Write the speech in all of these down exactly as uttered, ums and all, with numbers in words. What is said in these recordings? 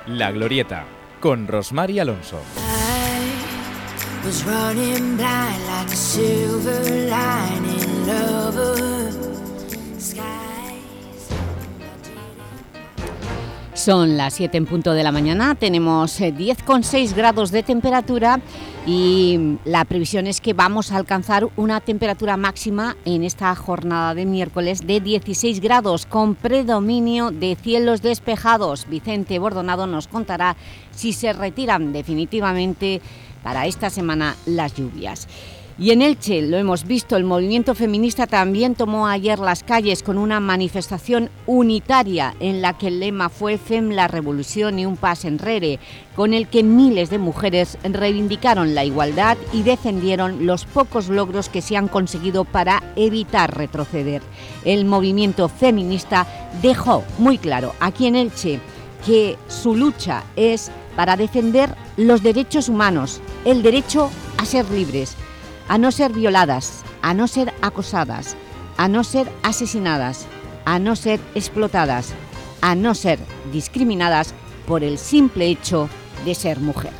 La Glorieta, con Rosmar Alonso. Son las siete en punto de la mañana, tenemos diez coma seis grados de temperatura y la previsión es que vamos a alcanzar una temperatura máxima en esta jornada de miércoles de dieciséis grados con predominio de cielos despejados. Vicente Bordonado nos contará si se retiran definitivamente para esta semana las lluvias. Y en Elche, lo hemos visto, el movimiento feminista también tomó ayer las calles con una manifestación unitaria en la que el lema fue Fem la revolución y un pas enrere, con el que miles de mujeres reivindicaron la igualdad y defendieron los pocos logros que se han conseguido para evitar retroceder. El movimiento feminista dejó muy claro aquí en Elche que su lucha es para defender los derechos humanos, el derecho a ser libres, a no ser violadas, a no ser acosadas, a no ser asesinadas, a no ser explotadas, a no ser discriminadas por el simple hecho de ser mujer.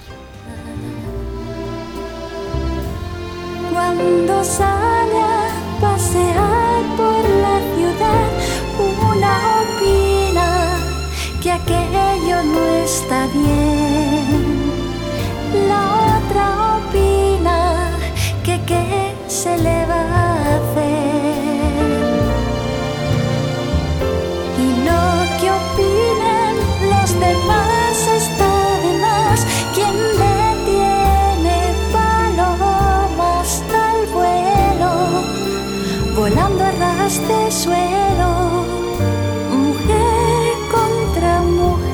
Cuando sale a pasear por la ciudad, una opina que aquello no está bien, la otra opina que qué se le va a hacer. Y lo que opinen los demás está de más. Quien detiene palomas al vuelo, volando a ras de suelo, mujer contra mujer.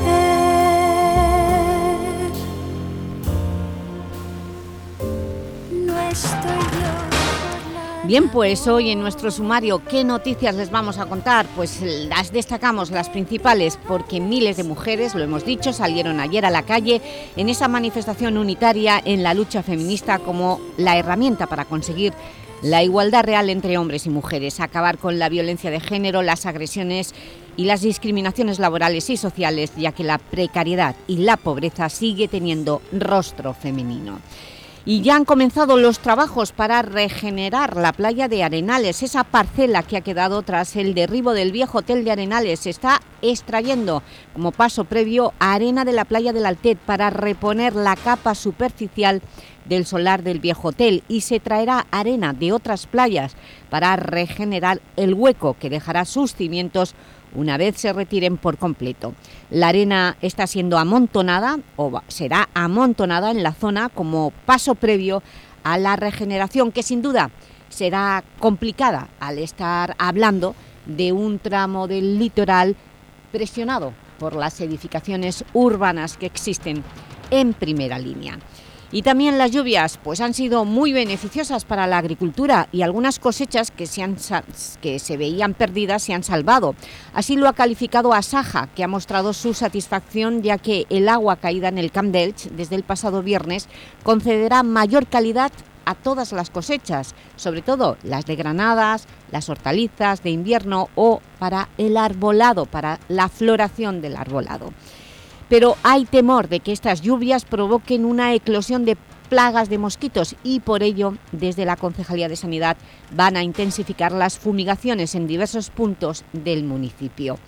Bien, pues hoy en nuestro sumario, ¿qué noticias les vamos a contar? Pues las destacamos, las principales, porque miles de mujeres, lo hemos dicho, salieron ayer a la calle en esa manifestación unitaria en la lucha feminista como la herramienta para conseguir la igualdad real entre hombres y mujeres, acabar con la violencia de género, las agresiones y las discriminaciones laborales y sociales, ya que la precariedad y la pobreza sigue teniendo rostro femenino. Y ya han comenzado los trabajos para regenerar la playa de Arenales. Esa parcela que ha quedado tras el derribo del viejo hotel de Arenales se está extrayendo como paso previo arena de la playa del Altet para reponer la capa superficial del solar del viejo hotel, y se traerá arena de otras playas para regenerar el hueco que dejará sus cimientos una vez se retiren por completo. La arena está siendo amontonada o será amontonada en la zona como paso previo a la regeneración, que sin duda será complicada al estar hablando de un tramo del litoral presionado por las edificaciones urbanas que existen en primera línea. Y también las lluvias pues han sido muy beneficiosas para la agricultura y algunas cosechas que se, han, que se veían perdidas se han salvado. Así lo ha calificado Asaja, que ha mostrado su satisfacción ya que el agua caída en el Camp d'Elx desde el pasado viernes concederá mayor calidad a todas las cosechas, sobre todo las de granadas, las hortalizas de invierno o para el arbolado, para la floración del arbolado. Pero hay temor de que estas lluvias provoquen una eclosión de plagas de mosquitos y por ello, desde la Concejalía de Sanidad, van a intensificar las fumigaciones en diversos puntos del municipio.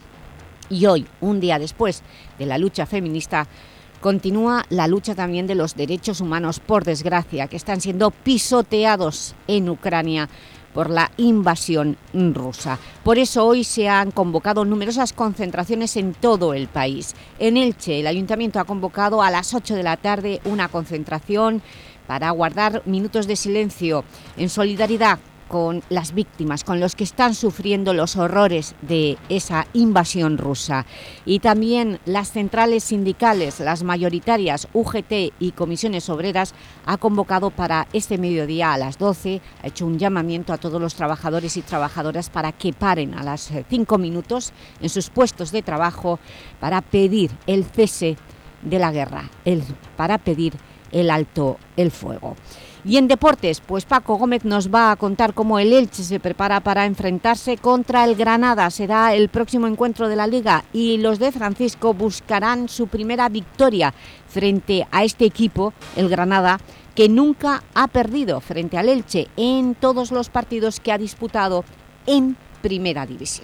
Y hoy, un día después de la lucha feminista, continúa la lucha también de los derechos humanos, por desgracia, que están siendo pisoteados en Ucrania por la invasión rusa. Por eso hoy se han convocado numerosas concentraciones en todo el país. En Elche, el Ayuntamiento ha convocado a las ocho de la tarde una concentración para guardar minutos de silencio en solidaridad con las víctimas, con los que están sufriendo los horrores de esa invasión rusa. Y también las centrales sindicales, las mayoritarias U G T y comisiones obreras, ha convocado para este mediodía a las doce, ha hecho un llamamiento a todos los trabajadores y trabajadoras para que paren a las cinco minutos en sus puestos de trabajo para pedir el cese de la guerra, el, para pedir el alto el fuego. Y en deportes, pues Paco Gómez nos va a contar cómo el Elche se prepara para enfrentarse contra el Granada. Será el próximo encuentro de la Liga y los de Francisco buscarán su primera victoria frente a este equipo, el Granada, que nunca ha perdido frente al Elche en todos los partidos que ha disputado en Primera División.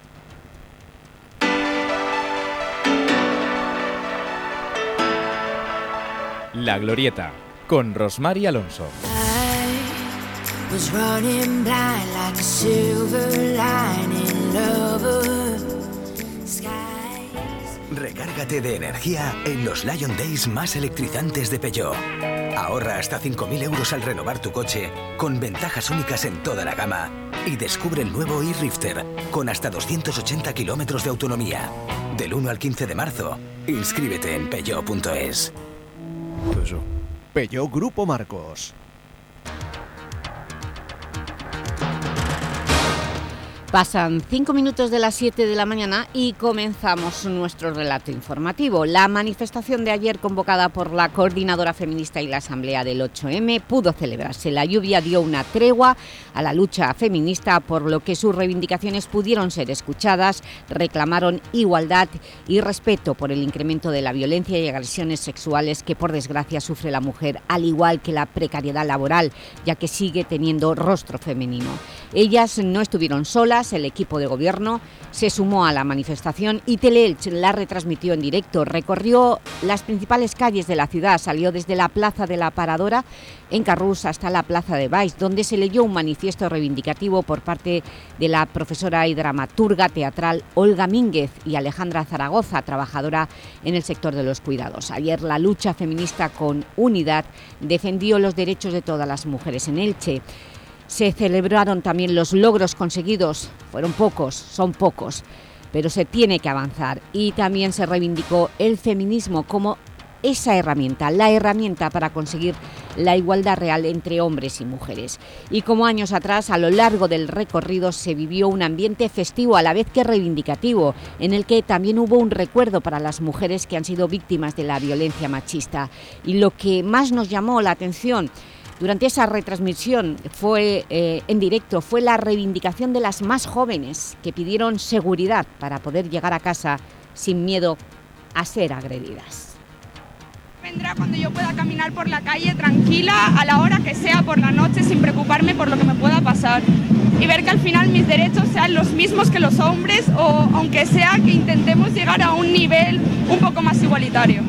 La Glorieta, con Rosmar Alonso. Recárgate de energía en los Lion Days más electrizantes de Peugeot. Ahorra hasta cinco mil euros al renovar tu coche, con ventajas únicas en toda la gama. Y descubre el nuevo e-Rifter, con hasta doscientos ochenta kilómetros de autonomía. Del uno al quince de marzo, inscríbete en peugeot punto es. Peugeot. Peugeot Grupo Marcos. Pasan cinco minutos de las siete de la mañana y comenzamos nuestro relato informativo. La manifestación de ayer convocada por la Coordinadora Feminista y la Asamblea del ocho eme pudo celebrarse. La lluvia dio una tregua a la lucha feminista, por lo que sus reivindicaciones pudieron ser escuchadas. Reclamaron igualdad y respeto por el incremento de la violencia y agresiones sexuales que por desgracia sufre la mujer, al igual que la precariedad laboral, ya que sigue teniendo rostro femenino. Ellas no estuvieron solas. El equipo de gobierno se sumó a la manifestación y Teleelch la retransmitió en directo. Recorrió las principales calles de la ciudad, salió desde la Plaza de la Paradora en Carrús hasta la Plaza de Baix, donde se leyó un manifiesto reivindicativo por parte de la profesora y dramaturga teatral Olga Mínguez y Alejandra Zaragoza, trabajadora en el sector de los cuidados. Ayer la lucha feminista con unidad defendió los derechos de todas las mujeres en Elche. Se celebraron también los logros conseguidos, fueron pocos, son pocos, pero se tiene que avanzar. Y también se reivindicó el feminismo como esa herramienta, la herramienta para conseguir la igualdad real entre hombres y mujeres. Y como años atrás, a lo largo del recorrido se vivió un ambiente festivo a la vez que reivindicativo, en el que también hubo un recuerdo para las mujeres que han sido víctimas de la violencia machista. Y lo que más nos llamó la atención durante esa retransmisión fue eh, en directo fue la reivindicación de las más jóvenes, que pidieron seguridad para poder llegar a casa sin miedo a ser agredidas. Vendrá cuando yo pueda caminar por la calle tranquila, a la hora que sea, por la noche, sin preocuparme por lo que me pueda pasar. Y ver que al final mis derechos sean los mismos que los hombres, o aunque sea que intentemos llegar a un nivel un poco más igualitario.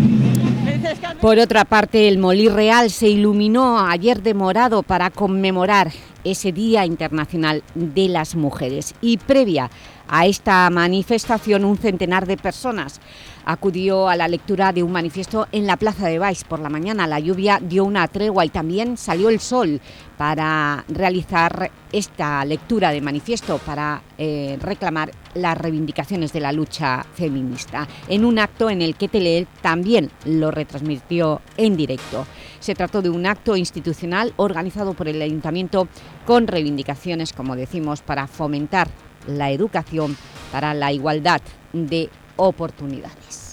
Por otra parte, el Molí Real se iluminó ayer de morado para conmemorar ese Día Internacional de las Mujeres. Y previa a esta manifestación, un centenar de personas acudió a la lectura de un manifiesto en la Plaza de Baix por la mañana. La lluvia dio una tregua y también salió el sol para realizar esta lectura de manifiesto para eh, reclamar las reivindicaciones de la lucha feminista, en un acto en el que Teleelch también lo retransmitió en directo. Se trató de un acto institucional organizado por el Ayuntamiento con reivindicaciones, como decimos, para fomentar la educación para la igualdad de oportunidades.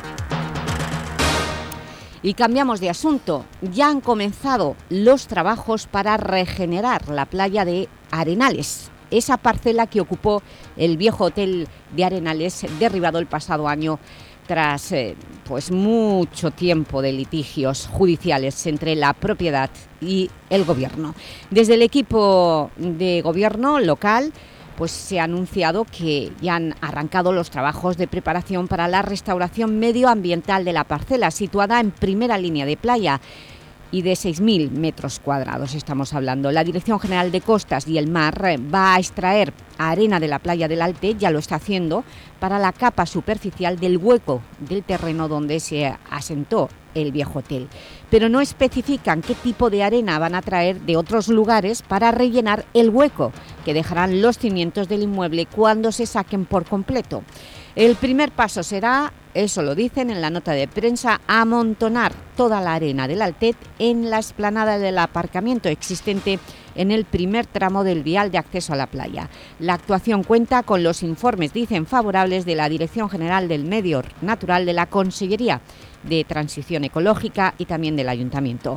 Y cambiamos de asunto. Ya han comenzado los trabajos para regenerar la playa de Arenales, esa parcela que ocupó el viejo hotel de Arenales, derribado el pasado año tras eh, pues mucho tiempo de litigios judiciales entre la propiedad y el gobierno. Desde el equipo de gobierno local pues se ha anunciado que ya han arrancado los trabajos de preparación para la restauración medioambiental de la parcela, situada en primera línea de playa y de seis mil metros cuadrados estamos hablando. La Dirección General de Costas y el Mar va a extraer arena de la playa del Altet, ya lo está haciendo, para la capa superficial del hueco del terreno donde se asentó el viejo hotel. Pero no especifican qué tipo de arena van a traer de otros lugares para rellenar el hueco que dejarán los cimientos del inmueble cuando se saquen por completo. El primer paso será, eso lo dicen en la nota de prensa, amontonar toda la arena del Altet en la explanada del aparcamiento existente en el primer tramo del vial de acceso a la playa. La actuación cuenta con los informes, dicen, favorables de la Dirección General del Medio Natural de la Consellería de Transición Ecológica y también del Ayuntamiento.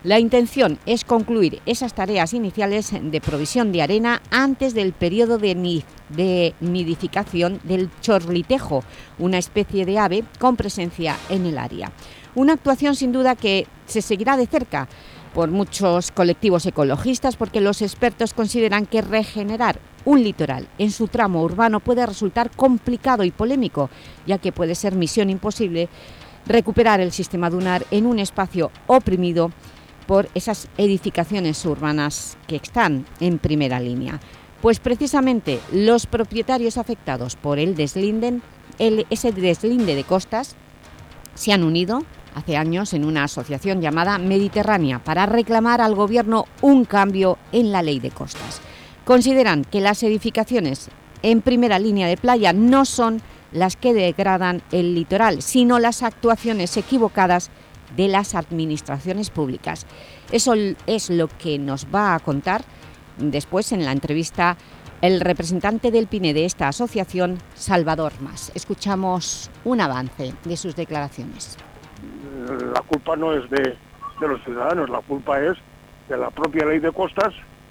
La intención es concluir esas tareas iniciales de provisión de arena antes del periodo de, ni de nidificación del chorlitejo, una especie de ave con presencia en el área. Una actuación sin duda que se seguirá de cerca por muchos colectivos ecologistas, porque los expertos consideran que regenerar un litoral en su tramo urbano puede resultar complicado y polémico, ya que puede ser misión imposible recuperar el sistema dunar en un espacio oprimido por esas edificaciones urbanas que están en primera línea. Pues precisamente los propietarios afectados por el deslinde, el, ese deslinde de costas se han unido hace años en una asociación llamada Mediterránea para reclamar al Gobierno un cambio en la ley de costas. Consideran que las edificaciones en primera línea de playa no son las que degradan el litoral, sino las actuaciones equivocadas de las administraciones públicas. Eso es lo que nos va a contar después en la entrevista el representante del P I N E de esta asociación, Salvador Mas. Escuchamos un avance de sus declaraciones. La culpa no es de, de los ciudadanos, la culpa es de la propia ley de costas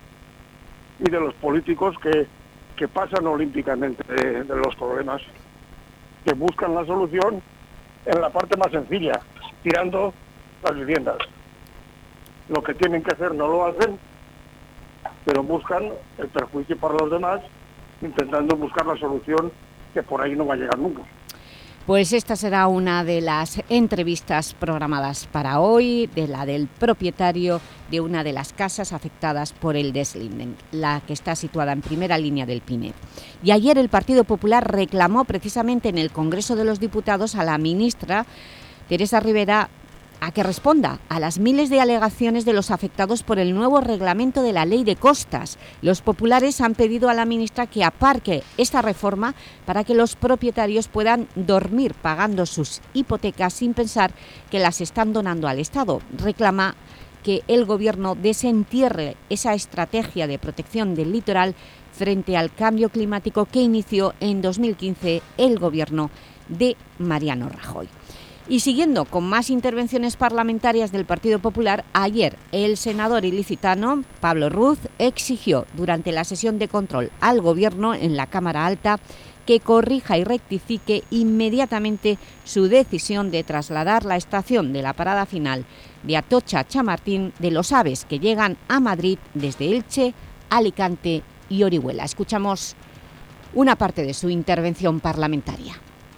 y de los políticos que, que pasan olímpicamente de, de los problemas, que buscan la solución en la parte más sencilla, tirando las viviendas. Lo que tienen que hacer no lo hacen, pero buscan el perjuicio para los demás, intentando buscar la solución que por ahí no va a llegar nunca. Pues esta será una de las entrevistas programadas para hoy, de la del propietario de una de las casas afectadas por el deslinde, la que está situada en primera línea del P I N E. Y ayer el Partido Popular reclamó precisamente en el Congreso de los Diputados a la ministra Teresa Rivera a que responda a las miles de alegaciones de los afectados por el nuevo reglamento de la Ley de Costas. Los populares han pedido a la ministra que aparque esta reforma para que los propietarios puedan dormir pagando sus hipotecas sin pensar que las están donando al Estado. Reclama que el Gobierno desentierre esa estrategia de protección del litoral frente al cambio climático que inició en dos mil quince el Gobierno de Mariano Rajoy. Y siguiendo con más intervenciones parlamentarias del Partido Popular, ayer el senador ilicitano Pablo Ruz exigió durante la sesión de control al Gobierno en la Cámara Alta que corrija y rectifique inmediatamente su decisión de trasladar la estación de la parada final de Atocha-Chamartín de los AVEs que llegan a Madrid desde Elche, Alicante y Orihuela. Escuchamos una parte de su intervención parlamentaria.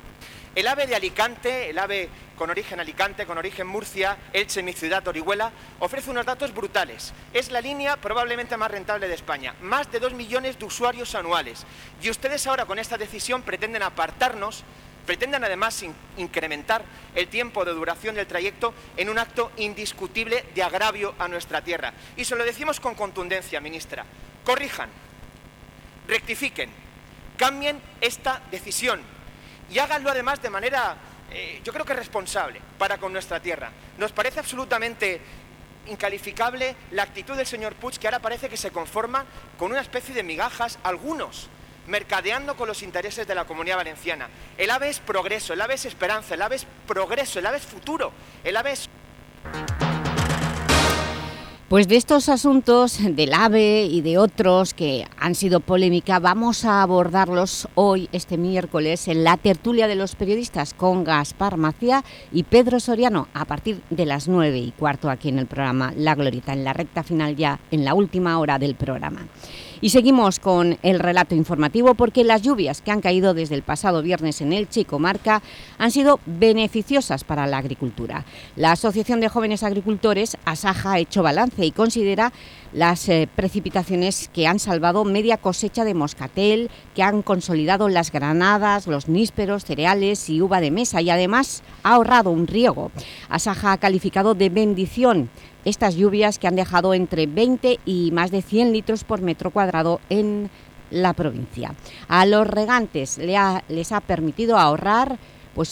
El AVE de Alicante, el AVE con origen Alicante, con origen Murcia, Elche, mi ciudad, Orihuela, ofrece unos datos brutales. Es la línea probablemente más rentable de España, más de dos millones de usuarios anuales. Y ustedes ahora con esta decisión pretenden apartarnos, pretenden además in- incrementar el tiempo de duración del trayecto en un acto indiscutible de agravio a nuestra tierra. Y se lo decimos con contundencia, ministra. Corrijan, rectifiquen, cambien esta decisión. Y háganlo además de manera, eh, yo creo que responsable, para con nuestra tierra. Nos parece absolutamente incalificable la actitud del señor Puig, que ahora parece que se conforma con una especie de migajas, algunos, mercadeando con los intereses de la Comunidad Valenciana. El AVE es progreso, el AVE es esperanza, el AVE es progreso, el AVE es futuro, el AVE es... Pues de estos asuntos, del AVE y de otros que han sido polémica, vamos a abordarlos hoy, este miércoles, en la tertulia de los periodistas con Gaspar Macía y Pedro Soriano, a partir de las nueve y cuarto aquí en el programa La Glorieta, en la recta final ya, en la última hora del programa. Y seguimos con el relato informativo porque las lluvias que han caído desde el pasado viernes en Elche y comarca han sido beneficiosas para la agricultura. La Asociación de Jóvenes Agricultores, ASAJA, ha hecho balance y considera las eh, precipitaciones que han salvado media cosecha de moscatel, que han consolidado las granadas, los nísperos, cereales y uva de mesa y además ha ahorrado un riego. ASAJA ha calificado de bendición estas lluvias que han dejado entre veinte y más de cien litros por metro cuadrado en la provincia. A los regantes le ha, les ha permitido ahorrar pues,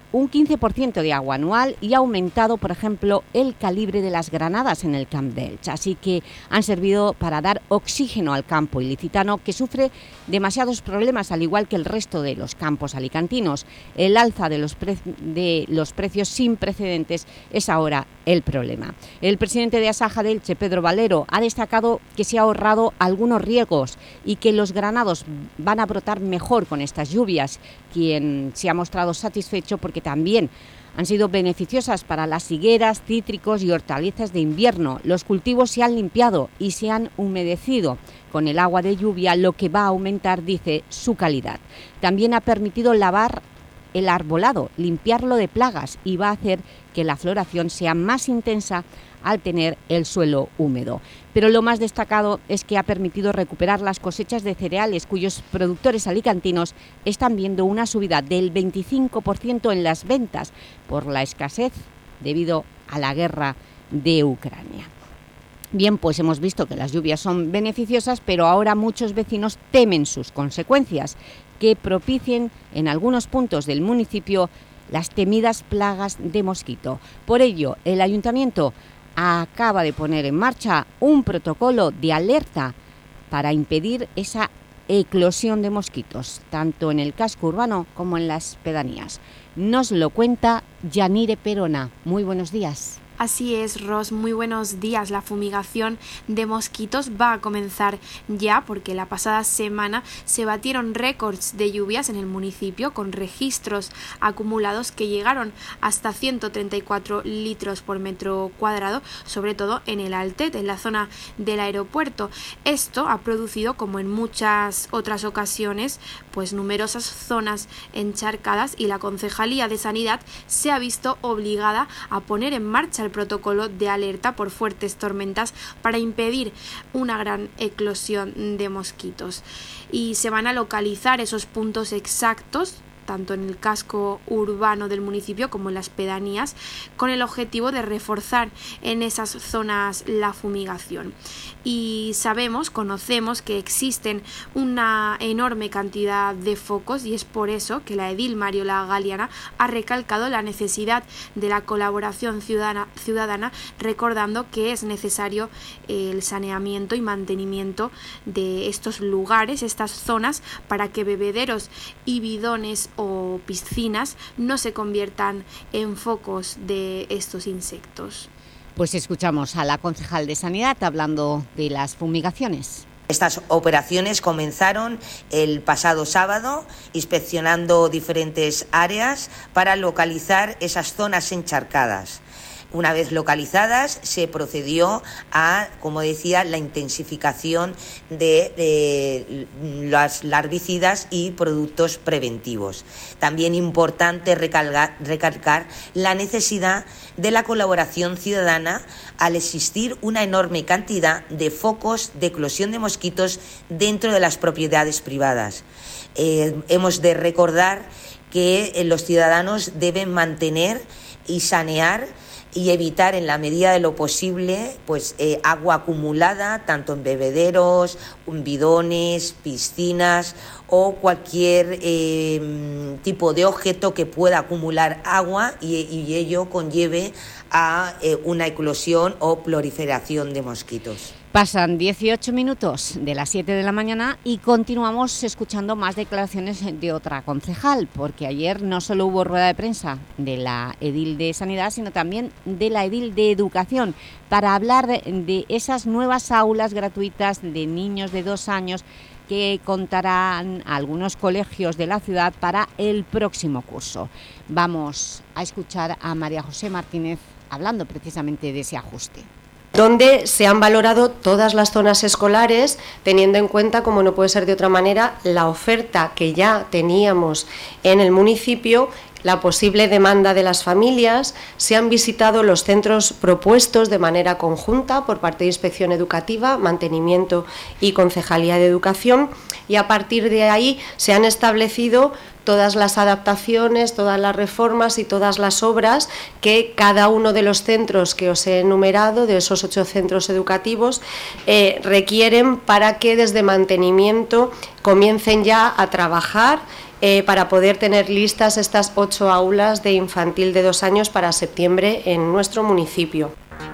un quince por ciento de agua anual y ha aumentado, por ejemplo, el calibre de las granadas en el Camp de Elche. Así que han servido para dar oxígeno al campo ilicitano, que sufre demasiados problemas, al igual que el resto de los campos alicantinos. El alza de los, pre de los precios sin precedentes es ahora el problema. El presidente de Asaja de Elche, Pedro Valero, ha destacado que se ha ahorrado algunos riegos y que los granados van a brotar mejor con estas lluvias, quien se ha mostrado satisfecho porque también han sido beneficiosas para las higueras, cítricos y hortalizas de invierno. Los cultivos se han limpiado y se han humedecido con el agua de lluvia, lo que va a aumentar, dice, su calidad. También ha permitido lavar el arbolado, limpiarlo de plagas y va a hacer que la floración sea más intensa al tener el suelo húmedo. Pero lo más destacado es que ha permitido recuperar las cosechas de cereales, cuyos productores alicantinos están viendo una subida del veinticinco por ciento en las ventas por la escasez debido a la guerra de Ucrania. Bien, pues hemos visto que las lluvias son beneficiosas, pero ahora muchos vecinos temen sus consecuencias, que propicien en algunos puntos del municipio las temidas plagas de mosquito. Por ello, el Ayuntamiento acaba de poner en marcha un protocolo de alerta para impedir esa eclosión de mosquitos, tanto en el casco urbano como en las pedanías. Nos lo cuenta Yanire Perona. Muy buenos días. Así es, Ros, muy buenos días. La fumigación de mosquitos va a comenzar ya, porque la pasada semana se batieron récords de lluvias en el municipio, con registros acumulados que llegaron hasta ciento treinta y cuatro litros por metro cuadrado, sobre todo en el Altet, en la zona del aeropuerto. Esto ha producido, como en muchas otras ocasiones, pues numerosas zonas encharcadas, y la Concejalía de Sanidad se ha visto obligada a poner en marcha el protocolo de alerta por fuertes tormentas para impedir una gran eclosión de mosquitos. Y se van a localizar esos puntos exactos, tanto en el casco urbano del municipio como en las pedanías, con el objetivo de reforzar en esas zonas la fumigación. Y sabemos, conocemos que existen una enorme cantidad de focos, y es por eso que la edil Mariola Galiana ha recalcado la necesidad de la colaboración ciudadana, ciudadana recordando que es necesario el saneamiento y mantenimiento de estos lugares, estas zonas, para que bebederos y bidones o piscinas no se conviertan en focos de estos insectos. Pues escuchamos a la concejal de Sanidad hablando de las fumigaciones. Estas operaciones comenzaron el pasado sábado, inspeccionando diferentes áreas para localizar esas zonas encharcadas. Una vez localizadas, se procedió a, como decía, la intensificación de, de las larvicidas y productos preventivos. También importante recalcar, recalcar la necesidad de la colaboración ciudadana al existir una enorme cantidad de focos de eclosión de mosquitos dentro de las propiedades privadas. Eh, hemos de recordar que eh, los ciudadanos deben mantener y sanear y evitar en la medida de lo posible pues eh, agua acumulada tanto en bebederos, bidones, piscinas o cualquier eh, tipo de objeto que pueda acumular agua y, y ello conlleve a eh, una eclosión o proliferación de mosquitos. Pasan dieciocho minutos de las siete de la mañana y continuamos escuchando más declaraciones de otra concejal, porque ayer no solo hubo rueda de prensa de la edil de Sanidad, sino también de la edil de Educación, para hablar de, de esas nuevas aulas gratuitas de niños de dos años que contarán a algunos colegios de la ciudad para el próximo curso. Vamos a escuchar a María José Martínez hablando precisamente de ese ajuste, donde se han valorado todas las zonas escolares, teniendo en cuenta, como no puede ser de otra manera, la oferta que ya teníamos en el municipio, la posible demanda de las familias. Se han visitado los centros propuestos de manera conjunta por parte de Inspección Educativa, Mantenimiento y Concejalía de Educación, y a partir de ahí se han establecido todas las adaptaciones, todas las reformas y todas las obras que cada uno de los centros que os he enumerado, de esos ocho centros educativos, eh, requieren para que desde mantenimiento comiencen ya a trabajar eh, para poder tener listas estas ocho aulas de infantil de dos años para septiembre en nuestro municipio.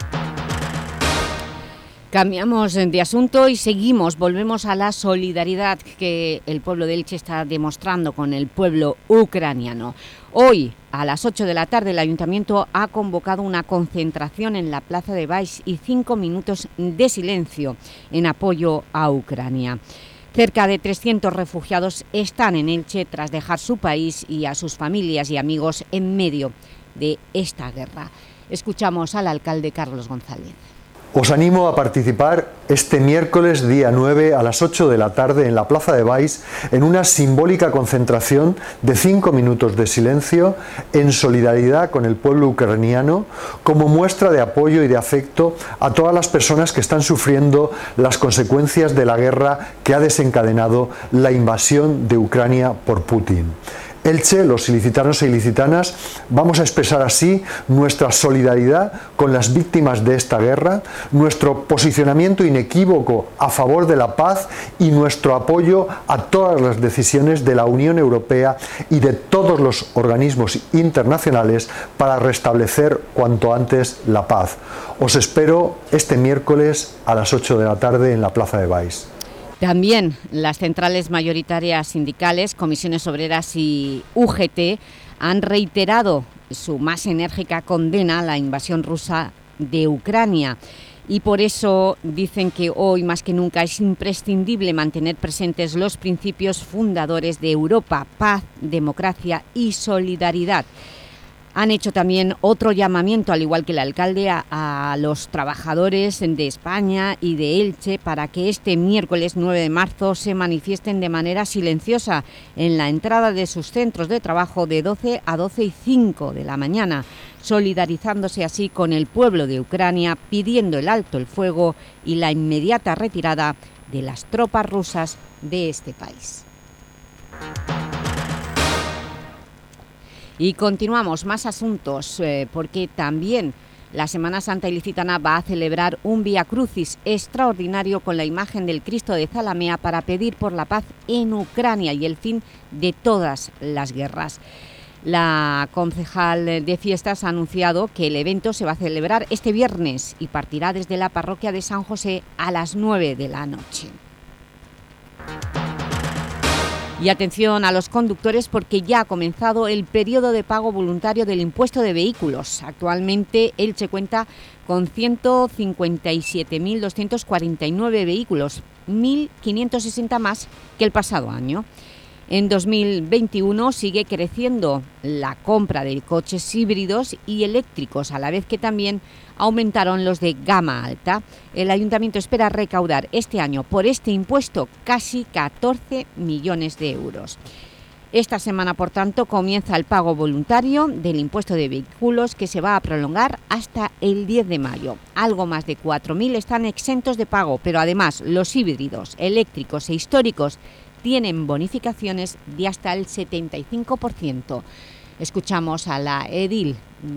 Cambiamos de asunto y seguimos, volvemos a la solidaridad que el pueblo de Elche está demostrando con el pueblo ucraniano. Hoy, a las ocho de la tarde, el Ayuntamiento ha convocado una concentración en la Plaza de Baix y cinco minutos de silencio en apoyo a Ucrania. Cerca de trescientos refugiados están en Elche tras dejar su país y a sus familias y amigos en medio de esta guerra. Escuchamos al alcalde Carlos González. Os animo a participar este miércoles día nueve a las ocho de la tarde en la Plaza de Baix en una simbólica concentración de cinco minutos de silencio en solidaridad con el pueblo ucraniano como muestra de apoyo y de afecto a todas las personas que están sufriendo las consecuencias de la guerra que ha desencadenado la invasión de Ucrania por Putin. Elche, los ilicitanos e ilicitanas, vamos a expresar así nuestra solidaridad con las víctimas de esta guerra, nuestro posicionamiento inequívoco a favor de la paz y nuestro apoyo a todas las decisiones de la Unión Europea y de todos los organismos internacionales para restablecer cuanto antes la paz. Os espero este miércoles a las ocho de la tarde en la Plaza de Baix. También las centrales mayoritarias sindicales, Comisiones Obreras y U G T han reiterado su más enérgica condena a la invasión rusa de Ucrania y por eso dicen que hoy más que nunca es imprescindible mantener presentes los principios fundadores de Europa: paz, democracia y solidaridad. Han hecho también otro llamamiento, al igual que el alcalde, a, a los trabajadores de España y de Elche para que este miércoles nueve de marzo se manifiesten de manera silenciosa en la entrada de sus centros de trabajo de doce a doce y cinco de la mañana, solidarizándose así con el pueblo de Ucrania, pidiendo el alto el fuego y la inmediata retirada de las tropas rusas de este país. Y continuamos, más asuntos, eh, porque también la Semana Santa Ilicitana va a celebrar un Vía Crucis extraordinario con la imagen del Cristo de Zalamea para pedir por la paz en Ucrania y el fin de todas las guerras. La concejal de fiestas ha anunciado que el evento se va a celebrar este viernes y partirá desde la parroquia de San José a las nueve de la noche. Y atención a los conductores porque ya ha comenzado el periodo de pago voluntario del impuesto de vehículos. Actualmente Elche cuenta con ciento cincuenta y siete mil doscientos cuarenta y nueve vehículos, mil quinientos sesenta más que el pasado año. En dos mil veintiuno sigue creciendo la compra de coches híbridos y eléctricos, a la vez que también aumentaron los de gama alta. El Ayuntamiento espera recaudar este año por este impuesto casi catorce millones de euros. Esta semana, por tanto, comienza el pago voluntario del impuesto de vehículos que se va a prolongar hasta el diez de mayo. Algo más de cuatro mil están exentos de pago, pero además los híbridos, eléctricos e históricos tienen bonificaciones de hasta el setenta y cinco por ciento. Escuchamos a la edil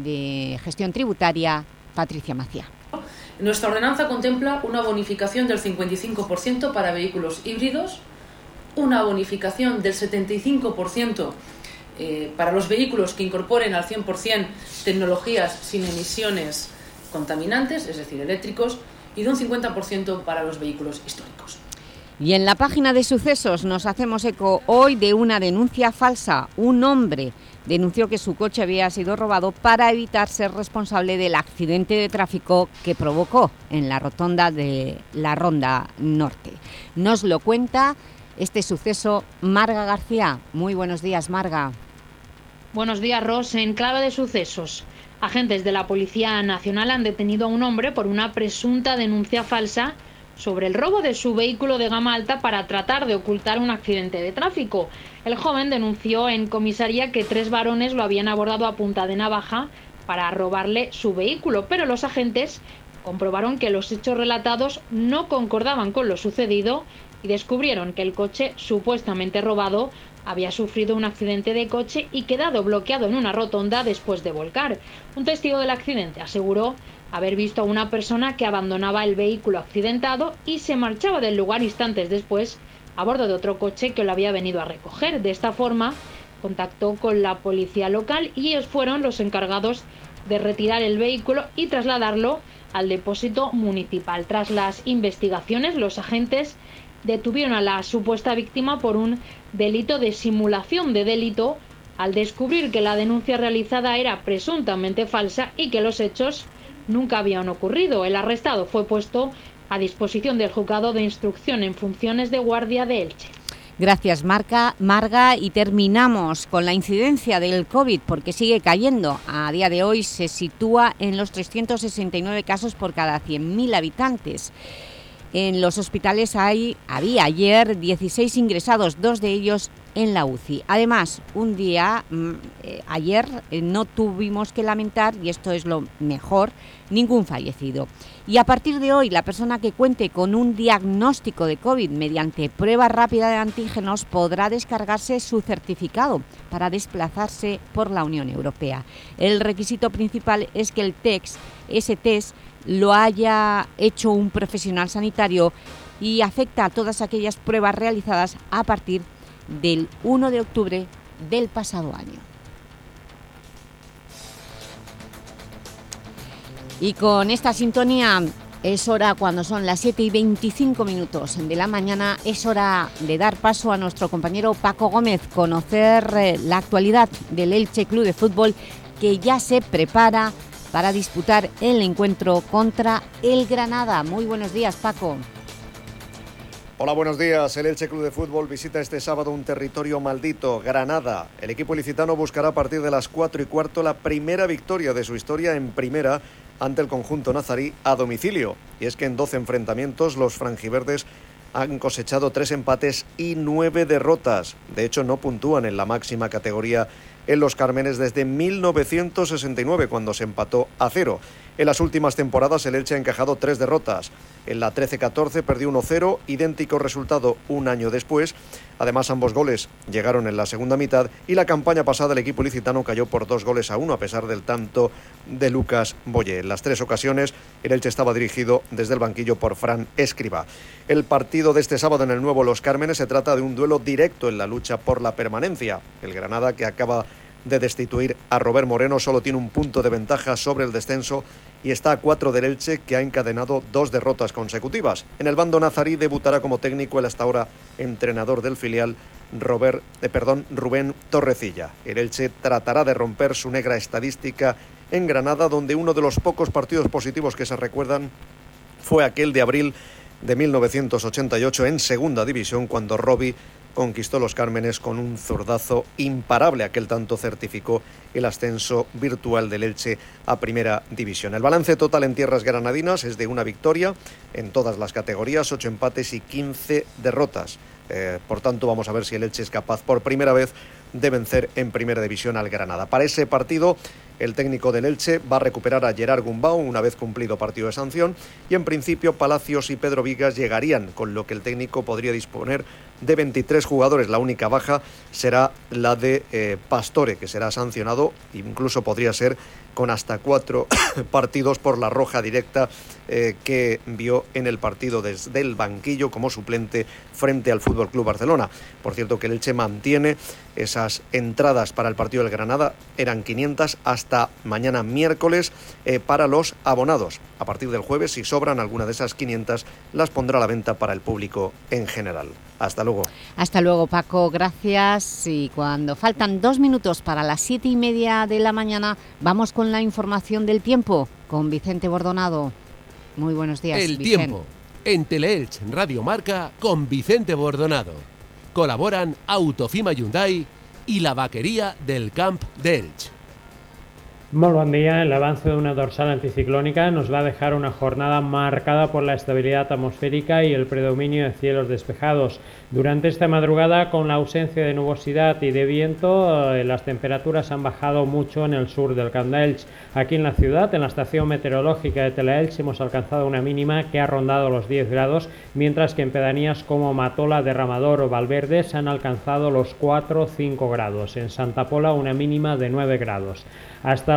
de Gestión Tributaria, Patricia Macía. Nuestra ordenanza contempla una bonificación del cincuenta y cinco por ciento para vehículos híbridos, una bonificación del setenta y cinco por ciento eh, para los vehículos que incorporen al cien por ciento tecnologías sin emisiones contaminantes, es decir, eléctricos, y de un cincuenta por ciento para los vehículos históricos. Y en la página de sucesos nos hacemos eco hoy de una denuncia falsa. Un hombre denunció que su coche había sido robado para evitar ser responsable del accidente de tráfico que provocó en la rotonda de la Ronda Norte. Nos lo cuenta este suceso Marga García. Muy buenos días, Marga. Buenos días, Ros. En clave de sucesos, agentes de la Policía Nacional han detenido a un hombre por una presunta denuncia falsa sobre el robo de su vehículo de gama alta para tratar de ocultar un accidente de tráfico. El joven denunció en comisaría que tres varones lo habían abordado a punta de navaja para robarle su vehículo, pero los agentes comprobaron que los hechos relatados no concordaban con lo sucedido y descubrieron que el coche supuestamente robado había sufrido un accidente de coche y quedado bloqueado en una rotonda después de volcar. Un testigo del accidente aseguró haber visto a una persona que abandonaba el vehículo accidentado y se marchaba del lugar instantes después, a bordo de otro coche que lo había venido a recoger. De esta forma, contactó con la policía local y ellos fueron los encargados de retirar el vehículo y trasladarlo al depósito municipal. Tras las investigaciones, los agentes detuvieron a la supuesta víctima por un delito de simulación de delito al descubrir que la denuncia realizada era presuntamente falsa y que los hechos nunca habían ocurrido. El arrestado fue puesto a disposición del juzgado de instrucción en funciones de guardia de Elche. Gracias, Marca, Marga. Y terminamos con la incidencia del COVID, porque sigue cayendo. A día de hoy se sitúa en los trescientos sesenta y nueve casos por cada cien mil habitantes. En los hospitales hay, había ayer dieciséis ingresados, dos de ellos en la U C I. Además, un día, eh, ayer, eh, no tuvimos que lamentar, y esto es lo mejor, ningún fallecido. Y a partir de hoy, la persona que cuente con un diagnóstico de COVID mediante prueba rápida de antígenos podrá descargarse su certificado para desplazarse por la Unión Europea. El requisito principal es que el test, ese test lo haya hecho un profesional sanitario y afecta a todas aquellas pruebas realizadas a partir del uno de octubre del pasado año. Y con esta sintonía es hora, cuando son las siete y veinticinco minutos de la mañana, es hora de dar paso a nuestro compañero Paco Gómez, conocer eh, la actualidad del Elche Club de Fútbol, que ya se prepara para disputar el encuentro contra el Granada. Muy buenos días, Paco. Hola, buenos días. El Elche Club de Fútbol visita este sábado un territorio maldito, Granada. El equipo ilicitano buscará a partir de las cuatro y cuarto la primera victoria de su historia en primera ante el conjunto nazarí a domicilio. Y es que en doce enfrentamientos los franjiverdes han cosechado tres empates y nueve derrotas. De hecho, no puntúan en la máxima categoría en los Cármenes desde mil novecientos sesenta y nueve, cuando se empató a cero. En las últimas temporadas el Elche ha encajado tres derrotas. En la trece catorce perdió uno cero, idéntico resultado un año después. Además, ambos goles llegaron en la segunda mitad y la campaña pasada el equipo ilicitano cayó por dos goles a uno, a pesar del tanto de Lucas Boye. En las tres ocasiones el Elche estaba dirigido desde el banquillo por Fran Escribá. El partido de este sábado en el nuevo Los Cármenes se trata de un duelo directo en la lucha por la permanencia. El Granada, que acaba de destituir a Robert Moreno, solo tiene un punto de ventaja sobre el descenso y está a cuatro del Elche, que ha encadenado dos derrotas consecutivas. En el bando nazarí debutará como técnico el hasta ahora entrenador del filial, Robert, eh, perdón, Rubén Torrecilla. El Elche tratará de romper su negra estadística en Granada, donde uno de los pocos partidos positivos que se recuerdan fue aquel de abril de mil novecientos ochenta y ocho en Segunda División, cuando Robbie conquistó Los Cármenes con un zurdazo imparable. Aquel tanto certificó el ascenso virtual del Elche a Primera División. El balance total en tierras granadinas es de una victoria en todas las categorías, ocho empates y quince derrotas. Eh, por tanto, vamos a ver si el Elche es capaz por primera vez de vencer en Primera División al Granada. Para ese partido, el técnico del Elche va a recuperar a Gerard Gumbau una vez cumplido partido de sanción, y en principio Palacios y Pedro Vigas llegarían, con lo que el técnico podría disponer de veintitrés jugadores. La única baja será la de eh, Pastore, que será sancionado, incluso podría ser con hasta cuatro partidos por la roja directa eh, que vio en el partido desde el banquillo como suplente frente al F C Barcelona. Por cierto, que el Elche mantiene esas entradas para el partido del Granada, eran quinientas hasta mañana miércoles eh, para los abonados. A partir del jueves, si sobran alguna de esas quinientas, las pondrá a la venta para el público en general. Hasta luego. Hasta luego, Paco, gracias. Y cuando faltan dos minutos para las siete y media de la mañana, vamos con la información del tiempo con Vicente Bordonado. Muy buenos días, El Vicente. tiempo en Teleelch Radio Marca con Vicente Bordonado. Colaboran Autofima Hyundai y la vaquería del Camp de Elche. Muy buen día. El avance de una dorsal anticiclónica nos va a dejar una jornada marcada por la estabilidad atmosférica y el predominio de cielos despejados. Durante esta madrugada, con la ausencia de nubosidad y de viento, eh, las temperaturas han bajado mucho en el sur del Camp de Elche. Aquí en la ciudad, en la estación meteorológica de Teleelch, hemos alcanzado una mínima que ha rondado los diez grados, mientras que en pedanías como Matola, Derramador o Valverde se han alcanzado los cuatro o cinco grados. En Santa Pola, una mínima de nueve grados. Hasta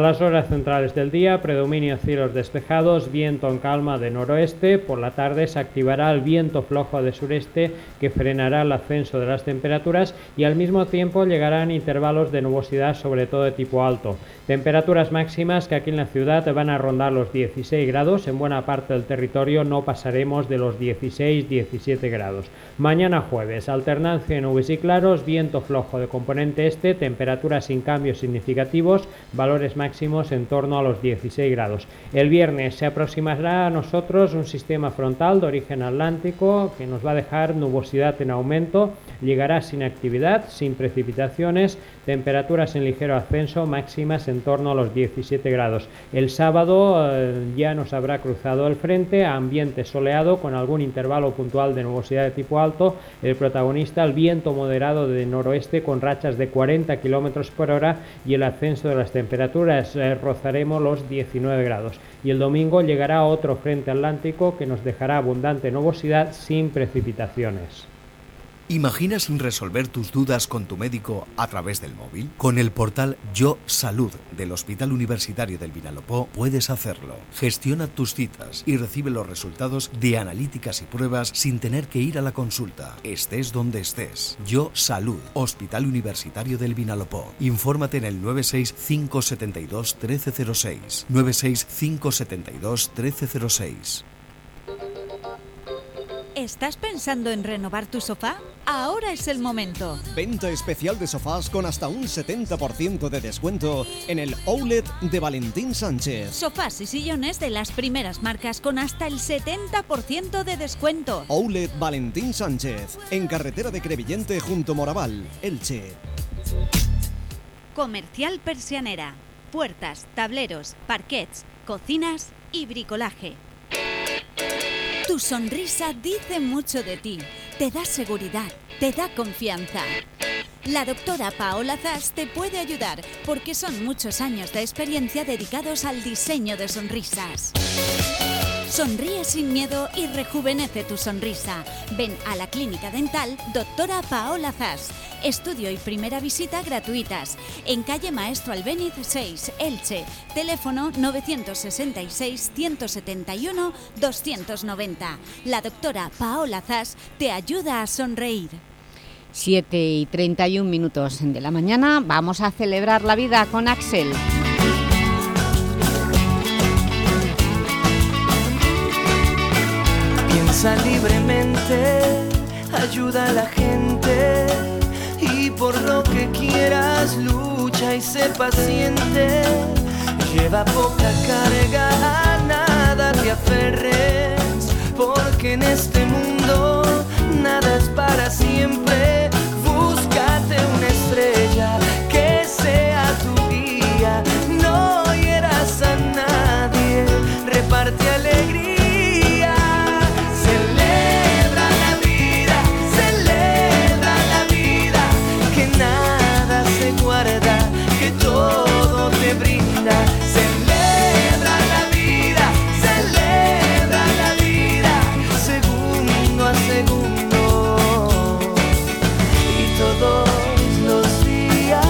las horas centrales del día, predominio cielos despejados, viento en calma de noroeste. Por la tarde se activará el viento flojo de sureste que frenará el ascenso de las temperaturas y al mismo tiempo llegarán intervalos de nubosidad, sobre todo de tipo alto. Temperaturas máximas que aquí en la ciudad van a rondar los dieciséis grados, en buena parte del territorio no pasaremos de los dieciséis diecisiete grados. Mañana jueves, alternancia de nubes y claros, viento flojo de componente este, temperaturas sin cambios significativos, valores máximos en torno a los dieciséis grados. El viernes se aproximará a nosotros un sistema frontal de origen atlántico que nos va a dejar nubosidad en aumento, llegará sin actividad, sin precipitaciones, temperaturas en ligero ascenso, máximas en torno a los diecisiete grados. El sábado eh, ya nos habrá cruzado el frente, ambiente soleado con algún intervalo puntual de nubosidad de tipo alto, el protagonista el viento moderado de noroeste con rachas de cuarenta kilómetros por hora y el ascenso de las temperaturas, eh, rozaremos los diecinueve grados. Y el domingo llegará otro frente atlántico que nos dejará abundante nubosidad sin precipitaciones. ¿Imaginas resolver tus dudas con tu médico a través del móvil? Con el portal Yo Salud del Hospital Universitario del Vinalopó puedes hacerlo. Gestiona tus citas y recibe los resultados de analíticas y pruebas sin tener que ir a la consulta. Estés donde estés. Yo Salud, Hospital Universitario del Vinalopó. Infórmate en el nueve seis cinco siete dos, uno tres cero seis. nueve seis cinco siete dos, uno tres cero seis. ¿Estás pensando en renovar tu sofá? Ahora es el momento. Venta especial de sofás con hasta un setenta por ciento de descuento en el Outlet de Valentín Sánchez. Sofás y sillones de las primeras marcas con hasta el setenta por ciento de descuento. Outlet Valentín Sánchez, en carretera de Crevillente junto Moraval, Elche. Comercial Persianera. Puertas, tableros, parquets, cocinas y bricolaje. Tu sonrisa dice mucho de ti, te da seguridad, te da confianza. La doctora Paola Zas te puede ayudar porque son muchos años de experiencia dedicados al diseño de sonrisas. Sonríe sin miedo y rejuvenece tu sonrisa. Ven a la Clínica Dental Doctora Paola Zas. Estudio y primera visita gratuitas. En calle Maestro Albéniz seis, Elche. Teléfono nueve seis seis, uno siete uno, dos nueve cero. La doctora Paola Zas te ayuda a sonreír. siete y treinta y un minutos de la mañana. Vamos a celebrar la vida con Axel. Piensa libremente, ayuda a la gente y por lo que quieras lucha y sé paciente. Lleva poca carga, a nada te aferres, porque en este mundo nada es para siempre. Búscate una estrella que sea tu guía, no hieras a nadie, reparte alegría. Que todo te brinda, celebra la vida, celebra la vida, segundo a segundo y todos los días.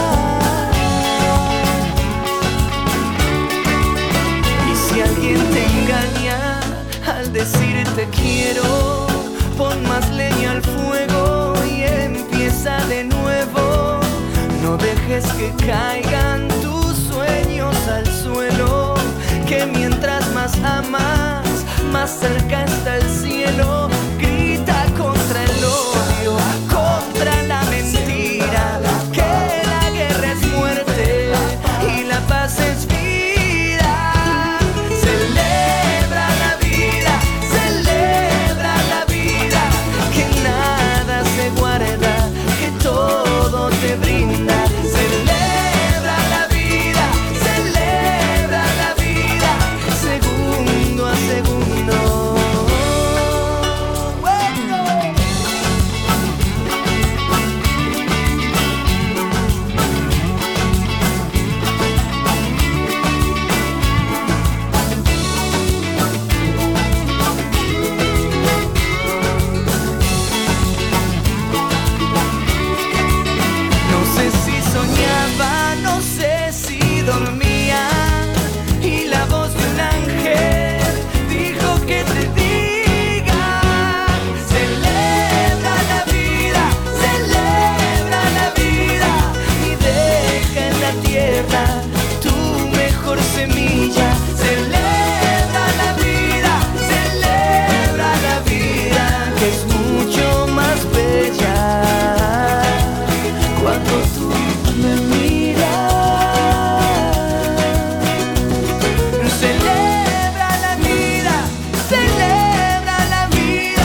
Y si alguien te engaña al decirte quiero, pon más leña al fuego y empieza de nuevo. No dejes que caigan tus sueños al suelo, que mientras más amas, más cerca está el cielo. Grita contra el odio, contra la mentira, que la guerra es muerte y la paz es vida. Celebra la vida, celebra la vida, que nada se guarda, que todo te brinda. Celebra la vida, celebra la vida, segundo a segundo. me miras. Celebra la vida, celebra la vida.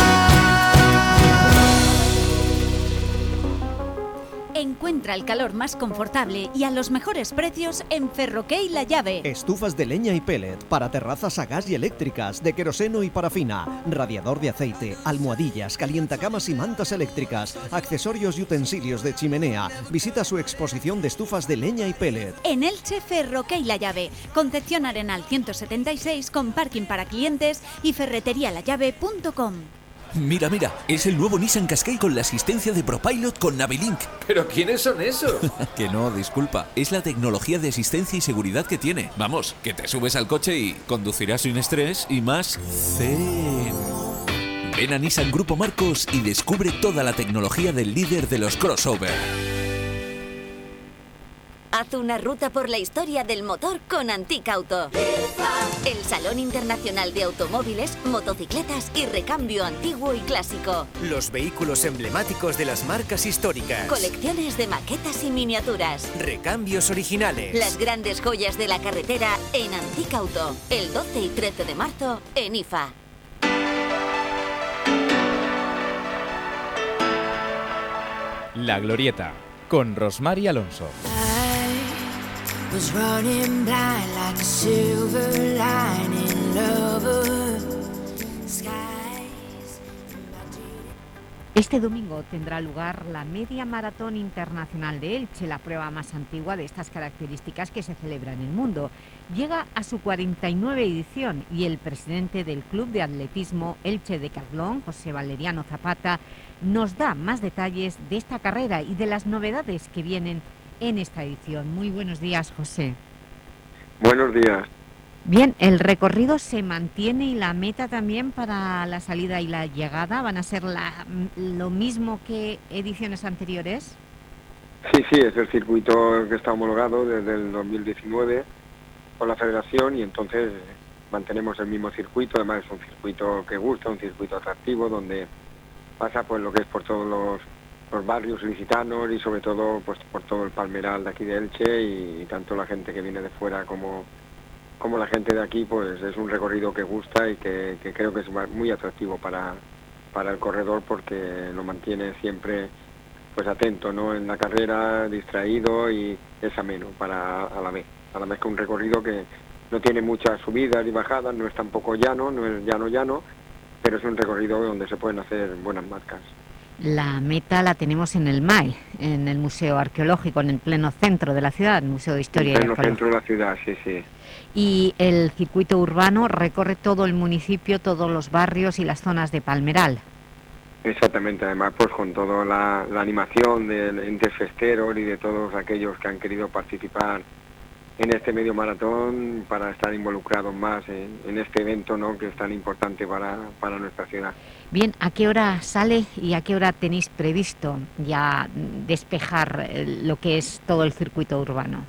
Encuentra el calor más confortable y a los mejores precios en Ferroquey La Llave. Estufas de leña y pellet para terrazas a gas y eléctricas, de queroseno y parafina, radiador de aceite, almohadillas, calientacamas y mantas eléctricas, accesorios y utensilios de chimenea. Visita su exposición de estufas de leña y pellet. En Elche, Ferroquey La Llave, Concepción Arenal ciento setenta y seis con parking para clientes y ferretería la llave punto com. Mira, mira, es el nuevo Nissan Qashqai con la asistencia de ProPilot con Navilink. ¿Pero quiénes son esos? Que no, disculpa, es la tecnología de asistencia y seguridad que tiene. Vamos, que te subes al coche y conducirás sin estrés y más zen. Ven a Nissan Grupo Marcos y descubre toda la tecnología del líder de los crossover. Haz una ruta por la historia del motor con Antic Auto. El Salón Internacional de Automóviles, Motocicletas y Recambio Antiguo y Clásico. Los vehículos emblemáticos de las marcas históricas. Colecciones de maquetas y miniaturas. Recambios originales. Las grandes joyas de la carretera en Antic Auto. El doce y trece de marzo en I F A. La Glorieta, con Rosmar Alonso. Was running blind like a silver lining lover. Skies. Este domingo tendrá lugar la Media Maratón Internacional de Elche, la prueba más antigua de estas características que se celebra en el mundo. Llega a su cuarenta y nueve edición y el presidente del Club de Atletismo Elche Decathlon, José Valeriano Zapata, nos da más detalles de esta carrera y de las novedades que vienen en esta edición. Muy buenos días, José. Buenos días. Bien, el recorrido se mantiene y la meta también para la salida y la llegada van a ser la, lo mismo que ediciones anteriores. Sí, sí, es el circuito que está homologado desde el dos mil diecinueve por la Federación y entonces mantenemos el mismo circuito. Además es un circuito que gusta, un circuito atractivo donde pasa pues lo que es por todos los los barrios ilicitanos y sobre todo pues por todo el palmeral de aquí de Elche y, y tanto la gente que viene de fuera como, como la gente de aquí, pues es un recorrido que gusta y que, que creo que es muy atractivo para, para el corredor porque lo mantiene siempre pues atento, ¿no?, en la carrera, distraído y es ameno para a la vez, a la vez que un recorrido que no tiene muchas subidas y bajadas, no es tampoco llano, no es llano llano, pero es un recorrido donde se pueden hacer buenas marcas. La meta la tenemos en el M A I, en el Museo Arqueológico, en el pleno centro de la ciudad, el Museo de Historia y Arqueología. En el pleno centro de la ciudad, sí, sí. Y el circuito urbano recorre todo el municipio, todos los barrios y las zonas de Palmeral. Exactamente, además pues con toda la, la animación del entes festeros y de todos aquellos que han querido participar en este medio maratón para estar involucrados más en, en este evento, ¿no?, que es tan importante para, para nuestra ciudad. Bien, ¿a qué hora sale y a qué hora tenéis previsto ya despejar lo que es todo el circuito urbano?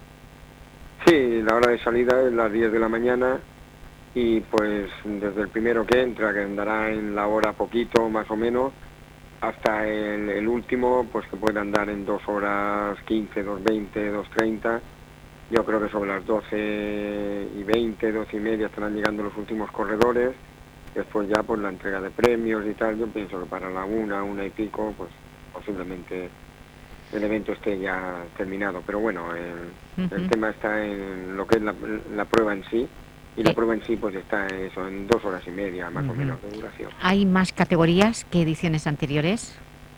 Sí, la hora de salida es las diez de la mañana y pues desde el primero que entra, que andará en la hora poquito más o menos, hasta el, el último, pues que puede andar en dos horas quince, dos veinte, dos treinta. Yo creo que sobre las doce y veinte, doce y media estarán llegando los últimos corredores. Después ya por la entrega de premios y tal, yo pienso que para la una, una y pico, pues posiblemente el evento esté ya terminado. Pero bueno, el, uh-huh. el tema está en lo que es la, la prueba en sí, y la prueba en sí pues está en eso, en dos horas y media más uh-huh. o menos de duración. ¿Hay más categorías que ediciones anteriores?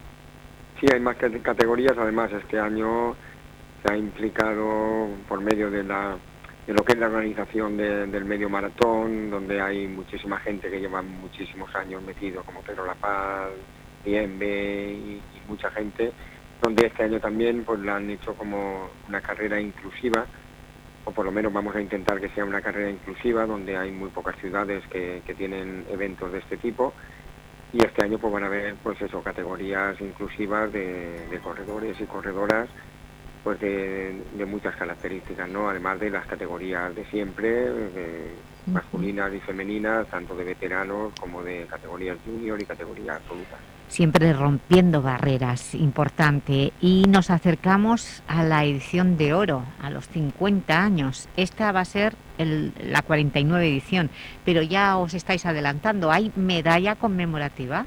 Sí, hay más categorías, además este año se ha implicado por medio de la de lo que es la organización de, del medio maratón, donde hay muchísima gente que lleva muchísimos años metido, como Pedro La Paz, Bienve y, y mucha gente, donde este año también pues la han hecho como una carrera inclusiva, o por lo menos vamos a intentar que sea una carrera inclusiva, donde hay muy pocas ciudades que, que tienen eventos de este tipo, y este año pues van a haber pues eso, categorías inclusivas de, de corredores y corredoras, pues de, de muchas características, ¿no? Además de las categorías de siempre, de masculinas y femeninas, tanto de veteranos como de categorías junior y categorías absolutas. Siempre rompiendo barreras, importante. Y nos acercamos a la edición de oro, a los cincuenta años. Esta va a ser el, la cuarenta y nueve edición, pero ya os estáis adelantando. ¿Hay medalla conmemorativa?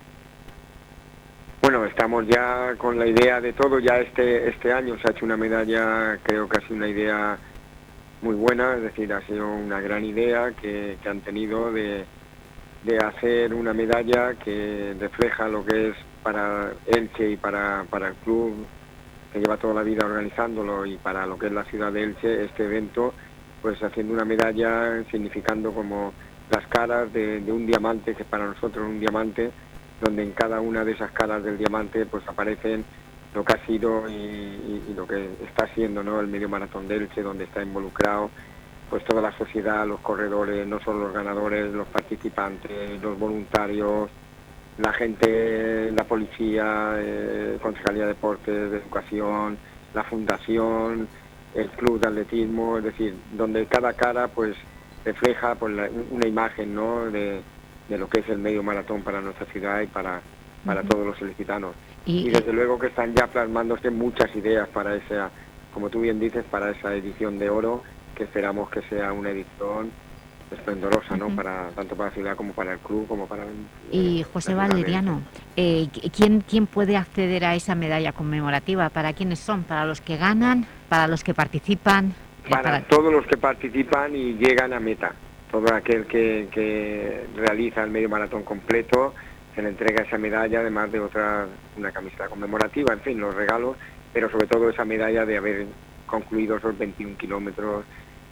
Bueno, estamos ya con la idea de todo. Ya este este año se ha hecho una medalla, creo que ha sido una idea muy buena, es decir, ha sido una gran idea que, que han tenido de... de hacer una medalla que refleja lo que es para Elche y para, para el club, que lleva toda la vida organizándolo, y para lo que es la ciudad de Elche, este evento, pues haciendo una medalla significando como las caras de, de un diamante, que para nosotros es un diamante, donde en cada una de esas caras del diamante pues aparecen lo que ha sido y, y, y lo que está siendo, ¿no?, el medio maratón de Elche, donde está involucrado pues toda la sociedad, los corredores, no solo los ganadores, los participantes, los voluntarios, la gente, la policía, eh, Concejalía de Deportes, de Educación, la Fundación, el Club de Atletismo, es decir, donde cada cara pues refleja pues, la, una imagen, ¿no?, de, de lo que es el medio maratón para nuestra ciudad y para, para uh-huh. todos los ilicitanos. Y, y desde luego que están ya plasmándose muchas ideas para esa, como tú bien dices, para esa edición de oro, que esperamos que sea una edición esplendorosa, ¿no? Uh-huh. Para tanto para la ciudad como para el club, como para el, y José Valeriano, eh, ¿quién, ¿quién puede acceder a esa medalla conmemorativa? ¿Para quiénes son? ¿Para los que ganan? ¿Para los que participan? Para, para... todos los que participan y llegan a meta. Todo aquel que, que realiza el medio maratón completo se le entrega esa medalla, además de otra, una camiseta conmemorativa, en fin, los regalos, pero sobre todo esa medalla de haber concluido esos veintiún kilómetros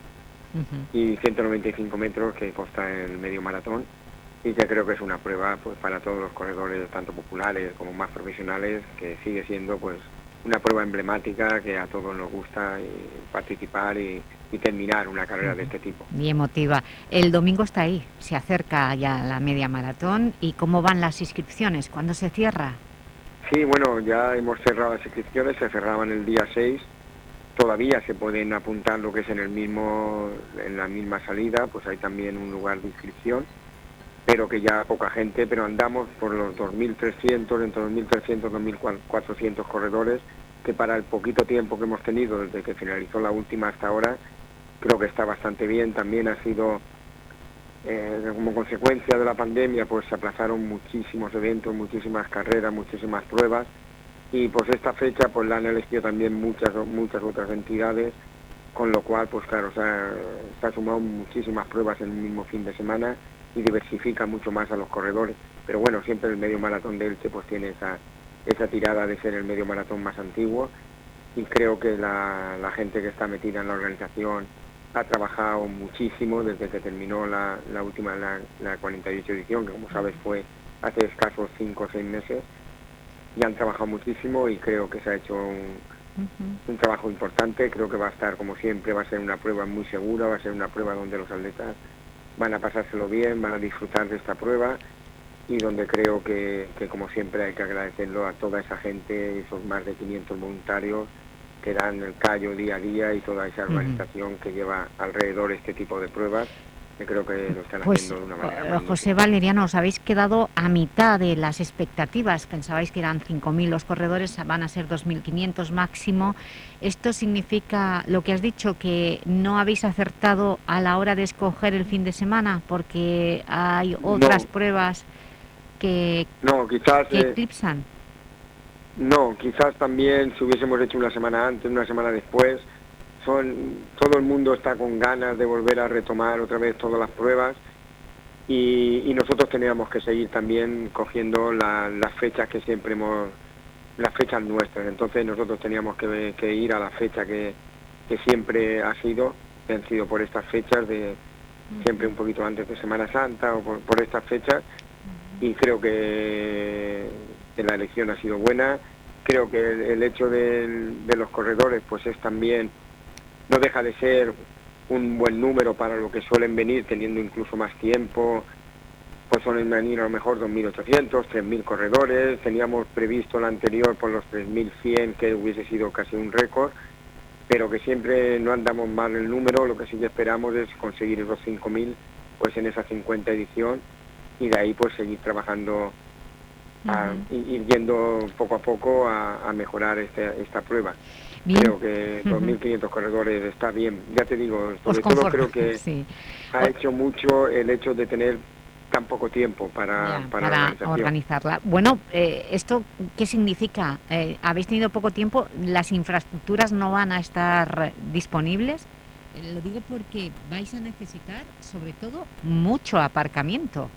uh-huh. y ciento noventa y cinco metros que consta el medio maratón, y que creo que es una prueba pues para todos los corredores, tanto populares como más profesionales, que sigue siendo pues una prueba emblemática que a todos nos gusta y participar y, y terminar una carrera uh-huh. de este tipo. Y emotiva. El domingo está ahí, se acerca ya la media maratón. ¿Y cómo van las inscripciones? ¿Cuándo se cierra? Sí, bueno, ya hemos cerrado las inscripciones, se cerraban el día seis. Todavía se pueden apuntar lo que es en el mismo, en la misma salida, pues hay también un lugar de inscripción, pero que ya poca gente, pero andamos por los dos mil trescientos, entre dos mil trescientos y dos mil cuatrocientos corredores, que para el poquito tiempo que hemos tenido desde que finalizó la última hasta ahora, creo que está bastante bien. También ha sido, eh, como consecuencia de la pandemia, pues se aplazaron muchísimos eventos, muchísimas carreras, muchísimas pruebas, y pues esta fecha pues la han elegido también muchas muchas otras entidades, con lo cual pues claro, o sea, se han sumado muchísimas pruebas en el mismo fin de semana y diversifica mucho más a los corredores. Pero bueno, siempre el medio maratón de Elche pues tiene esa esa tirada de ser el medio maratón más antiguo, y creo que la, la gente que está metida en la organización ha trabajado muchísimo desde que terminó la, la última, la, la cuarenta y ocho edición, que como sabes fue hace escasos cinco o seis meses, y han trabajado muchísimo y creo que se ha hecho un, uh-huh. un trabajo importante. Creo que va a estar, como siempre, va a ser una prueba muy segura, va a ser una prueba donde los atletas van a pasárselo bien, van a disfrutar de esta prueba, y donde creo que, que como siempre hay que agradecerlo a toda esa gente, esos más de quinientos voluntarios que dan el callo día a día, y toda esa organización uh-huh. que lleva alrededor este tipo de pruebas, que creo que lo están pues, haciendo de una manera uh, José Valeriano, os habéis quedado a mitad de las expectativas. Pensabais que eran cinco mil los corredores, van a ser dos mil quinientos máximo. ¿Esto significa lo que has dicho, que no habéis acertado a la hora de escoger el fin de semana porque hay otras no. pruebas que, no, quizás, que eclipsan? Eh, no, quizás también si hubiésemos hecho una semana antes, una semana después. Son, todo el mundo está con ganas de volver a retomar otra vez todas las pruebas, y, y nosotros teníamos que seguir también cogiendo la, las fechas que siempre hemos, las fechas nuestras. Entonces nosotros teníamos que, que ir a la fecha que, que siempre ha sido, que han sido por estas fechas, de siempre un poquito antes de Semana Santa o por, por estas fechas, y creo que, que la elección ha sido buena. Creo que el, el hecho de, de los corredores pues es también, no deja de ser un buen número para lo que suelen venir, teniendo incluso más tiempo. Pues suelen venir a lo mejor dos mil ochocientos, tres mil corredores. Teníamos previsto el anterior por los tres mil cien, que hubiese sido casi un récord, pero que siempre no andamos mal el número. Lo que sí que esperamos es conseguir esos cinco mil pues en esa cincuenta edición, y de ahí pues seguir trabajando, a, uh-huh. ir yendo poco a poco a, a mejorar este, esta prueba. Bien. Creo que dos mil quinientos uh-huh. corredores está bien, ya te digo, sobre todo creo que sí. ha hecho mucho el hecho de tener tan poco tiempo para, ya, para, para la organizarla. Bueno, eh, ¿esto qué significa? Eh, ¿Habéis tenido poco tiempo? ¿Las infraestructuras no van a estar disponibles? Eh, lo digo porque vais a necesitar, sobre todo, mucho aparcamiento.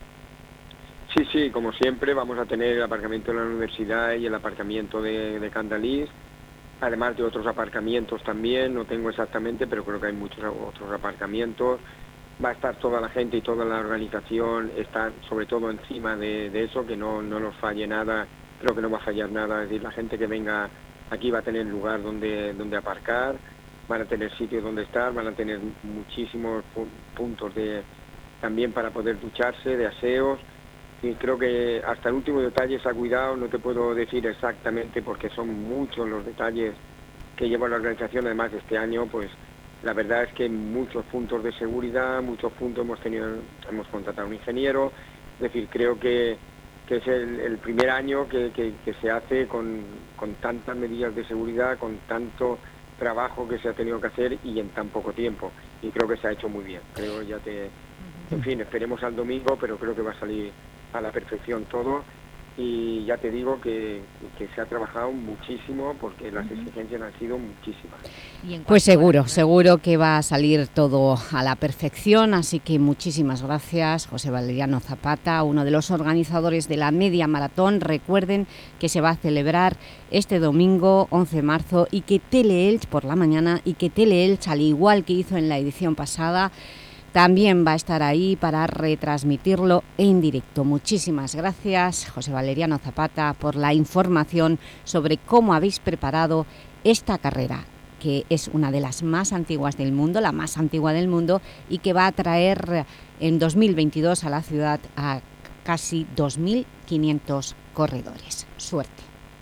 Sí, sí, como siempre vamos a tener el aparcamiento de la universidad y el aparcamiento de, de Candalís, además de otros aparcamientos también, no tengo exactamente, pero creo que hay muchos otros aparcamientos. Va a estar toda la gente y toda la organización, está sobre todo encima de, de eso, que no, no nos falle nada, creo que no va a fallar nada, es decir, la gente que venga aquí va a tener lugar donde, donde aparcar, van a tener sitios donde estar, van a tener muchísimos puntos de también para poder ducharse, de aseos, y creo que hasta el último detalle se ha cuidado, no te puedo decir exactamente porque son muchos los detalles que lleva la organización, además de este año, pues la verdad es que muchos puntos de seguridad, muchos puntos hemos tenido, hemos contratado a un ingeniero, es decir, creo que, que es el, el primer año que, que, que se hace con, con tantas medidas de seguridad, con tanto trabajo que se ha tenido que hacer y en tan poco tiempo, y creo que se ha hecho muy bien, creo ya te, en fin, esperemos al domingo, pero creo que va a salir a la perfección todo, y ya te digo que, que se ha trabajado muchísimo porque las exigencias han sido muchísimas. Pues seguro, seguro que va a salir todo a la perfección, así que muchísimas gracias, José Valeriano Zapata, uno de los organizadores de la media maratón. Recuerden que se va a celebrar este domingo once de marzo y que Teleelch por la mañana, y que Teleelch, al igual que hizo en la edición pasada, también va a estar ahí para retransmitirlo en directo. Muchísimas gracias, José Valeriano Zapata, por la información sobre cómo habéis preparado esta carrera, que es una de las más antiguas del mundo, la más antigua del mundo, y que va a traer en dos mil veintidós a la ciudad a casi dos mil quinientos corredores. Suerte.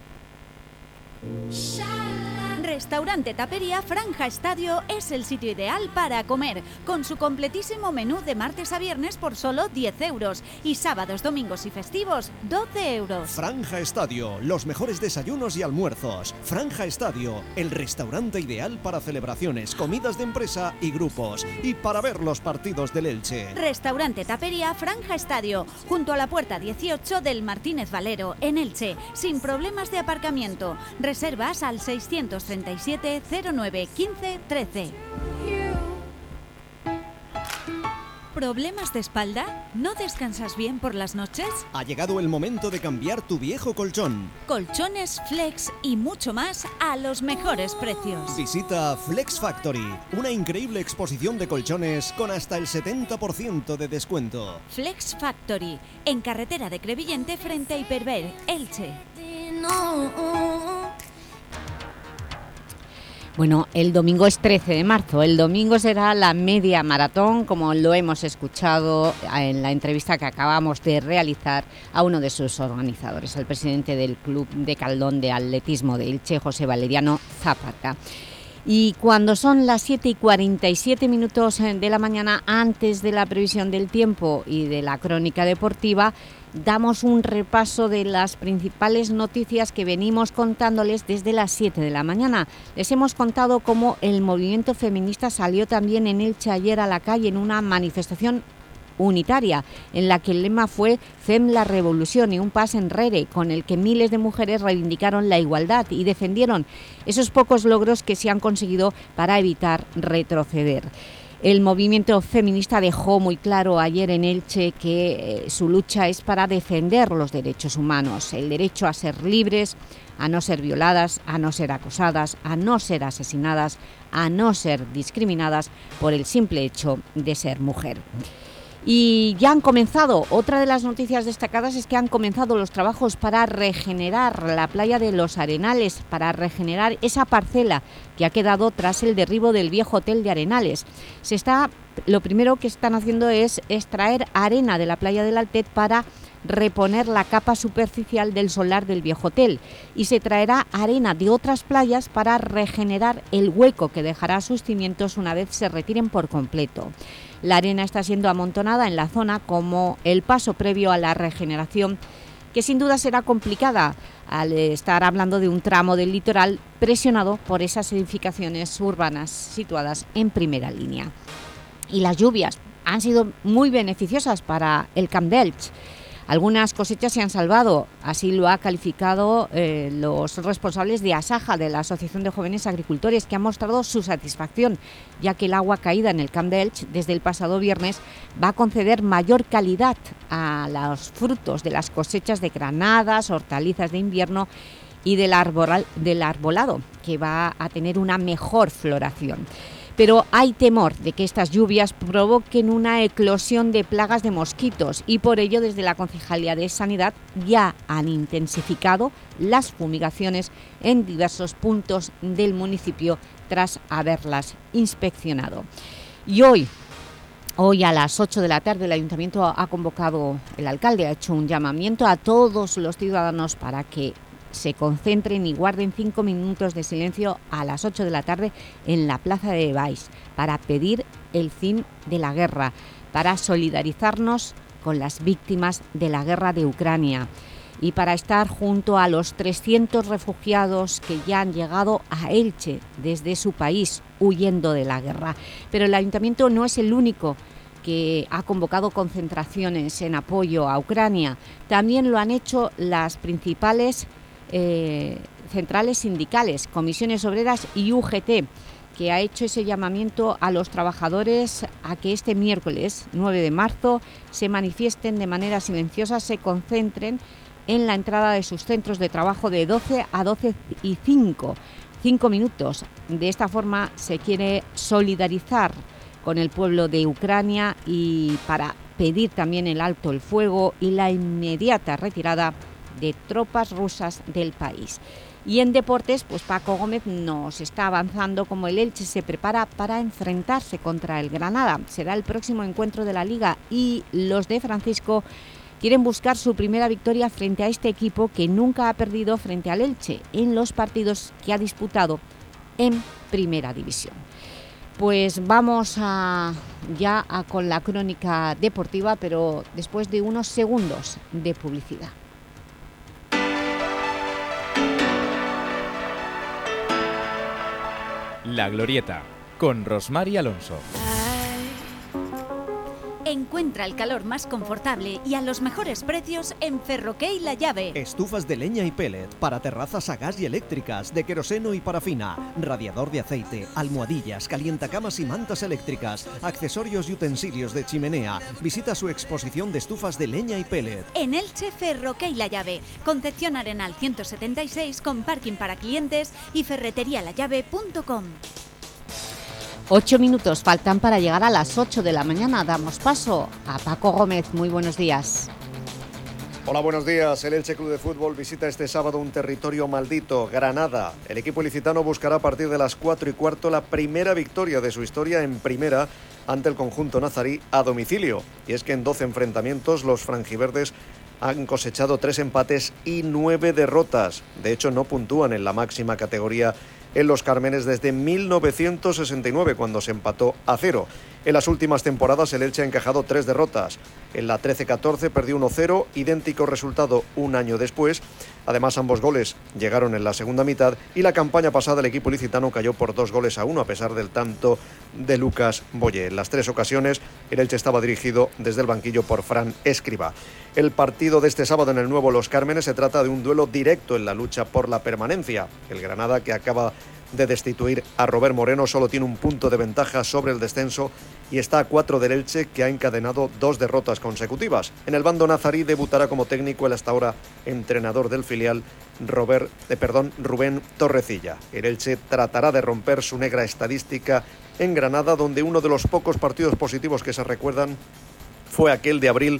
Restaurante Tapería Franja Estadio es el sitio ideal para comer, con su completísimo menú de martes a viernes por solo diez euros y sábados, domingos y festivos doce euros. Franja Estadio, los mejores desayunos y almuerzos. Franja Estadio, el restaurante ideal para celebraciones, comidas de empresa y grupos, y para ver los partidos del Elche. Restaurante Tapería Franja Estadio, junto a la puerta dieciocho del Martínez Valero, en Elche, sin problemas de aparcamiento. Reservas al seiscientos treinta y siete cero nueve quince trece. ¿Problemas de espalda? ¿No descansas bien por las noches? Ha llegado el momento de cambiar tu viejo colchón. Colchones, Flex y mucho más a los mejores precios. Visita Flex Factory, una increíble exposición de colchones con hasta el setenta por ciento de descuento. Flex Factory, en carretera de Crevillente frente a Hiperver, Elche. Bueno, el domingo es trece de marzo, el domingo será la media maratón, como lo hemos escuchado en la entrevista que acabamos de realizar a uno de sus organizadores, el presidente del Club de Caldón de Atletismo de Elche, José Valeriano Zapata. Y cuando son las siete y cuarenta y siete minutos de la mañana, antes de la previsión del tiempo y de la crónica deportiva, damos un repaso de las principales noticias que venimos contándoles desde las siete de la mañana. Les hemos contado cómo el movimiento feminista salió también en Elche ayer a la calle en una manifestación unitaria, en la que el lema fue Fem la revolución y un pas enrere, con el que miles de mujeres reivindicaron la igualdad y defendieron esos pocos logros que se han conseguido para evitar retroceder. El movimiento feminista dejó muy claro ayer en Elche que eh, su lucha es para defender los derechos humanos, el derecho a ser libres, a no ser violadas, a no ser acosadas, a no ser asesinadas, a no ser discriminadas por el simple hecho de ser mujer. Y ya han comenzado, otra de las noticias destacadas es que han comenzado los trabajos para regenerar la playa de Los Arenales, para regenerar esa parcela que ha quedado tras el derribo del viejo hotel de Arenales. Se está lo primero que están haciendo es extraer arena de la playa del Altet para reponer la capa superficial del solar del viejo hotel, y se traerá arena de otras playas para regenerar el hueco que dejará sus cimientos una vez se retiren por completo. La arena está siendo amontonada en la zona como el paso previo a la regeneración, que sin duda será complicada al estar hablando de un tramo del litoral presionado por esas edificaciones urbanas situadas en primera línea. Y las lluvias han sido muy beneficiosas para el Camp d'Elx. Algunas cosechas se han salvado, así lo ha calificado eh, los responsables de Asaja, de la Asociación de Jóvenes Agricultores, que han mostrado su satisfacción, ya que el agua caída en el Camp d'Elx desde el pasado viernes va a conceder mayor calidad a los frutos de las cosechas de granadas, hortalizas de invierno y del, arboral, del arbolado, que va a tener una mejor floración. Pero hay temor de que estas lluvias provoquen una eclosión de plagas de mosquitos, y por ello desde la Concejalía de Sanidad ya han intensificado las fumigaciones en diversos puntos del municipio tras haberlas inspeccionado. Y hoy, hoy a las ocho de la tarde el Ayuntamiento ha convocado, el alcalde ha hecho un llamamiento a todos los ciudadanos para que se concentren y guarden cinco minutos de silencio a las ocho de la tarde en la Plaza de Baix para pedir el fin de la guerra, para solidarizarnos con las víctimas de la guerra de Ucrania y para estar junto a los trescientos refugiados que ya han llegado a Elche desde su país huyendo de la guerra. Pero el Ayuntamiento no es el único que ha convocado concentraciones en apoyo a Ucrania. También lo han hecho las principales Eh, centrales sindicales, Comisiones Obreras y U G T, que ha hecho ese llamamiento a los trabajadores a que este miércoles nueve de marzo se manifiesten de manera silenciosa, se concentren en la entrada de sus centros de trabajo de doce a doce y cinco, cinco minutos. De esta forma se quiere solidarizar con el pueblo de Ucrania y para pedir también el alto el fuego y la inmediata retirada de tropas rusas del país. Y en deportes, pues Paco Gómez nos está avanzando como el Elche se prepara para enfrentarse contra el Granada. Será el próximo encuentro de la Liga y los de Francisco quieren buscar su primera victoria frente a este equipo que nunca ha perdido frente al Elche en los partidos que ha disputado en Primera División. Pues vamos a, ya a, con la crónica deportiva, pero después de unos segundos de publicidad. La Glorieta, con Rosmar Alonso. Encuentra el calor más confortable y a los mejores precios en Ferroquey La Llave. Estufas de leña y pellet para terrazas a gas y eléctricas, de queroseno y parafina, radiador de aceite, almohadillas, calientacamas y mantas eléctricas, accesorios y utensilios de chimenea. Visita su exposición de estufas de leña y pellet. En Elche, Ferroquey La Llave, Concepción Arenal ciento setenta y seis con parking para clientes y ferretería la llave punto com. Ocho minutos faltan para llegar a las ocho de la mañana. Damos paso a Paco Gómez. Muy buenos días. Hola, buenos días. El Elche Club de Fútbol visita este sábado un territorio maldito, Granada. El equipo ilicitano buscará a partir de las cuatro y cuarto la primera victoria de su historia en primera ante el conjunto nazarí a domicilio. Y es que en doce enfrentamientos los franjiverdes han cosechado tres empates y nueve derrotas. De hecho, no puntúan en la máxima categoría en los Cármenes desde mil novecientos sesenta y nueve, cuando se empató a cero. En las últimas temporadas el Elche ha encajado tres derrotas. En la trece catorce perdió uno cero, idéntico resultado un año después. Además, ambos goles llegaron en la segunda mitad y la campaña pasada el equipo ilicitano cayó por dos goles a uno a pesar del tanto de Lucas Boye. En las tres ocasiones el Elche estaba dirigido desde el banquillo por Fran Escribá. El partido de este sábado en el nuevo Los Cármenes se trata de un duelo directo en la lucha por la permanencia. El Granada, que acaba de destituir a Robert Moreno, solo tiene un punto de ventaja sobre el descenso y está a cuatro del Elche, que ha encadenado dos derrotas consecutivas. En el bando nazarí debutará como técnico el hasta ahora entrenador del filial, Robert, eh, perdón, Rubén Torrecilla. El Elche tratará de romper su negra estadística en Granada, donde uno de los pocos partidos positivos que se recuerdan fue aquel de abril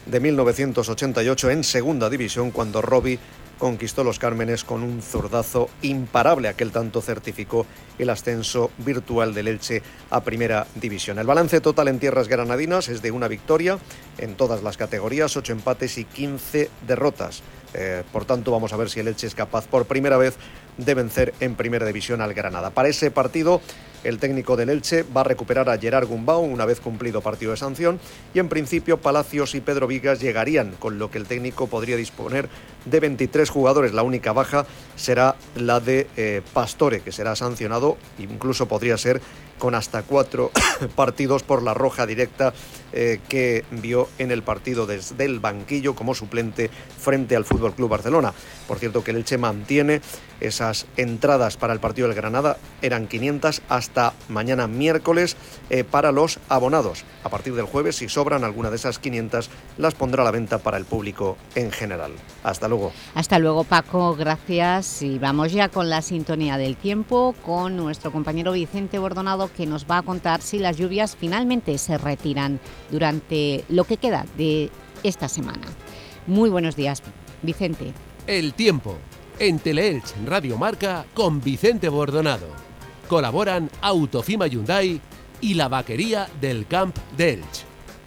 de mil novecientos ochenta y ocho en Segunda División, cuando Robbie conquistó los Cármenes con un zurdazo imparable. Aquel tanto certificó el ascenso virtual del Elche a Primera División. El balance total en tierras granadinas es de una victoria en todas las categorías, ocho empates y quince derrotas. Eh, por tanto, vamos a ver si el Elche es capaz por primera vez de vencer en Primera División al Granada. Para ese partido, el técnico del Elche va a recuperar a Gerard Gumbau una vez cumplido partido de sanción, y en principio Palacios y Pedro Vigas llegarían, con lo que el técnico podría disponer de veintitrés jugadores. La única baja será la de eh, Pastore, que será sancionado, incluso podría ser con hasta cuatro partidos por la roja directa eh, que vio en el partido desde el banquillo como suplente frente al F C Barcelona. Por cierto, que el Elche mantiene esas entradas para el partido del Granada, eran quinientas hasta mañana miércoles eh, para los abonados. A partir del jueves, si sobran alguna de esas quinientas, las pondrá a la venta para el público en general. Hasta luego. Hasta luego, Paco, gracias. Y vamos ya con la sintonía del tiempo, con nuestro compañero Vicente Bordonado, que nos va a contar si las lluvias finalmente se retiran durante lo que queda de esta semana. Muy buenos días, Vicente. El tiempo, en Teleelch Radio Marca, con Vicente Bordonado. Colaboran Autofima Hyundai y la vaquería del Camp de Elche.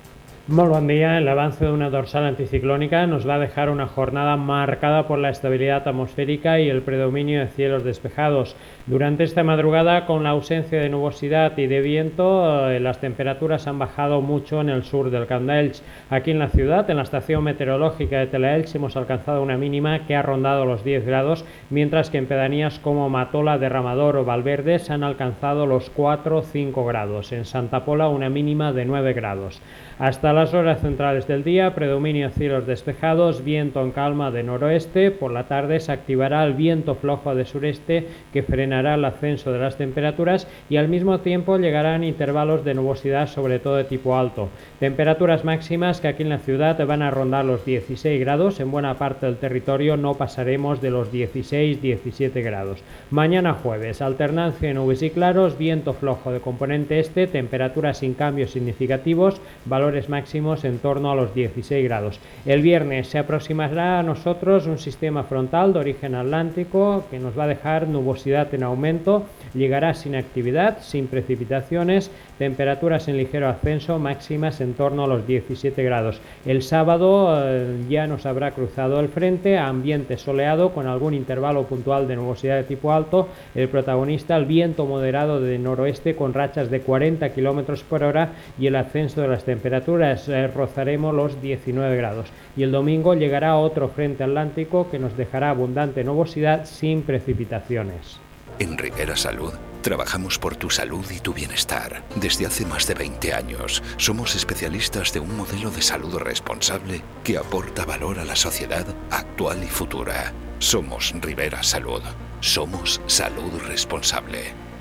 Muy buen día. El avance de una dorsal anticiclónica nos va a dejar una jornada marcada por la estabilidad atmosférica y el predominio de cielos despejados. Durante esta madrugada, con la ausencia de nubosidad y de viento, eh, las temperaturas han bajado mucho en el sur del Camp de Elche. Aquí en la ciudad, en la estación meteorológica de Teleelch, hemos alcanzado una mínima que ha rondado los diez grados, mientras que en pedanías como Matola, Derramador o Valverde se han alcanzado los cuatro o cinco grados. En Santa Pola, una mínima de nueve grados. Hasta las horas centrales del día, predominio cielos despejados, viento en calma de noroeste. Por la tarde se activará el viento flojo de sureste, que frenará el ascenso de las temperaturas, y al mismo tiempo llegarán intervalos de nubosidad, sobre todo de tipo alto. Temperaturas máximas que aquí en la ciudad van a rondar los dieciséis grados. En buena parte del territorio no pasaremos de los dieciséis a diecisiete grados. Mañana jueves, alternancia de nubes y claros, viento flojo de componente este, temperaturas sin cambios significativos, valores máximos en torno a los dieciséis grados. El viernes se aproximará a nosotros un sistema frontal de origen atlántico que nos va a dejar nubosidad en aumento, llegará sin actividad, sin precipitaciones, temperaturas en ligero ascenso, máximas en torno a los diecisiete grados. El sábado eh, ya nos habrá cruzado el frente, ambiente soleado con algún intervalo puntual de nubosidad de tipo alto. El protagonista, el viento moderado de noroeste con rachas de cuarenta kilómetros por hora, y el ascenso de las temperaturas, eh, rozaremos los diecinueve grados. Y el domingo llegará otro frente atlántico que nos dejará abundante nubosidad sin precipitaciones. En Rivera Salud trabajamos por tu salud y tu bienestar. Desde hace más de veinte años somos especialistas de un modelo de salud responsable que aporta valor a la sociedad actual y futura. Somos Rivera Salud. Somos salud responsable.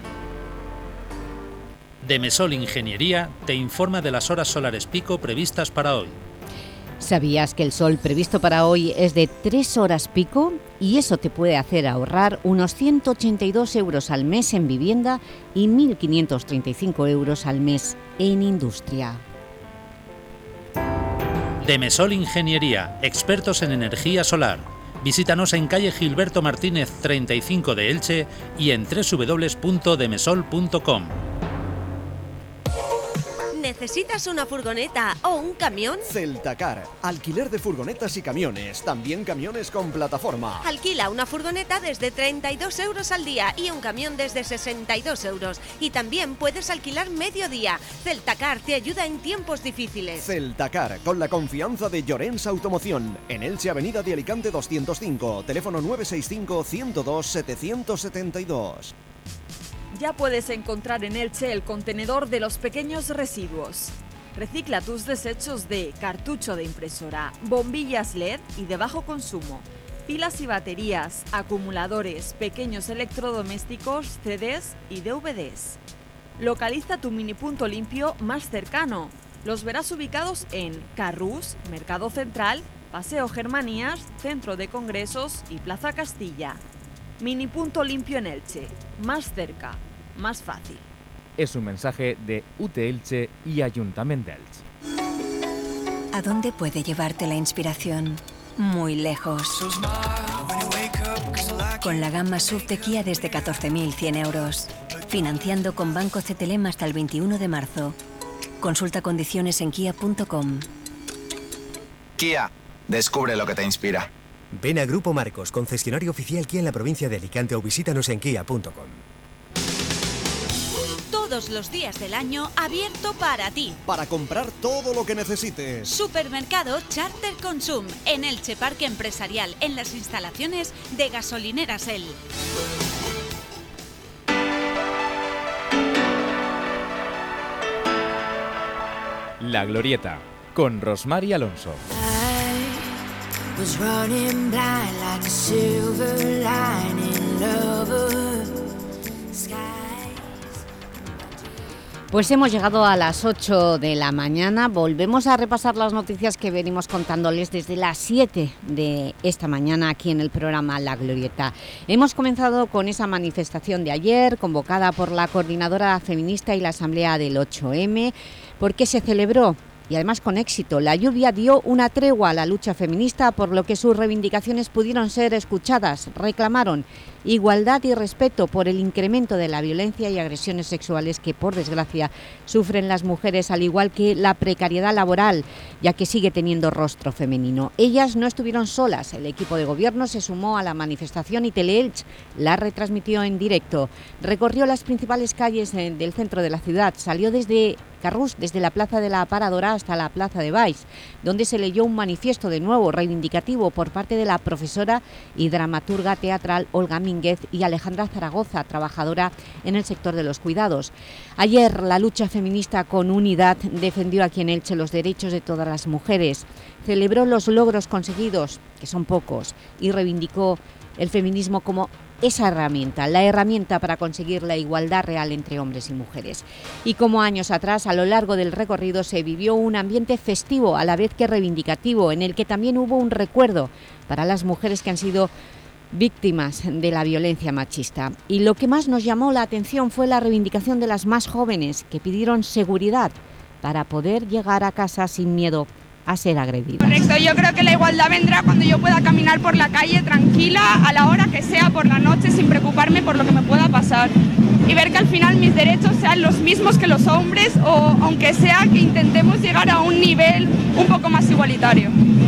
Demesol Ingeniería te informa de las horas solares pico previstas para hoy. ¿Sabías que el sol previsto para hoy es de tres horas pico? Y eso te puede hacer ahorrar unos ciento ochenta y dos euros al mes en vivienda y mil quinientos treinta y cinco euros al mes en industria. Demesol Ingeniería, expertos en energía solar. Visítanos en calle Gilberto Martínez treinta y cinco de Elche y en doble u doble u doble u punto demesol punto com. ¿Necesitas una furgoneta o un camión? Celtacar, alquiler de furgonetas y camiones, también camiones con plataforma. Alquila una furgoneta desde treinta y dos euros al día y un camión desde sesenta y dos euros. Y también puedes alquilar medio día. Celtacar te ayuda en tiempos difíciles. Celtacar, con la confianza de Llorens Automoción. En Elche, Avenida de Alicante doscientos cinco, teléfono nueve seis cinco, ciento dos, setecientos setenta y dos. Ya puedes encontrar en Elche el contenedor de los pequeños residuos. Recicla tus desechos de cartucho de impresora, bombillas L E D y de bajo consumo, pilas y baterías, acumuladores, pequeños electrodomésticos, C Ds y D V Ds. Localiza tu mini punto limpio más cercano. Los verás ubicados en Carrús, Mercado Central, Paseo Germanías, Centro de Congresos y Plaza Castilla. Mini punto limpio en Elche, más cerca, más fácil. Es un mensaje de U T Elche y Ayuntamiento de Elche. ¿A dónde puede llevarte la inspiración? Muy lejos. Con la gama S U V de Kia desde catorce mil cien euros. Financiando con Banco C T L M hasta el veintiuno de marzo. Consulta condiciones en kia punto com. Kia, descubre lo que te inspira. Ven a Grupo Marcos, concesionario oficial Kia en la provincia de Alicante, o visítanos en kia punto com. Todos los días del año abierto para ti. Para comprar todo lo que necesites. Supermercado Charter Consum en Elche Parque Empresarial, en las instalaciones de Gasolineras El. La Glorieta, con Rosmar Alonso. Was running blind like a silver lining lover. Pues hemos llegado a las ocho de la mañana, volvemos a repasar las noticias que venimos contándoles desde las siete de esta mañana aquí en el programa La Glorieta. Hemos comenzado con esa manifestación de ayer, convocada por la Coordinadora Feminista y la Asamblea del ocho eme, porque se celebró, y además con éxito, la lluvia dio una tregua a la lucha feminista, por lo que sus reivindicaciones pudieron ser escuchadas. Reclamaron igualdad y respeto por el incremento de la violencia y agresiones sexuales que, por desgracia, sufren las mujeres, al igual que la precariedad laboral, ya que sigue teniendo rostro femenino. Ellas no estuvieron solas, el equipo de gobierno se sumó a la manifestación y Teleelch la retransmitió en directo. Recorrió las principales calles del centro de la ciudad, salió desde Carrús, desde la Plaza de la Aparadora hasta la Plaza de Baix, donde se leyó un manifiesto de nuevo reivindicativo por parte de la profesora y dramaturga teatral Olga Mínguez y Alejandra Zaragoza, trabajadora en el sector de los cuidados. Ayer la lucha feminista con unidad defendió aquí en Elche los derechos de todas las mujeres, celebró los logros conseguidos, que son pocos, y reivindicó el feminismo como esa herramienta, la herramienta para conseguir la igualdad real entre hombres y mujeres. Y como años atrás, a lo largo del recorrido se vivió un ambiente festivo a la vez que reivindicativo, en el que también hubo un recuerdo para las mujeres que han sido víctimas de la violencia machista. Y lo que más nos llamó la atención fue la reivindicación de las más jóvenes, que pidieron seguridad para poder llegar a casa sin miedo a ser agredidas. Correcto, yo creo que la igualdad vendrá cuando yo pueda caminar por la calle tranquila, a la hora que sea, por la noche, sin preocuparme por lo que me pueda pasar. Y ver que al final mis derechos sean los mismos que los hombres, o aunque sea que intentemos llegar a un nivel un poco más igualitario.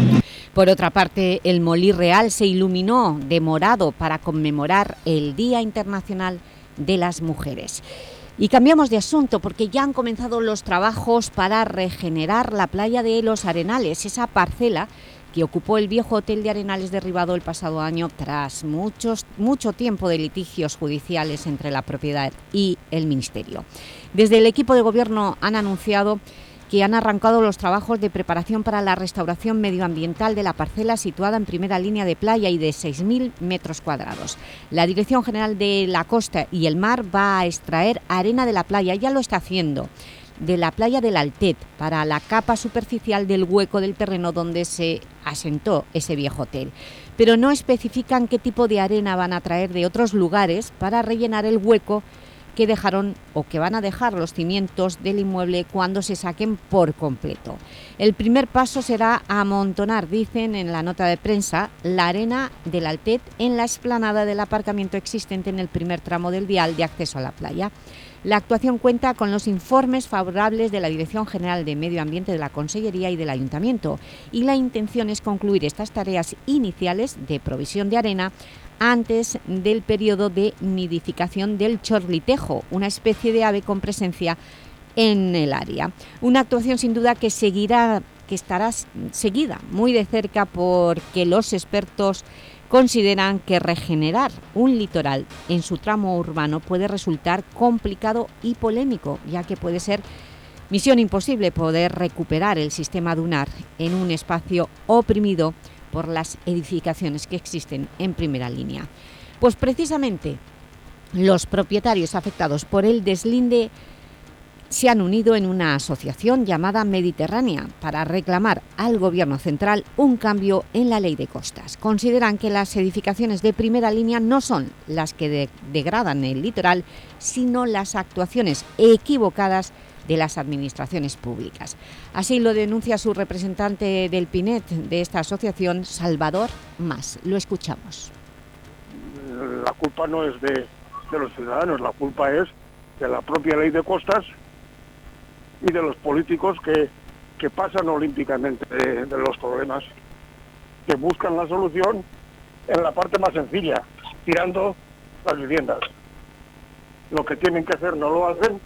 Por otra parte, el Molí Real se iluminó de morado para conmemorar el Día Internacional de las Mujeres. Y cambiamos de asunto porque ya han comenzado los trabajos para regenerar la playa de Los Arenales, esa parcela que ocupó el viejo hotel de Arenales derribado el pasado año tras muchos, mucho tiempo de litigios judiciales entre la propiedad y el Ministerio. Desde el equipo de gobierno han anunciado que han arrancado los trabajos de preparación para la restauración medioambiental de la parcela situada en primera línea de playa y de seis mil metros cuadrados. La Dirección General de la Costa y el Mar va a extraer arena de la playa, ya lo está haciendo, de la playa del Altet, para la capa superficial del hueco del terreno donde se asentó ese viejo hotel. Pero no especifican qué tipo de arena van a traer de otros lugares para rellenar el hueco que dejaron o que van a dejar los cimientos del inmueble cuando se saquen por completo. El primer paso será amontonar, dicen en la nota de prensa, la arena del Altet en la explanada del aparcamiento existente en el primer tramo del vial de acceso a la playa. La actuación cuenta con los informes favorables de la Dirección General de Medio Ambiente de la Consellería y del Ayuntamiento, y la intención es concluir estas tareas iniciales de provisión de arena antes del periodo de nidificación del chorlitejo, una especie de ave con presencia en el área. Una actuación sin duda que seguirá, que estará seguida muy de cerca, porque los expertos consideran que regenerar un litoral en su tramo urbano puede resultar complicado y polémico, ya que puede ser misión imposible poder recuperar el sistema dunar en un espacio oprimido por las edificaciones que existen en primera línea. Pues precisamente los propietarios afectados por el deslinde se han unido en una asociación llamada Mediterránea para reclamar al Gobierno central un cambio en la ley de costas. Consideran que las edificaciones de primera línea no son las que de- degradan el litoral, sino las actuaciones equivocadas de las administraciones públicas. Así lo denuncia su representante del Pinet de esta asociación, Salvador Mas. Lo escuchamos. La culpa no es de, de los ciudadanos, la culpa es de la propia ley de costas y de los políticos que, que pasan olímpicamente de, de los problemas, que buscan la solución en la parte más sencilla, tirando las viviendas. Lo que tienen que hacer no lo hacen,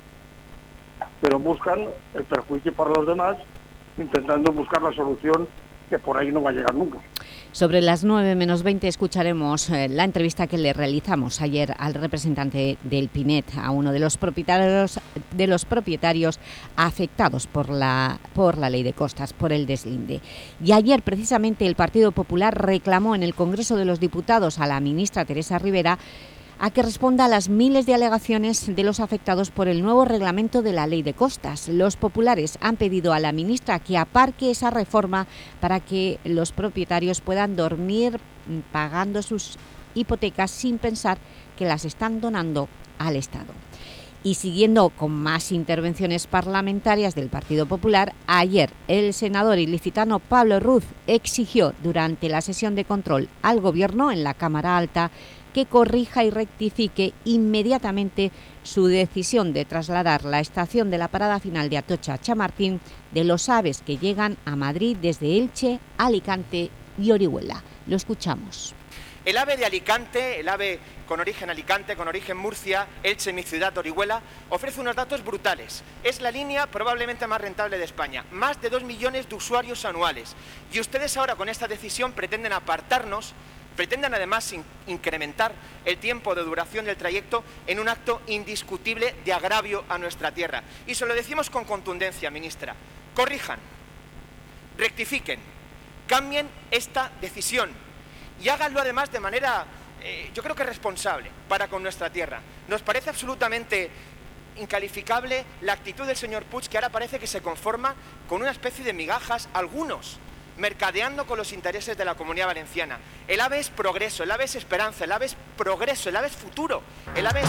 pero buscan el perjuicio para los demás, intentando buscar la solución que por ahí no va a llegar nunca. Sobre las nueve menos veinte escucharemos eh, la entrevista que le realizamos ayer al representante del Pinet, a uno de los propietarios, de los propietarios afectados por la, por la ley de costas, por el deslinde. Y ayer precisamente el Partido Popular reclamó en el Congreso de los Diputados a la ministra Teresa Rivera a que responda a las miles de alegaciones de los afectados por el nuevo reglamento de la Ley de Costas. Los populares han pedido a la ministra que aparque esa reforma para que los propietarios puedan dormir pagando sus hipotecas sin pensar que las están donando al Estado. Y siguiendo con más intervenciones parlamentarias del Partido Popular, ayer el senador ilicitano Pablo Ruz exigió durante la sesión de control al Gobierno en la Cámara Alta que corrija y rectifique inmediatamente su decisión de trasladar la estación de la parada final de Atocha a Chamartín de los AVEs que llegan a Madrid desde Elche, Alicante y Orihuela. Lo escuchamos. El AVE de Alicante, el AVE con origen Alicante, con origen Murcia, Elche, mi ciudad, Orihuela, ofrece unos datos brutales. Es la línea probablemente más rentable de España, más de dos millones de usuarios anuales. Y ustedes ahora con esta decisión pretenden apartarnos, pretenden además in- incrementar el tiempo de duración del trayecto en un acto indiscutible de agravio a nuestra tierra. Y se lo decimos con contundencia, ministra. Corrijan, rectifiquen, cambien esta decisión y háganlo además de manera, eh, yo creo que responsable para con nuestra tierra. Nos parece absolutamente incalificable la actitud del señor Puig, que ahora parece que se conforma con una especie de migajas, algunos, mercadeando con los intereses de la Comunidad Valenciana. El AVE es progreso, el AVE es esperanza, el AVE es progreso, el AVE es futuro, el AVE es...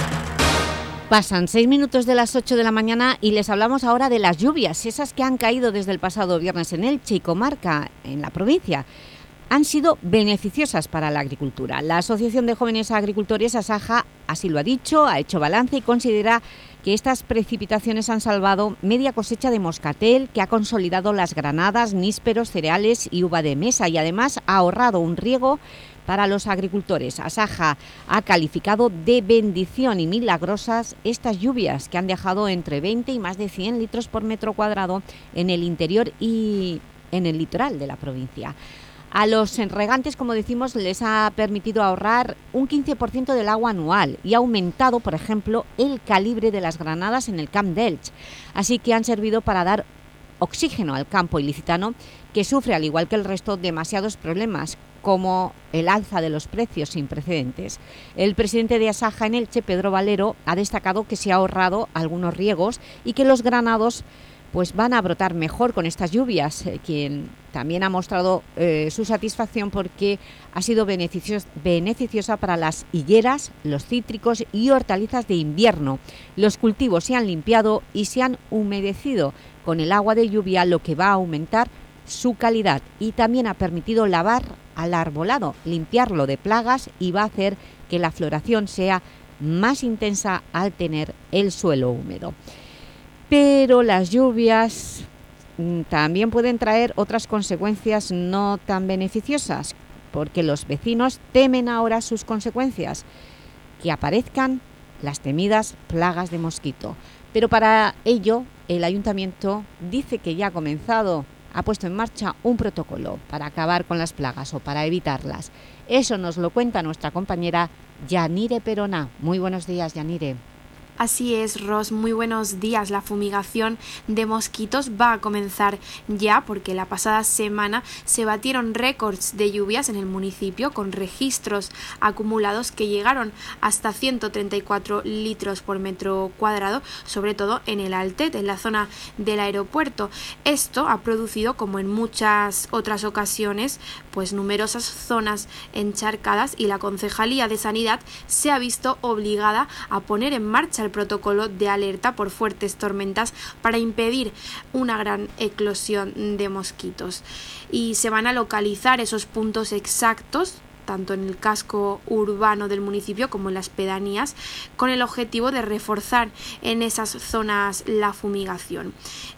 Pasan seis minutos de las ocho de la mañana y les hablamos ahora de las lluvias, esas que han caído desde el pasado viernes en Elche y comarca, en la provincia. Han sido beneficiosas para la agricultura. La Asociación de Jóvenes Agricultores, ASAJA, así lo ha dicho, ha hecho balance y considera que estas precipitaciones han salvado media cosecha de moscatel, que ha consolidado las granadas, nísperos, cereales y uva de mesa, y además ha ahorrado un riego para los agricultores. ASAJA ha calificado de bendición y milagrosas estas lluvias que han dejado entre veinte y más de cien litros por metro cuadrado en el interior y en el litoral de la provincia. A los regantes, como decimos, les ha permitido ahorrar un quince por ciento del agua anual y ha aumentado, por ejemplo, el calibre de las granadas en el Camp d'Elx. Así que han servido para dar oxígeno al campo ilicitano, que sufre, al igual que el resto, demasiados problemas, como el alza de los precios sin precedentes. El presidente de ASAJA en Elche, Pedro Valero, ha destacado que se ha ahorrado algunos riegos y que los granados pues van a brotar mejor con estas lluvias, eh, quien también ha mostrado eh, su satisfacción porque ha sido beneficios, beneficiosa para las higueras, los cítricos y hortalizas de invierno. Los cultivos se han limpiado y se han humedecido con el agua de lluvia, lo que va a aumentar su calidad, y también ha permitido lavar al arbolado, limpiarlo de plagas, y va a hacer que la floración sea más intensa al tener el suelo húmedo. Pero las lluvias mm, también pueden traer otras consecuencias no tan beneficiosas, porque los vecinos temen ahora sus consecuencias, que aparezcan las temidas plagas de mosquito. Pero para ello, el Ayuntamiento dice que ya ha comenzado, ha puesto en marcha un protocolo para acabar con las plagas o para evitarlas. Eso nos lo cuenta nuestra compañera Yanire Perona. Muy buenos días, Yanire. Así es, Ros, muy buenos días. La fumigación de mosquitos va a comenzar ya, porque la pasada semana se batieron récords de lluvias en el municipio, con registros acumulados que llegaron hasta ciento treinta y cuatro litros por metro cuadrado, sobre todo en el Altet, en la zona del aeropuerto. Esto ha producido, como en muchas otras ocasiones, pues numerosas zonas encharcadas, y la Concejalía de Sanidad se ha visto obligada a poner en marcha el el protocolo de alerta por fuertes tormentas para impedir una gran eclosión de mosquitos. Y se van a localizar esos puntos exactos tanto en el casco urbano del municipio como en las pedanías, con el objetivo de reforzar en esas zonas la fumigación.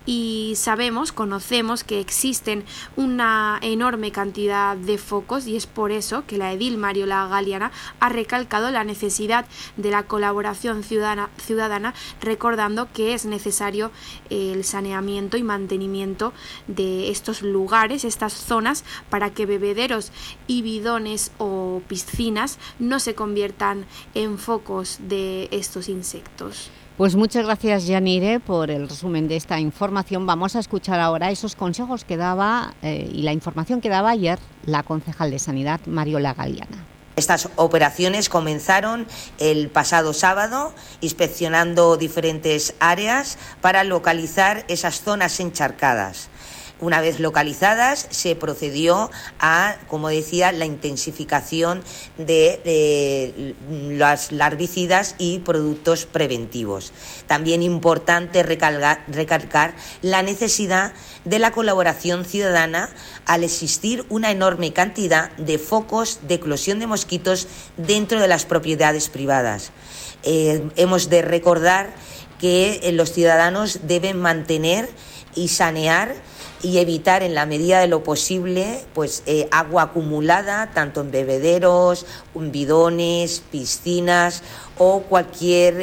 Y sabemos, conocemos que existen una enorme cantidad de focos y es por eso que la edil Mariola Galiana ha recalcado la necesidad de la colaboración ciudadana, ciudadana recordando que es necesario el saneamiento y mantenimiento de estos lugares, estas zonas, para que bebederos y bidones o piscinas no se conviertan en focos de estos insectos. Pues muchas gracias, Yanire, por el resumen de esta información. Vamos a escuchar ahora esos consejos que daba eh, y la información que daba ayer la concejal de Sanidad, Mariola Galiana. Estas operaciones comenzaron el pasado sábado, inspeccionando diferentes áreas para localizar esas zonas encharcadas. Una vez localizadas, se procedió a, como decía, la intensificación de, de los larvicidas y productos preventivos. También importante recalcar, recalcar la necesidad de la colaboración ciudadana al existir una enorme cantidad de focos de eclosión de mosquitos dentro de las propiedades privadas. Eh, hemos de recordar que los ciudadanos deben mantener y sanear y evitar en la medida de lo posible pues eh, agua acumulada tanto en bebederos, bidones, piscinas o cualquier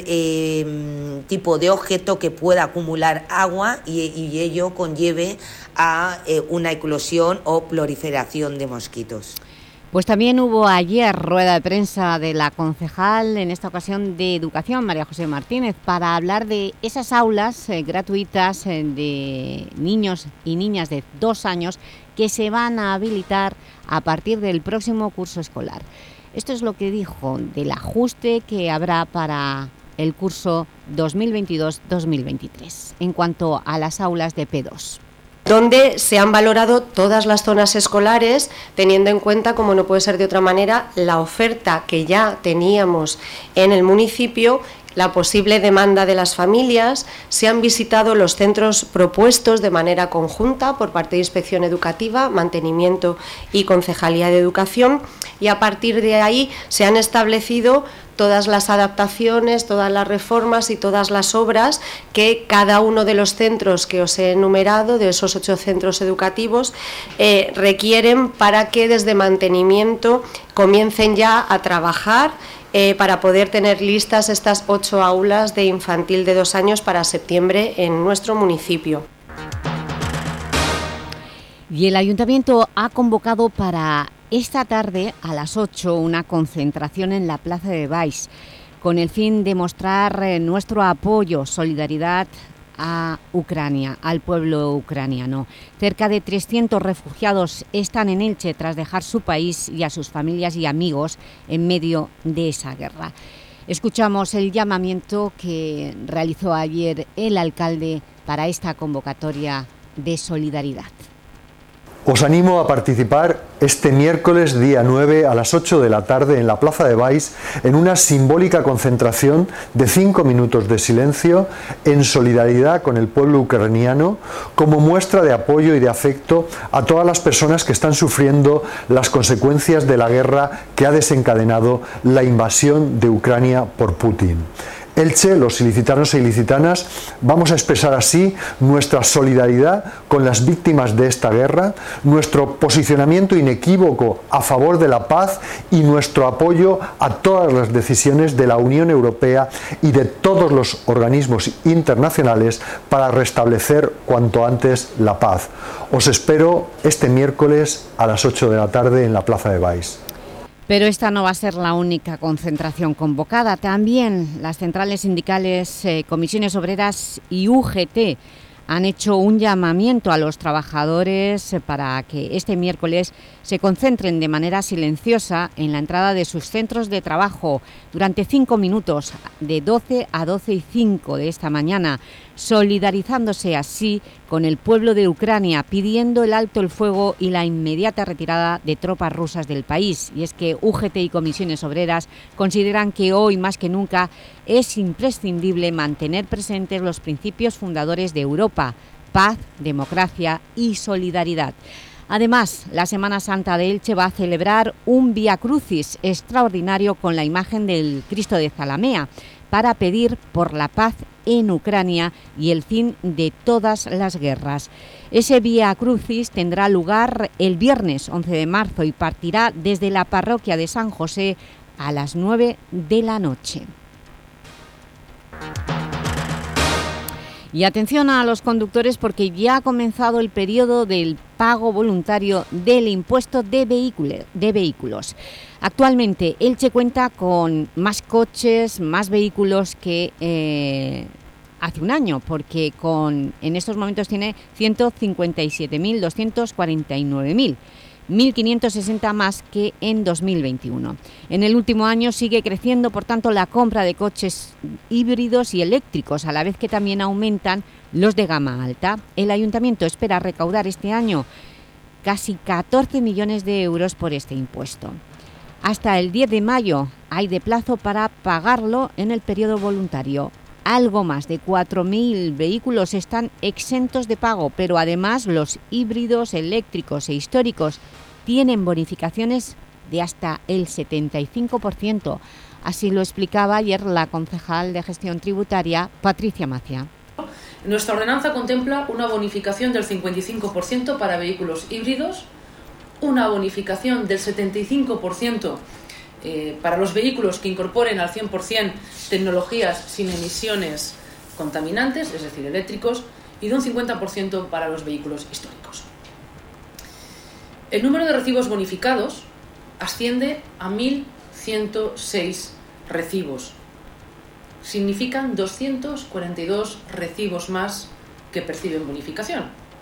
eh, tipo de objeto que pueda acumular agua y, y ello conlleve a eh, una eclosión o proliferación de mosquitos. Pues también hubo ayer rueda de prensa de la concejal, en esta ocasión de Educación, María José Martínez, para hablar de esas aulas eh, gratuitas eh, de niños y niñas de dos años que se van a habilitar a partir del próximo curso escolar. Esto es lo que dijo del ajuste que habrá para el curso dos mil veintidós dos mil veintitrés en cuanto a las aulas de P dos. Donde se han valorado todas las zonas escolares, teniendo en cuenta, como no puede ser de otra manera, la oferta que ya teníamos en el municipio, la posible demanda de las familias. Se han visitado los centros propuestos de manera conjunta por parte de Inspección Educativa, Mantenimiento y Concejalía de Educación, y a partir de ahí se han establecido todas las adaptaciones, todas las reformas y todas las obras que cada uno de los centros que os he enumerado, de esos ocho centros educativos, eh, requieren para que desde mantenimiento comiencen ya a trabajar eh, para poder tener listas estas ocho aulas de infantil de dos años para septiembre en nuestro municipio. Y el Ayuntamiento ha convocado para esta tarde a las ocho una concentración en la Plaza de Baix con el fin de mostrar eh, nuestro apoyo, solidaridad a Ucrania, al pueblo ucraniano. Cerca de trescientos refugiados están en Elche tras dejar su país y a sus familias y amigos en medio de esa guerra. Escuchamos el llamamiento que realizó ayer el alcalde para esta convocatoria de solidaridad. Os animo a participar este miércoles día nueve a las ocho de la tarde en la Plaza de Baix en una simbólica concentración de cinco minutos de silencio en solidaridad con el pueblo ucraniano como muestra de apoyo y de afecto a todas las personas que están sufriendo las consecuencias de la guerra que ha desencadenado la invasión de Ucrania por Putin. Elche, los ilicitanos e ilicitanas, vamos a expresar así nuestra solidaridad con las víctimas de esta guerra, nuestro posicionamiento inequívoco a favor de la paz y nuestro apoyo a todas las decisiones de la Unión Europea y de todos los organismos internacionales para restablecer cuanto antes la paz. Os espero este miércoles a las ocho de la tarde en la Plaza de Baix. Pero esta no va a ser la única concentración convocada. También las centrales sindicales, eh, comisiones obreras y U G T han hecho un llamamiento a los trabajadores para que este miércoles se concentren de manera silenciosa en la entrada de sus centros de trabajo durante cinco minutos, de doce a doce y cinco de esta mañana, solidarizándose así con el pueblo de Ucrania, pidiendo el alto el fuego y la inmediata retirada de tropas rusas del país. Y es que U G T y comisiones obreras consideran que hoy más que nunca es imprescindible mantener presentes los principios fundadores de Europa: paz, democracia y solidaridad. Además, la Semana Santa de Elche va a celebrar un Vía Crucis extraordinario con la imagen del Cristo de Zalamea para pedir por la paz en Ucrania y el fin de todas las guerras. Ese Vía Crucis tendrá lugar el viernes once de marzo y partirá desde la parroquia de San José a las nueve de la noche. Y atención a los conductores, porque ya ha comenzado el periodo del pago voluntario del impuesto de vehículos. De vehículos. Actualmente Elche cuenta con más coches, más vehículos que eh, hace un año, porque con, en estos momentos tiene ciento cincuenta y siete mil doscientos cuarenta y nueve, mil quinientos sesenta más que en dos mil veintiuno. En el último año sigue creciendo, por tanto, la compra de coches híbridos y eléctricos, a la vez que también aumentan los de gama alta. El Ayuntamiento espera recaudar este año casi catorce millones de euros por este impuesto. Hasta el diez de mayo hay de plazo para pagarlo en el periodo voluntario. Algo más de cuatro mil vehículos están exentos de pago, pero además los híbridos, eléctricos e históricos tienen bonificaciones de hasta el setenta y cinco por ciento. Así lo explicaba ayer la concejal de Gestión Tributaria, Patricia Macia. Nuestra ordenanza contempla una bonificación del cincuenta y cinco por ciento para vehículos híbridos, una bonificación del setenta y cinco por ciento Eh, para los vehículos que incorporen al cien por ciento tecnologías sin emisiones contaminantes, es decir, eléctricos, y de un cincuenta por ciento para los vehículos históricos. El número de recibos bonificados asciende a mil ciento seis recibos. Significan doscientos cuarenta y dos recibos más que perciben bonificación.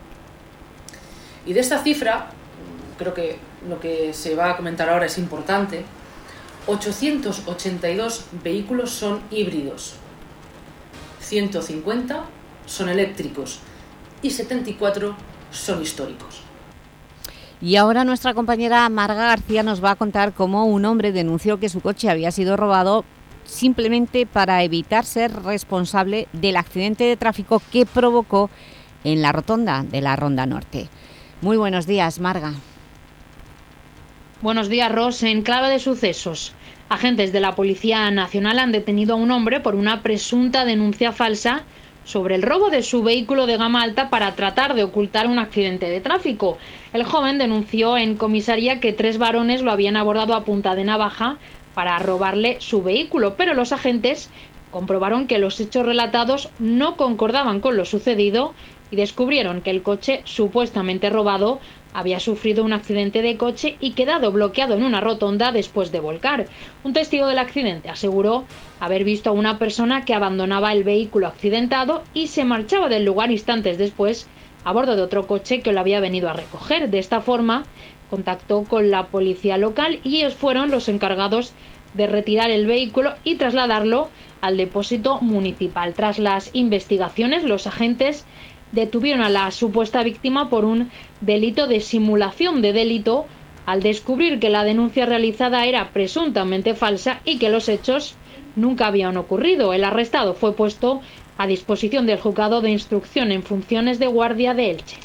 Y de esta cifra, creo que lo que se va a comentar ahora es importante. ochocientos ochenta y dos vehículos son híbridos, ciento cincuenta son eléctricos y setenta y cuatro son históricos. Y ahora nuestra compañera Marga García nos va a contar cómo un hombre denunció que su coche había sido robado simplemente para evitar ser responsable del accidente de tráfico que provocó en la rotonda de la Ronda Norte. Muy buenos días, Marga. Buenos días, Ros. En clave de sucesos, agentes de la Policía Nacional han detenido a un hombre por una presunta denuncia falsa sobre el robo de su vehículo de gama alta para tratar de ocultar un accidente de tráfico. El joven denunció en comisaría que tres varones lo habían abordado a punta de navaja para robarle su vehículo, pero los agentes comprobaron que los hechos relatados no concordaban con lo sucedido y descubrieron que el coche supuestamente robado había sufrido un accidente de coche y quedado bloqueado en una rotonda después de volcar. Un testigo del accidente aseguró haber visto a una persona que abandonaba el vehículo accidentado y se marchaba del lugar instantes después a bordo de otro coche que lo había venido a recoger. De esta forma, contactó con la policía local y ellos fueron los encargados de retirar el vehículo y trasladarlo al depósito municipal. Tras las investigaciones, los agentes detuvieron a la supuesta víctima por un delito de simulación de delito al descubrir que la denuncia realizada era presuntamente falsa y que los hechos nunca habían ocurrido. El arrestado fue puesto a disposición del juzgado de instrucción en funciones de guardia de Elche.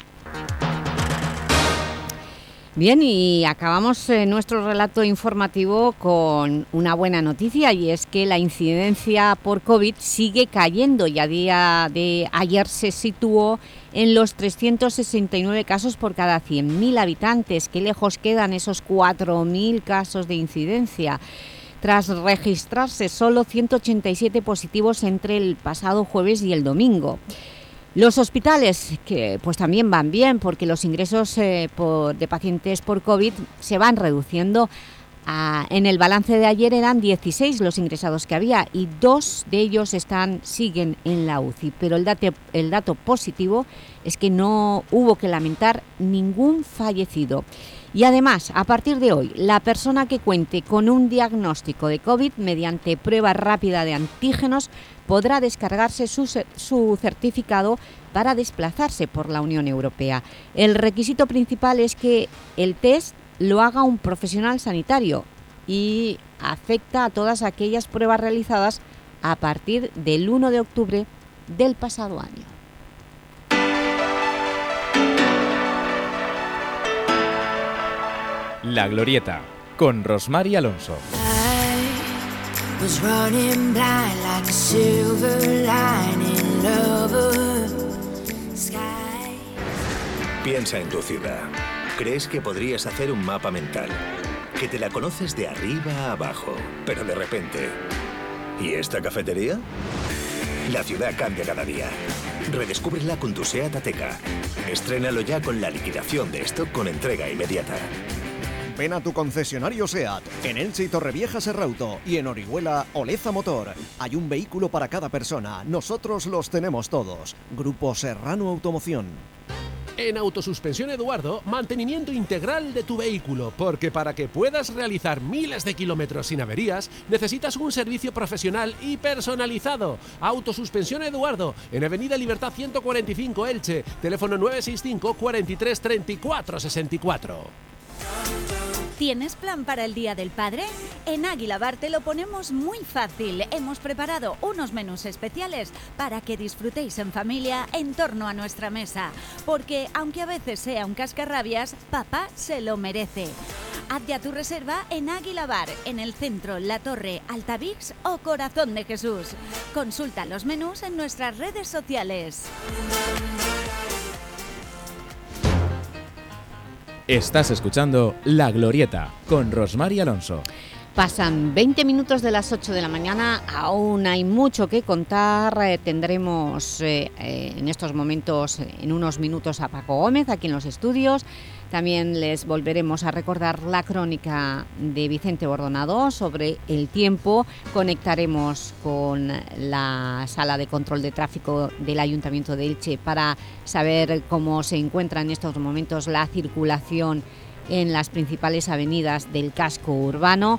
Bien, y acabamos eh, nuestro relato informativo con una buena noticia, y es que la incidencia por COVID sigue cayendo y a día de ayer se situó en los trescientos sesenta y nueve casos por cada cien mil habitantes. Qué lejos quedan esos cuatro mil casos de incidencia, tras registrarse solo ciento ochenta y siete positivos entre el pasado jueves y el domingo. Los hospitales, que pues también van bien, porque los ingresos eh, por, de pacientes por COVID se van reduciendo. Ah, en el balance de ayer eran dieciséis los ingresados que había y dos de ellos están, siguen en la U C I, pero el dato, el dato positivo es que no hubo que lamentar ningún fallecido. Y además, a partir de hoy, la persona que cuente con un diagnóstico de COVID mediante prueba rápida de antígenos podrá descargarse su, su certificado para desplazarse por la Unión Europea. El requisito principal es que el test lo haga un profesional sanitario y afecta a todas aquellas pruebas realizadas a partir del uno de octubre del pasado año. La Glorieta, con Rosmar y Alonso. Piensa en tu ciudad. ¿Crees que podrías hacer un mapa mental? Que te la conoces de arriba a abajo, pero de repente... ¿Y esta cafetería? La ciudad cambia cada día. Redescúbrela con tu SEAT Ateca. Estrénalo ya con la liquidación de stock con entrega inmediata. Ven a tu concesionario SEAT, en Elche y Torrevieja Serrauto, y en Orihuela Oleza Motor. Hay un vehículo para cada persona, nosotros los tenemos todos. Grupo Serrano Automoción. En Autosuspensión Eduardo, mantenimiento integral de tu vehículo, porque para que puedas realizar miles de kilómetros sin averías, necesitas un servicio profesional y personalizado. Autosuspensión Eduardo, en Avenida Libertad ciento cuarenta y cinco Elche, teléfono nueve seis cinco, cuarenta y tres, treinta y cuatro sesenta y cuatro. ¿Tienes plan para el Día del Padre? En Águila Bar te lo ponemos muy fácil. Hemos preparado unos menús especiales para que disfrutéis en familia en torno a nuestra mesa. Porque, aunque a veces sea un cascarrabias, papá se lo merece. Haz ya tu reserva en Águila Bar, en el centro, La Torre, Altavix o Corazón de Jesús. Consulta los menús en nuestras redes sociales. Estás escuchando La Glorieta, con Rosmar y Alonso. Pasan veinte minutos de las ocho de la mañana, aún hay mucho que contar. Eh, tendremos eh, eh, en estos momentos, en unos minutos, a Paco Gómez aquí en los estudios. También les volveremos a recordar la crónica de Vicente Bordonado sobre el tiempo. Conectaremos con la sala de control de tráfico del Ayuntamiento de Elche para saber cómo se encuentra en estos momentos la circulación en las principales avenidas del casco urbano.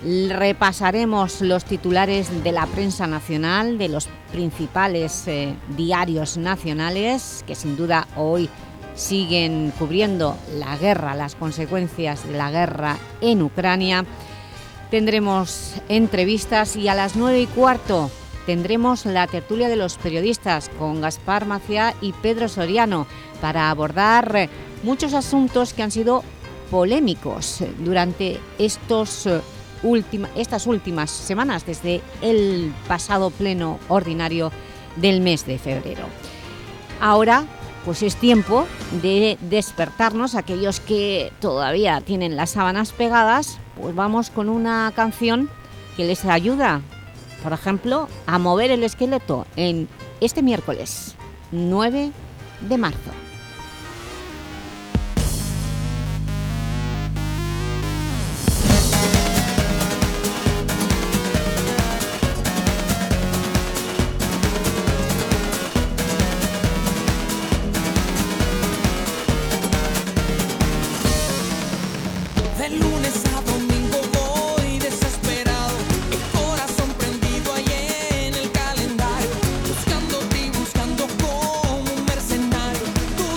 Repasaremos los titulares de la prensa nacional, de los principales eh, diarios nacionales, que sin duda hoy siguen cubriendo la guerra, las consecuencias de la guerra en Ucrania. Tendremos entrevistas y a las nueve y cuarto tendremos la tertulia de los periodistas con Gaspar Maciá y Pedro Soriano para abordar muchos asuntos que han sido polémicos durante estos, última, estas últimas semanas, desde el pasado pleno ordinario del mes de febrero. Ahora, pues es tiempo de despertarnos, aquellos que todavía tienen las sábanas pegadas, pues vamos con una canción que les ayuda, por ejemplo, a mover el esqueleto en este miércoles nueve de marzo. Buscándote y buscando como un mercenario.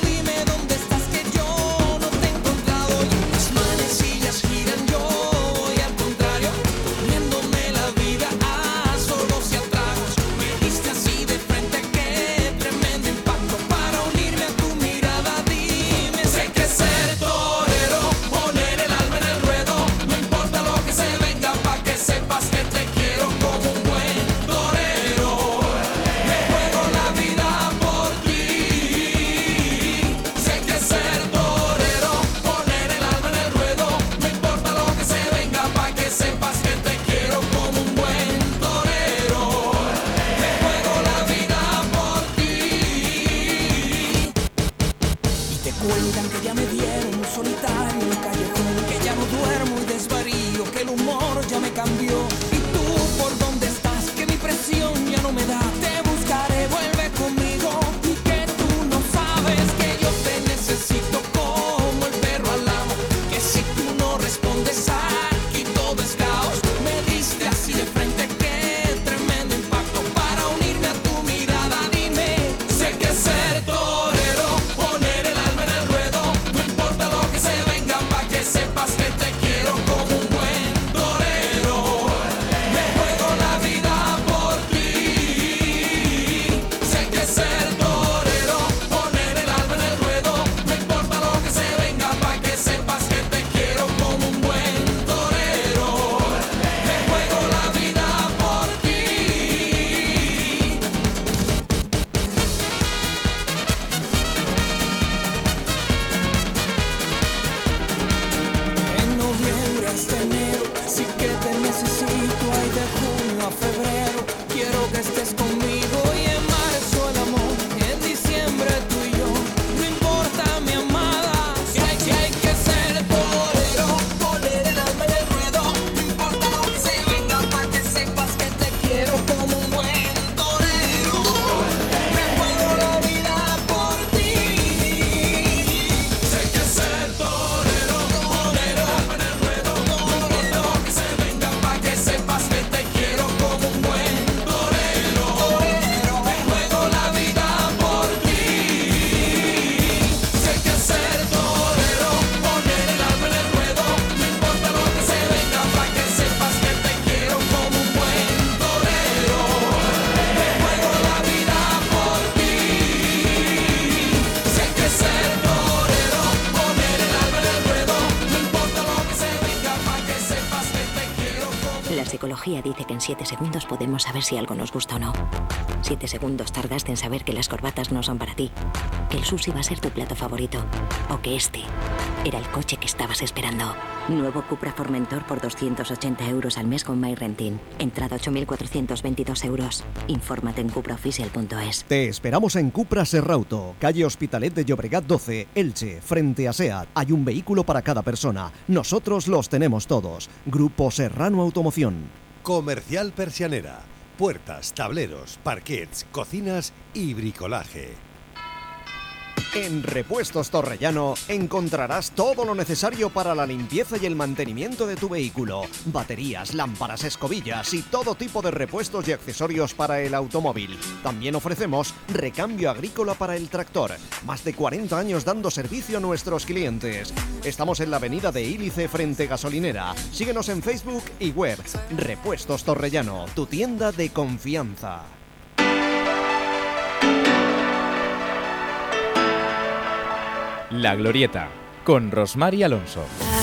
psicología dice que en siete segundos podemos saber si algo nos gusta o no. siete segundos tardaste en saber que las corbatas no son para ti, que el sushi va a ser tu plato favorito, o que este era el coche que estabas esperando. Nuevo Cupra Formentor por doscientos ochenta euros al mes con MyRenting. Entrada ocho mil cuatrocientos veintidós euros. Infórmate en cupraoficial punto es. Te esperamos en Cupra Serrauto, calle Hospitalet de Llobregat doce, Elche, frente a SEAT. Hay un vehículo para cada persona. Nosotros los tenemos todos. Grupo Serrano Automoción. Comercial Persianera. Puertas, tableros, parquets, cocinas y bricolaje. En Repuestos Torrellano encontrarás todo lo necesario para la limpieza y el mantenimiento de tu vehículo. Baterías, lámparas, escobillas y todo tipo de repuestos y accesorios para el automóvil. También ofrecemos recambio agrícola para el tractor. Más de cuarenta años dando servicio a nuestros clientes. Estamos en la avenida de Ílice frente Gasolinera. Síguenos en Facebook y web. Repuestos Torrellano, tu tienda de confianza. La Glorieta, con Rosmar y Alonso.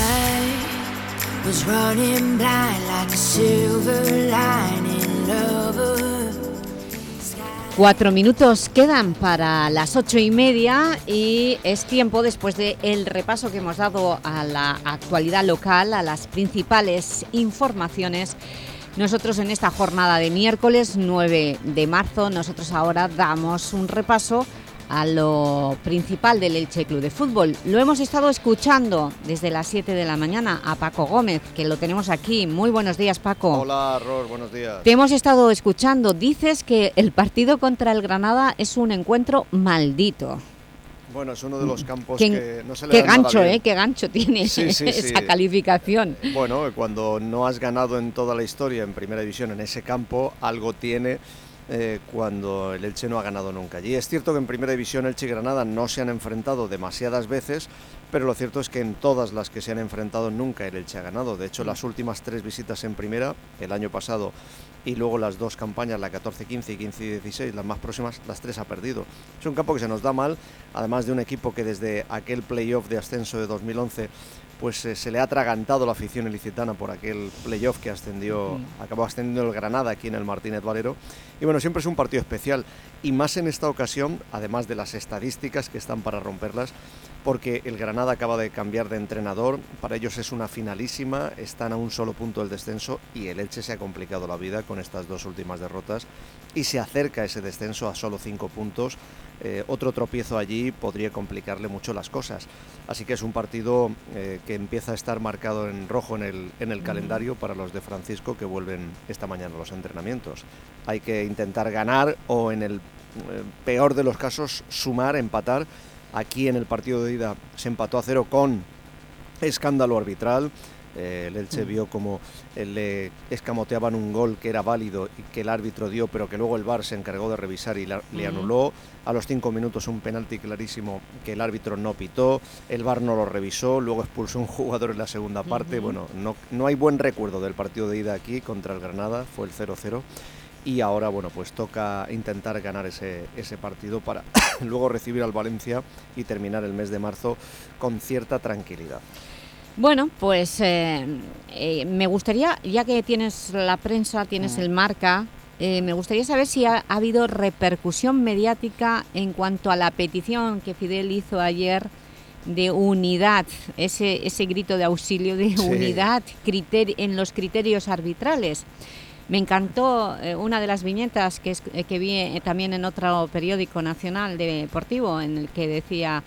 Cuatro minutos quedan para las ocho y media y es tiempo, después del repaso que hemos dado a la actualidad local, a las principales informaciones. Nosotros en esta jornada de miércoles nueve de marzo, nosotros ahora damos un repaso a lo principal del Elche Club de Fútbol. Lo hemos estado escuchando desde las siete de la mañana a Paco Gómez, que lo tenemos aquí. Muy buenos días, Paco. Hola, Ros, buenos días. Te hemos estado escuchando. Dices que el partido contra el Granada es un encuentro maldito. Bueno, es uno de los campos qué, que no se le Qué da nada gancho, bien. ¿eh? Qué gancho tiene sí, sí, esa sí. calificación. Bueno, cuando no has ganado en toda la historia en Primera División en ese campo, algo tiene... Eh, cuando el Elche no ha ganado nunca allí. Es cierto que en Primera División Elche y Granada no se han enfrentado demasiadas veces, pero lo cierto es que en todas las que se han enfrentado nunca el Elche ha ganado. De hecho, las últimas tres visitas en Primera, el año pasado, y luego las dos campañas, la catorce quince y quince dieciséis, las más próximas, las tres ha perdido. Es un campo que se nos da mal, además de un equipo que desde aquel playoff de ascenso de dos mil once pues eh, se le ha atragantado la afición ilicitana por aquel playoff que ascendió, mm. acabó ascendiendo el Granada aquí en el Martínez Valero. Y bueno, siempre es un partido especial, y más en esta ocasión, además de las estadísticas que están para romperlas, porque el Granada acaba de cambiar de entrenador, para ellos es una finalísima, están a un solo punto del descenso, y el Elche se ha complicado la vida con estas dos últimas derrotas, y se acerca ese descenso a solo cinco puntos. Eh, otro tropiezo allí podría complicarle mucho las cosas. Así que es un partido eh, que empieza a estar marcado en rojo en el, en el calendario para los de Francisco, que vuelven esta mañana a los entrenamientos. Hay que intentar ganar o, en el eh, peor de los casos, sumar, empatar. Aquí en el partido de ida se empató a cero con escándalo arbitral. Eh, el Elche vio como eh, le escamoteaban un gol que era válido y que el árbitro dio, pero que luego el V A R se encargó de revisar y la, le anuló. A los cinco minutos un penalti clarísimo que el árbitro no pitó, el V A R no lo revisó, luego expulsó a un jugador en la segunda parte. Uh-huh. Bueno, no, no hay buen recuerdo del partido de ida aquí contra el Granada, fue el cero cero. Y ahora, bueno, pues toca intentar ganar ese, ese partido para luego recibir al Valencia y terminar el mes de marzo con cierta tranquilidad. Bueno, pues eh, eh, me gustaría, ya que tienes la prensa, tienes mm. el Marca, eh, me gustaría saber si ha, ha habido repercusión mediática en cuanto a la petición que Fidel hizo ayer de unidad, ese, ese grito de auxilio de sí. unidad criteri- en los criterios arbitrales. Me encantó eh, una de las viñetas que, es, eh, que vi eh, también en otro periódico nacional deportivo, en el que decía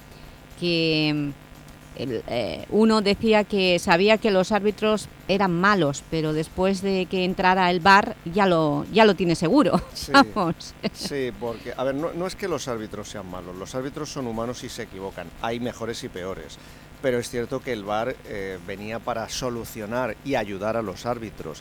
que... El, eh, uno decía que sabía que los árbitros eran malos, pero después de que entrara el V A R ya lo, ya lo tiene seguro. Sí, Vamos. sí, porque, a ver, no, no es que los árbitros sean malos, los árbitros son humanos y se equivocan, hay mejores y peores, pero es cierto que el V A R eh, venía para solucionar y ayudar a los árbitros.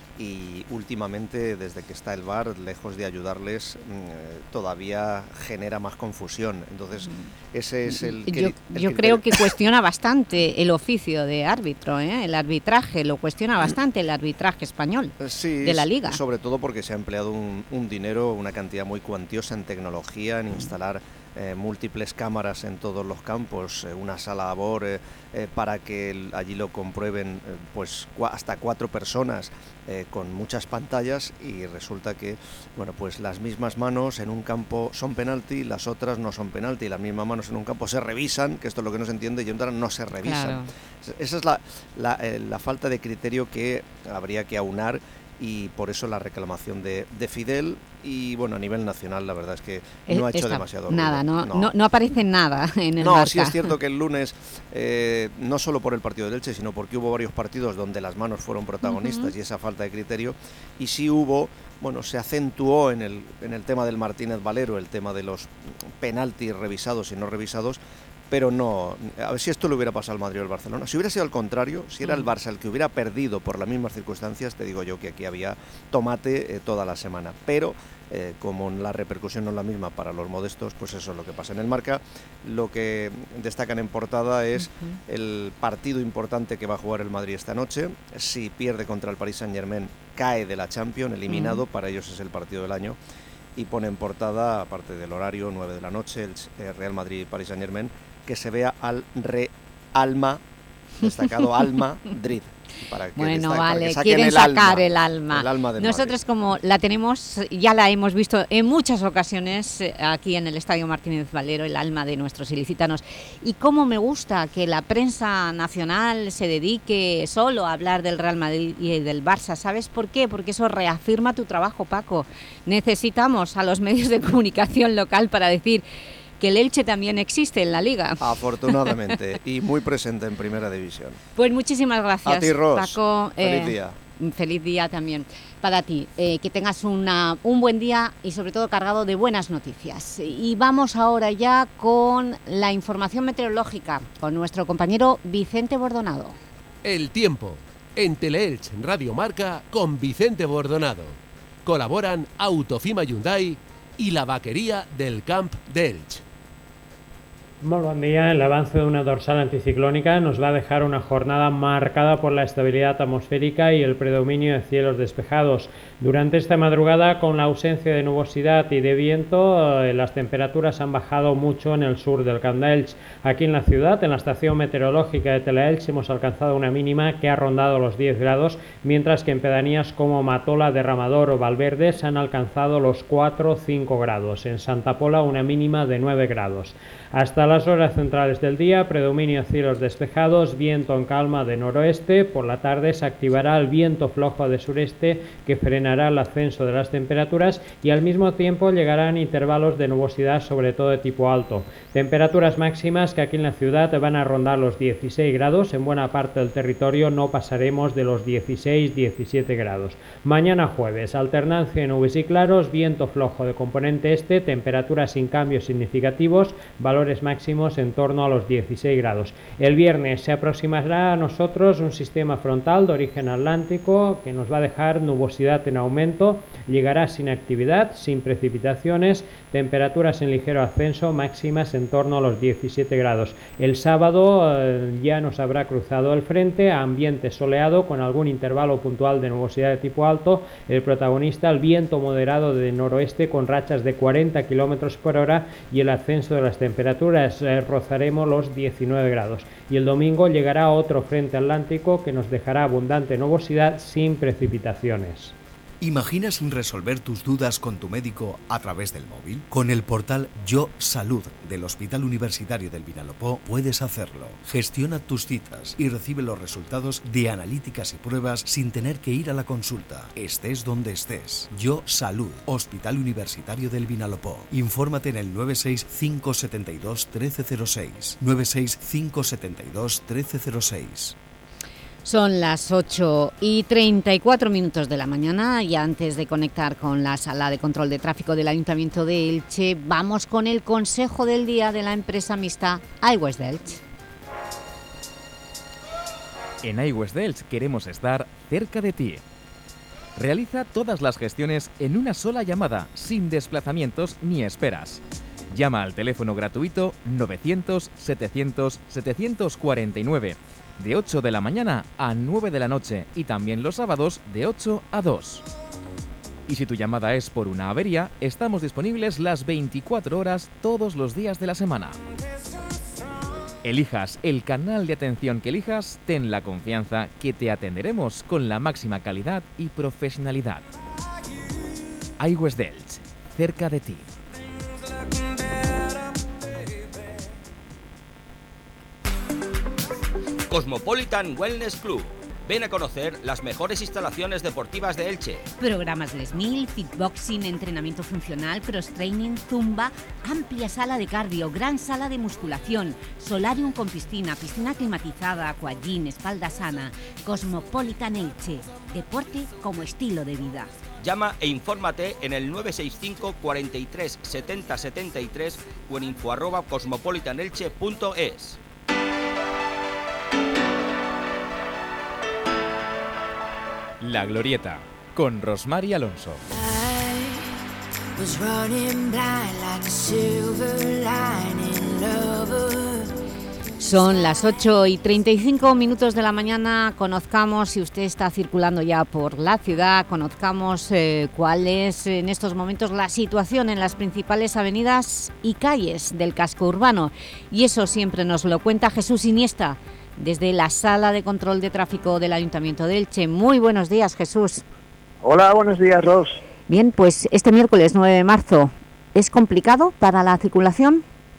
Y últimamente, desde que está el V A R, lejos de ayudarles, eh, todavía genera más confusión. Entonces, ese es el... Yo, el yo creo que cuestiona bastante el oficio de árbitro, ¿eh? El arbitraje, lo cuestiona bastante el arbitraje español sí, de la Liga. Sobre todo porque se ha empleado un, un dinero, una cantidad muy cuantiosa en tecnología, en instalar eh, múltiples cámaras en todos los campos, eh, una sala A B O R eh, eh, para que el, allí lo comprueben eh, pues cua, hasta cuatro personas eh, con muchas pantallas, y resulta que bueno, pues las mismas manos en un campo son penalti, las otras no son penalti, las mismas manos en un campo se revisan, que esto es lo que no se entiende, y en otra no se revisan. Claro. Esa es la, la, eh, la falta de criterio que habría que aunar, y por eso la reclamación de, de Fidel. Y bueno, a nivel nacional la verdad es que no ha hecho Esta, demasiado nada, ruido. no, no. No, no aparece nada en el No, Marca. sí es cierto que el lunes, eh, no solo por el partido del Elche, sino porque hubo varios partidos donde las manos fueron protagonistas, uh-huh. y esa falta de criterio, y sí hubo, bueno, se acentuó en el, en el tema del Martínez Valero, el tema de los penaltis revisados y no revisados, pero no, a ver si esto le hubiera pasado al Madrid o al Barcelona. Si hubiera sido al contrario, si era el Barça el que hubiera perdido por las mismas circunstancias, te digo yo que aquí había tomate eh, toda la semana. Pero eh, como la repercusión no es la misma para los modestos, pues eso es lo que pasa. En el Marca lo que destacan en portada es uh-huh. el partido importante que va a jugar el Madrid esta noche. Si pierde contra el Paris Saint-Germain, cae de la Champions, eliminado, uh-huh. para ellos es el partido del año. Y pone en portada, aparte del horario, nueve de la noche, el Real Madrid-Paris Saint-Germain, que se vea al Realma, destacado Alma Madrid. Para que bueno, destaque, vale, para que quieren el sacar alma, el alma. El alma del Nosotros Madrid. Como la tenemos, ya la hemos visto en muchas ocasiones aquí en el Estadio Martínez Valero, el alma de nuestros ilicitanos. Y cómo me gusta que la prensa nacional se dedique solo a hablar del Real Madrid y del Barça. ¿Sabes por qué? Porque eso reafirma tu trabajo, Paco. Necesitamos a los medios de comunicación local para decir que el Elche también existe en la Liga. Afortunadamente, y muy presente en Primera División. Pues muchísimas gracias, a ti, Ros. Paco. Feliz eh, día. Feliz día también para ti. Eh, que tengas una, un buen día y sobre todo cargado de buenas noticias. Y vamos ahora ya con la información meteorológica con nuestro compañero Vicente Bordonado. El tiempo en Teleelch Radio Marca con Vicente Bordonado. Colaboran Autofima Hyundai y la vaquería del Camp de Elche. Muy buen día. El avance de una dorsal anticiclónica nos va a dejar una jornada marcada por la estabilidad atmosférica y el predominio de cielos despejados. Durante esta madrugada, con la ausencia de nubosidad y de viento, eh, las temperaturas han bajado mucho en el sur del Camp de Elche. Aquí en la ciudad, en la estación meteorológica de Teleelch, hemos alcanzado una mínima que ha rondado los diez grados, mientras que en pedanías como Matola, Derramador o Valverde se han alcanzado los cuatro o cinco grados. En Santa Pola, una mínima de nueve grados. Hasta las horas centrales del día, predominio de cielos despejados, viento en calma de noroeste. Por la tarde se activará el viento flojo de sureste que frenará el ascenso de las temperaturas y al mismo tiempo llegarán intervalos de nubosidad, sobre todo de tipo alto. Temperaturas máximas que aquí en la ciudad van a rondar los dieciséis grados. En buena parte del territorio no pasaremos de los dieciséis a diecisiete grados. Mañana jueves, alternancia de nubes y claros, viento flojo de componente este, temperaturas sin cambios significativos, valores máximos en torno a los dieciséis grados. El viernes se aproximará a nosotros un sistema frontal de origen atlántico que nos va a dejar nubosidad en aumento, llegará sin actividad, sin precipitaciones, temperaturas en ligero ascenso, máximas en torno a los diecisiete grados. El sábado eh, ya nos habrá cruzado el frente a ambiente soleado con algún intervalo puntual de nubosidad de tipo alto. El protagonista, el viento moderado de noroeste con rachas de cuarenta kilómetros por hora y el ascenso de las temperaturas eh, rozaremos los diecinueve grados. Y el domingo llegará otro frente atlántico que nos dejará abundante nubosidad sin precipitaciones. ¿Imaginas resolver tus dudas con tu médico a través del móvil? Con el portal Yo Salud del Hospital Universitario del Vinalopó puedes hacerlo. Gestiona tus citas y recibe los resultados de analíticas y pruebas sin tener que ir a la consulta. Estés donde estés. Yo Salud, Hospital Universitario del Vinalopó. Infórmate en el nueve seis cinco siete dos, uno tres cero seis. nueve seis cinco siete dos, uno tres cero seis. Son las ocho y treinta y cuatro minutos de la mañana y antes de conectar con la sala de control de tráfico del Ayuntamiento de Elche, vamos con el consejo del día de la empresa mixta iWest de Elche. En iWest de Elche queremos estar cerca de ti. Realiza todas las gestiones en una sola llamada, sin desplazamientos ni esperas. Llama al teléfono gratuito novecientos, setecientos, setecientos cuarenta y nueve. De ocho de la mañana a nueve de la noche y también los sábados de ocho a dos. Y si tu llamada es por una avería, estamos disponibles las veinticuatro horas todos los días de la semana. Elijas el canal de atención que elijas, ten la confianza que te atenderemos con la máxima calidad y profesionalidad. Aigües d'Elx, cerca de ti. Cosmopolitan Wellness Club. Ven a conocer las mejores instalaciones deportivas de Elche. Programas Les Mil, fitboxing, entrenamiento funcional, cross-training, zumba, amplia sala de cardio, gran sala de musculación, solarium con piscina, piscina climatizada, aquagym, espalda sana. Cosmopolitan Elche. Deporte como estilo de vida. Llama e infórmate en el nueve seis cinco, cuarenta y tres, setenta, setenta y tres o en info arroba cosmopolitanelche punto es. La Glorieta, con Rosmar y Alonso. Son las ocho y treinta y cinco minutos de la mañana. Conozcamos, si usted está circulando ya por la ciudad, conozcamos eh, cuál es en estos momentos la situación en las principales avenidas y calles del casco urbano. Y eso siempre nos lo cuenta Jesús Iniesta, desde la Sala de Control de Tráfico del Ayuntamiento de Elche. Muy buenos días, Jesús. Hola, buenos días, Ros. Bien, pues este miércoles nueve de marzo, ¿es complicado para la circulación?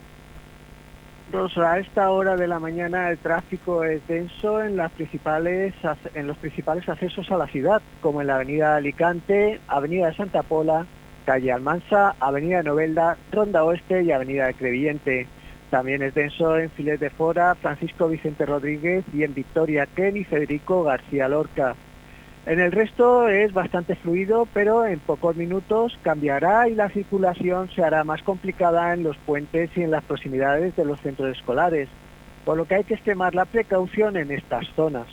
Ros, a esta hora de la mañana el tráfico es denso en, las principales, en los principales accesos a la ciudad, como en la avenida Alicante, avenida de Santa Pola, calle Almansa, avenida de Novelda, Ronda Oeste y avenida de Crevillente. También es denso en Filet de Fora, Francisco Vicente Rodríguez y en Victoria Ken y Federico García Lorca. En el resto es bastante fluido, pero en pocos minutos cambiará y la circulación se hará más complicada en los puentes y en las proximidades de los centros escolares, por lo que hay que extremar la precaución en estas zonas.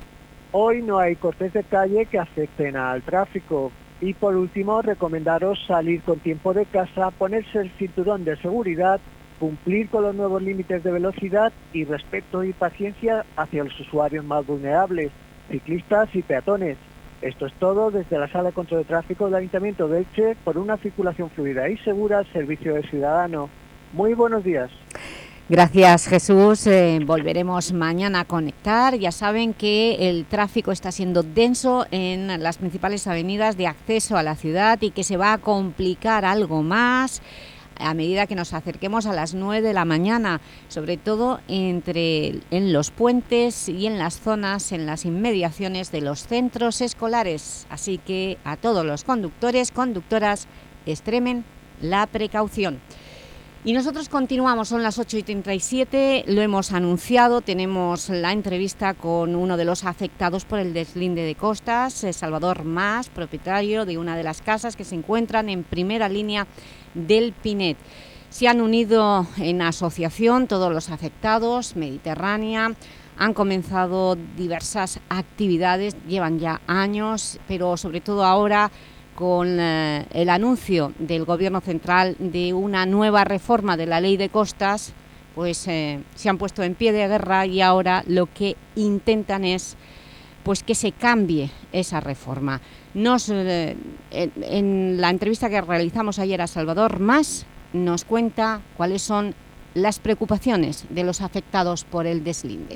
Hoy no hay cortes de calle que afecten al tráfico. Y por último, recomendaros salir con tiempo de casa, ponerse el cinturón de seguridad, cumplir con los nuevos límites de velocidad y respeto y paciencia hacia los usuarios más vulnerables, ciclistas y peatones. Esto es todo desde la Sala de Control de Tráfico del Ayuntamiento de Elche por una circulación fluida y segura al servicio del ciudadano. Muy buenos días. Gracias, Jesús. Eh, volveremos mañana a conectar. Ya saben que el tráfico está siendo denso en las principales avenidas de acceso a la ciudad y que se va a complicar algo más a medida que nos acerquemos a las nueve de la mañana, sobre todo entre, en los puentes y en las zonas, en las inmediaciones de los centros escolares. Así que a todos los conductores, conductoras, extremen la precaución. Y nosotros continuamos, son las ocho y treinta y siete, lo hemos anunciado, tenemos la entrevista con uno de los afectados por el deslinde de costas, Salvador Mas, propietario de una de las casas que se encuentran en primera línea del Pinet. Se han unido en asociación todos los afectados, Mediterránea, han comenzado diversas actividades, llevan ya años, pero sobre todo ahora con eh, el anuncio del Gobierno Central de una nueva reforma de la Ley de Costas, pues eh, se han puesto en pie de guerra y ahora lo que intentan es pues que se cambie esa reforma. Nos, eh, en, en la entrevista que realizamos ayer a Salvador Mas, nos cuenta cuáles son las preocupaciones de los afectados por el deslinde.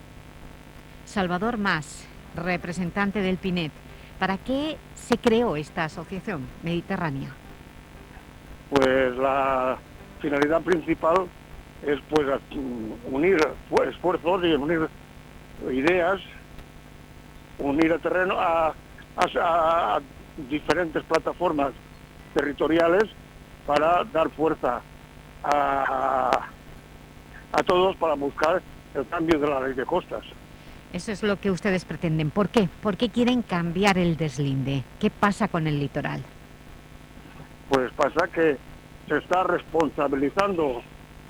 Salvador Mas, representante del Pinet, ¿para qué se creó esta asociación Mediterránea? Pues la finalidad principal es pues unir esfuerzos y unir ideas, unir el terreno a, a, a diferentes plataformas territoriales para dar fuerza a, a todos para buscar el cambio de la ley de costas. Eso es lo que ustedes pretenden. ¿Por qué? ¿Por qué quieren cambiar el deslinde? ¿Qué pasa con el litoral? Pues pasa que se está responsabilizando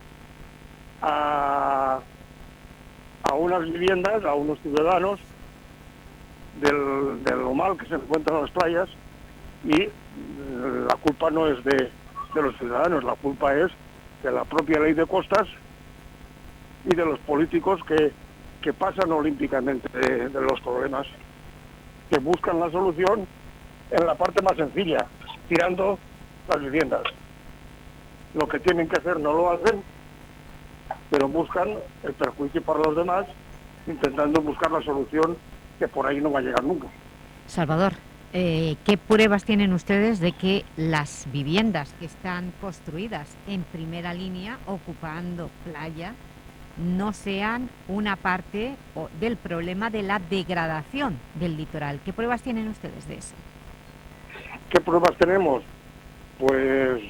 a, a unas viviendas, a unos ciudadanos, del, de lo mal que se encuentran en las playas, y la culpa no es de, de los ciudadanos, la culpa es de la propia ley de costas y de los políticos que que pasan olímpicamente de, de los problemas, que buscan la solución en la parte más sencilla, tirando las viviendas. Lo que tienen que hacer no lo hacen, pero buscan el perjuicio para los demás, intentando buscar la solución que por ahí no va a llegar nunca. Salvador, eh, ¿qué pruebas tienen ustedes de que las viviendas que están construidas en primera línea, ocupando playa, no sean una parte del problema de la degradación del litoral? ¿Qué pruebas tienen ustedes de eso? ¿Qué pruebas tenemos? Pues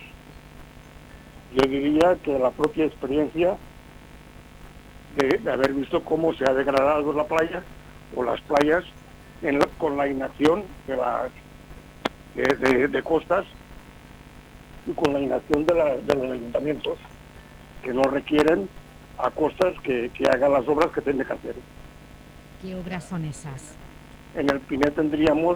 yo diría que la propia experiencia de, de haber visto cómo se ha degradado la playa o las playas en la, con la inacción de, la, de, de, de costas y con la inacción de, la, de los ayuntamientos, que no requieren a costas que, que hagan las obras que tienen que hacer. ¿Qué obras son esas? En el Pinet tendríamos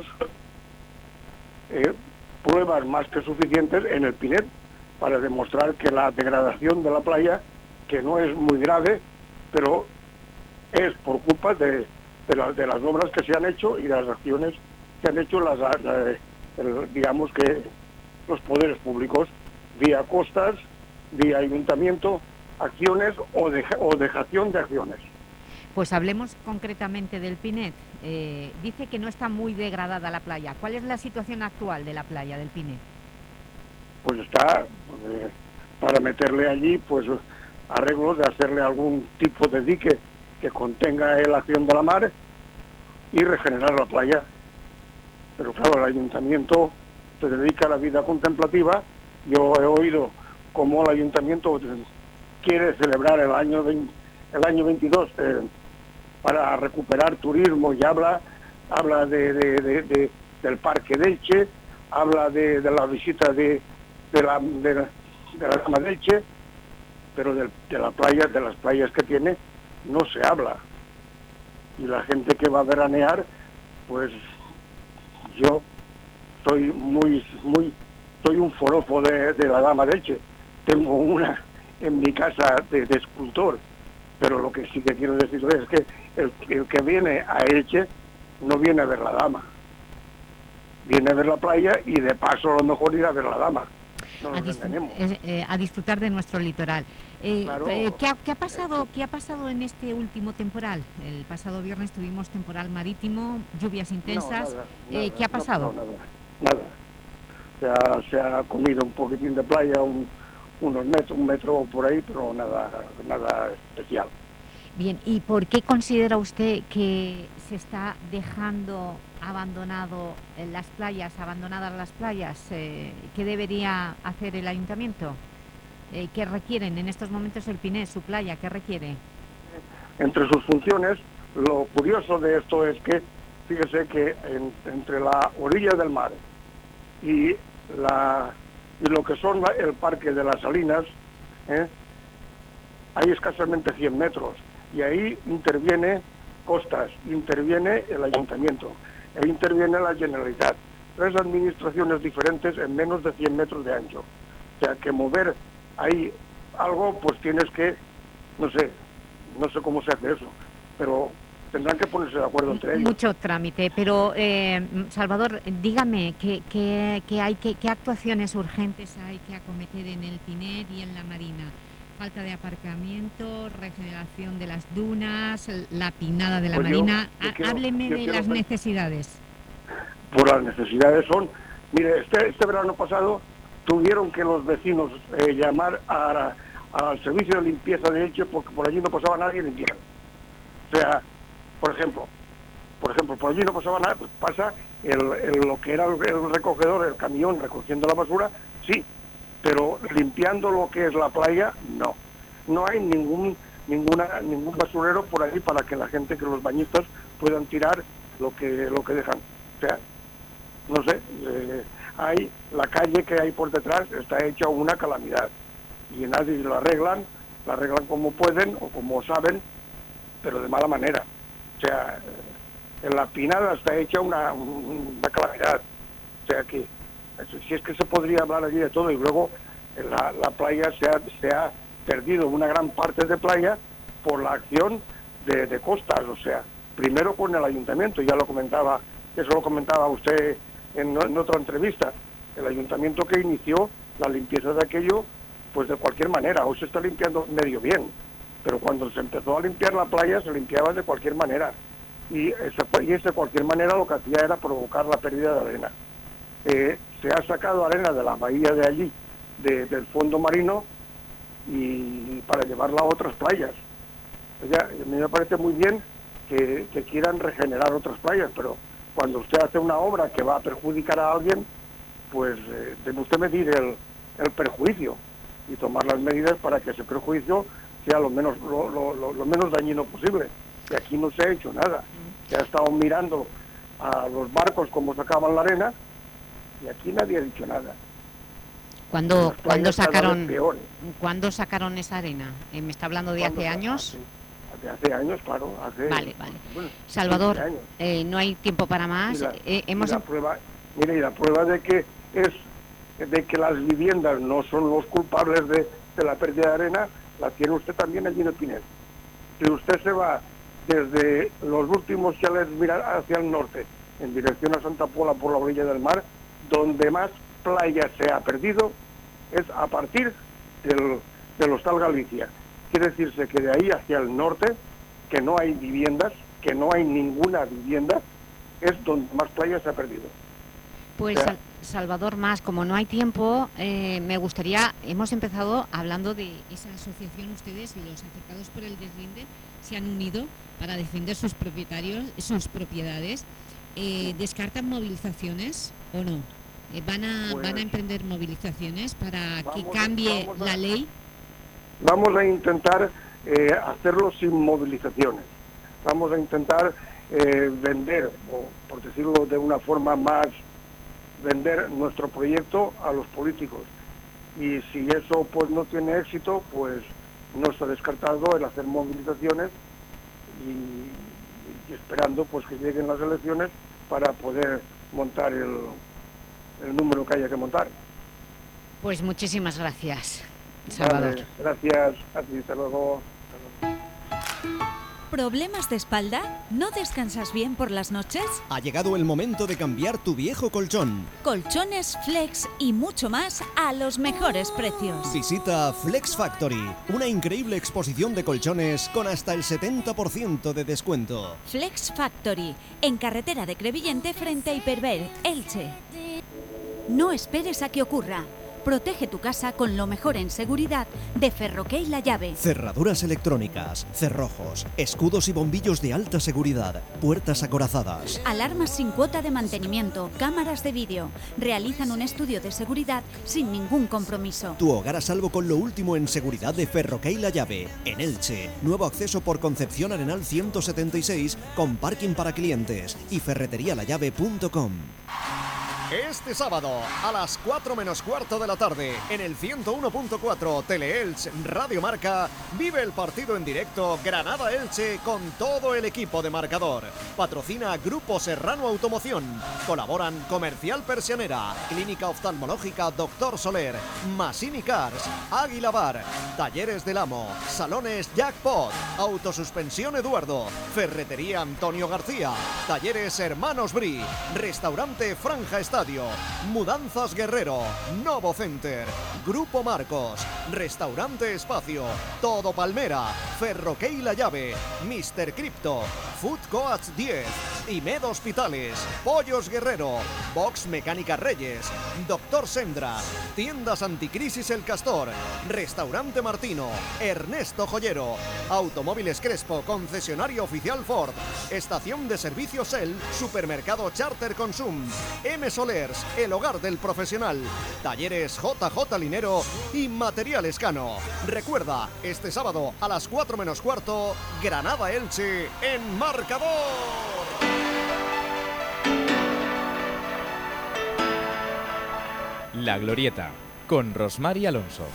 eh, pruebas más que suficientes en el Pinet para demostrar que la degradación de la playa, que no es muy grave, pero es por culpa de, de, la, de las obras que se han hecho y de las acciones que han hecho las, la, el, digamos que los poderes públicos, vía costas, vía ayuntamiento, acciones o, deja, o dejación de acciones. Pues hablemos concretamente del Pinet. Eh, dice que no está muy degradada la playa. ¿Cuál es la situación actual de la playa del Pinet? Pues está eh, para meterle allí pues arreglos de hacerle algún tipo de dique que contenga la acción de la mar y regenerar la playa. Pero claro, el ayuntamiento se dedica a la vida contemplativa. Yo he oído cómo el ayuntamiento quiere celebrar el año veinte, el año veintidós eh, para recuperar turismo y habla habla de, de, de, de del Parque de Elche, habla de, de la visita de de la de, la, de la Dama de Elche, pero de, de la playa, de las playas que tiene no se habla. Y la gente que va a veranear, pues yo soy muy muy soy un forofo de, de la Dama de Elche. Tengo una en mi casa de, de escultor, pero lo que sí que quiero decir es que el, el que viene a Elche no viene a ver la Dama, viene a ver la playa y de paso a lo mejor ir a ver la Dama. No a, nos disfr eh, eh, a disfrutar de nuestro litoral. Eh, claro. eh, ¿qué, ha, ¿Qué ha pasado? ¿Qué ha pasado en este último temporal? El pasado viernes tuvimos temporal marítimo, lluvias intensas. No, nada, eh, nada, ¿Qué ha pasado? No, no, nada, nada. Se ha, se ha comido un poquitín de playa, un, unos metros, un metro por ahí, pero nada, nada especial. Bien, ¿y por qué considera usted que se está dejando abandonado en las playas, abandonadas las playas? Eh, ¿Qué debería hacer el ayuntamiento? Eh, ¿Qué requieren en estos momentos el Pinet, su playa? ¿Qué requiere? Entre sus funciones, lo curioso de esto es que, fíjese que en, entre la orilla del mar y, la, y lo que son la, el Parque de las Salinas, ¿eh? hay escasamente cien metros. Y ahí interviene Costas, interviene el ayuntamiento, e interviene la Generalitat. Tres administraciones diferentes en menos de cien metros de ancho. O sea, que mover ahí algo, pues tienes que, no sé, no sé cómo se hace eso, pero tendrán que ponerse de acuerdo entre ellos. Mucho trámite, pero eh, Salvador, dígame, ¿qué, qué, qué, hay, qué, ¿qué actuaciones urgentes hay que acometer en el Pinet y en la Marina? Falta de aparcamiento, regeneración de las dunas, la pinada de la pues Marina. Yo, yo quiero, Hábleme yo de quiero las ver. necesidades. Pues las necesidades son, mire, este, este verano pasado tuvieron que los vecinos eh, llamar a, a, al servicio de limpieza de Elche porque por allí no pasaba nadie limpiando. O sea, por ejemplo, por ejemplo, por allí no pasaba nada, pues pasa el, el, lo que era el, el recogedor, el camión recogiendo la basura, sí, pero limpiando lo que es la playa, no. No hay ningún ninguna ningún basurero por ahí para que la gente, que los bañistas puedan tirar lo que lo que dejan. O sea, no sé, eh, hay la calle que hay por detrás está hecha una calamidad y nadie lo arreglan, la arreglan como pueden o como saben, pero de mala manera. O sea, en la pinada está hecha una, una calamidad. O sea que si es que se podría hablar allí de todo, y luego la, la playa se ha, se ha perdido una gran parte de playa por la acción de, de Costas, o sea, primero con el ayuntamiento, ya lo comentaba, eso lo comentaba usted en, en otra entrevista, el ayuntamiento que inició la limpieza de aquello, pues de cualquier manera. Hoy se está limpiando medio bien, pero cuando se empezó a limpiar la playa se limpiaba de cualquier manera, y ese, y ese cualquier manera lo que hacía era provocar la pérdida de arena. Eh, se ha sacado arena de la bahía de allí, de, del fondo marino, y para llevarla a otras playas. O sea, a mí me parece muy bien que, que quieran regenerar otras playas, pero cuando usted hace una obra que va a perjudicar a alguien, pues eh, debe usted medir el, el perjuicio y tomar las medidas para que ese perjuicio sea lo menos lo, lo, lo, lo menos dañino posible. Y aquí no se ha hecho nada. Se ha estado mirando a los barcos cómo sacaban la arena, y aquí nadie ha dicho nada. ¿Cuándo, ¿cuándo sacaron ¿cuándo sacaron esa arena? Eh, ¿Me está hablando de hace años? Hace, hace años, claro. Hace, vale, vale. Bueno, Salvador, eh, no hay tiempo para más. Y la, eh, hemos... y la prueba, mire, y la prueba de que es de que las viviendas no son los culpables de, de la pérdida de arena, la tiene usted también allí en el Pinel. Si usted se va desde los últimos chalets mirar hacia el norte, en dirección a Santa Pola por la orilla del mar, donde más playa se ha perdido es a partir del, del Hostal Galicia. Quiere decirse que de ahí hacia el norte, que no hay viviendas, que no hay ninguna vivienda, es donde más playa se ha perdido. Pues, o sea, Salvador, más, como no hay tiempo, eh, me gustaría, hemos empezado hablando de esa asociación, ustedes, los afectados por el deslinde, se han unido para defender sus propietarios, sus propiedades. Eh, ¿Descartan movilizaciones o no? Eh, ¿van, a, pues, ¿Van a emprender movilizaciones para que cambie a, la ley? Vamos a intentar eh, hacerlo sin movilizaciones. Vamos a intentar eh, vender, o por decirlo de una forma más, vender nuestro proyecto a los políticos. Y si eso pues no tiene éxito, pues no está descartado el hacer movilizaciones y, y esperando pues que lleguen las elecciones para poder montar el, el número que haya que montar. Pues muchísimas gracias, Salvador. Vale, gracias a ti, hasta luego. ¿Problemas de espalda? ¿No descansas bien por las noches? Ha llegado el momento de cambiar tu viejo colchón. Colchones, Flex y mucho más a los mejores precios. Visita Flex Factory, una increíble exposición de colchones con hasta el setenta por ciento de descuento. Flex Factory, en carretera de Crevillente frente a Hiperver, Elche. No esperes a que ocurra. Protege tu casa con lo mejor en seguridad de Ferroquey La Llave. Cerraduras electrónicas, cerrojos, escudos y bombillos de alta seguridad, puertas acorazadas. Alarmas sin cuota de mantenimiento, cámaras de vídeo. Realizan un estudio de seguridad sin ningún compromiso. Tu hogar a salvo con lo último en seguridad de Ferroquey La Llave. En Elche, nuevo acceso por Concepción Arenal ciento setenta y seis con parking para clientes y ferretería la llave punto com. Este sábado, a las cuatro menos cuarto de la tarde, en el ciento uno punto cuatro Teleelch Radio Marca, vive el partido en directo Granada-Elche con todo el equipo de Marcador. Patrocina Grupo Serrano Automoción. Colaboran Comercial Persianera, Clínica Oftalmológica Doctor Soler, Masini Cars, Águila Bar, Talleres del Amo, Salones Jackpot, Autosuspensión Eduardo, Ferretería Antonio García, Talleres Hermanos Bri, Restaurante Franja Estadio, Mudanzas Guerrero, Novo Center, Grupo Marcos, Restaurante Espacio, Todo Palmera, Ferroquey La Llave, mister Crypto, Food Coach diez, Imed Hospitales, Pollos Guerrero, Box Mecánica Reyes, Doctor Sendra, Tiendas Anticrisis El Castor, Restaurante Martino, Ernesto Joyero, Automóviles Crespo, concesionario oficial Ford, Estación de Servicios El, Supermercado Charter Consum, M. Solers, el hogar del profesional, Talleres J J Linero y Material Escano. Recuerda, este sábado a las cuatro menos cuarto, Granada-Elche en Marcador. La Glorieta, con Rosmar y Alonso.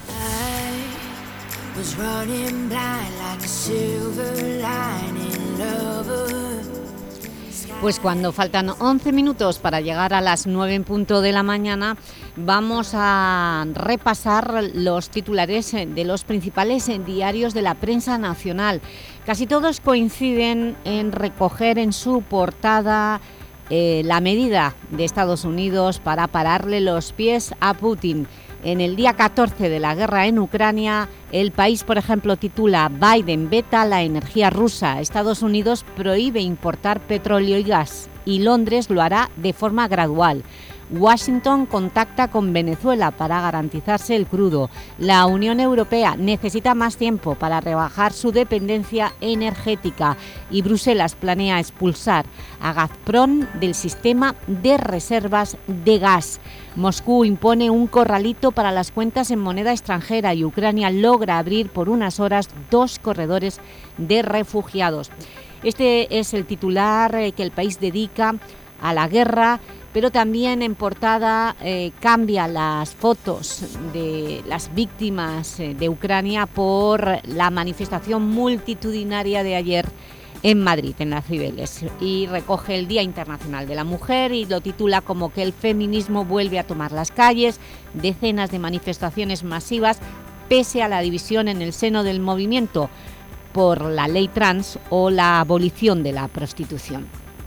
Pues cuando faltan once minutos para llegar a las nueve en punto de la mañana, vamos a repasar los titulares de los principales diarios de la prensa nacional. Casi todos coinciden en recoger en su portada eh, la medida de Estados Unidos para pararle los pies a Putin. En el día catorce de la guerra en Ucrania, El País, por ejemplo, titula «Biden veta la energía rusa, Estados Unidos prohíbe importar petróleo y gas y Londres lo hará de forma gradual». Washington contacta con Venezuela para garantizarse el crudo. La Unión Europea necesita más tiempo para rebajar su dependencia energética y Bruselas planea expulsar a Gazprom del sistema de reservas de gas. Moscú impone un corralito para las cuentas en moneda extranjera y Ucrania logra abrir por unas horas dos corredores de refugiados. Este es el titular que El País dedica a la guerra, pero también en portada eh, cambia las fotos de las víctimas eh, de Ucrania por la manifestación multitudinaria de ayer en Madrid, en las Cibeles, y recoge el Día Internacional de la Mujer y lo titula como que el feminismo vuelve a tomar las calles, decenas de manifestaciones masivas pese a la división en el seno del movimiento por la ley trans o la abolición de la prostitución.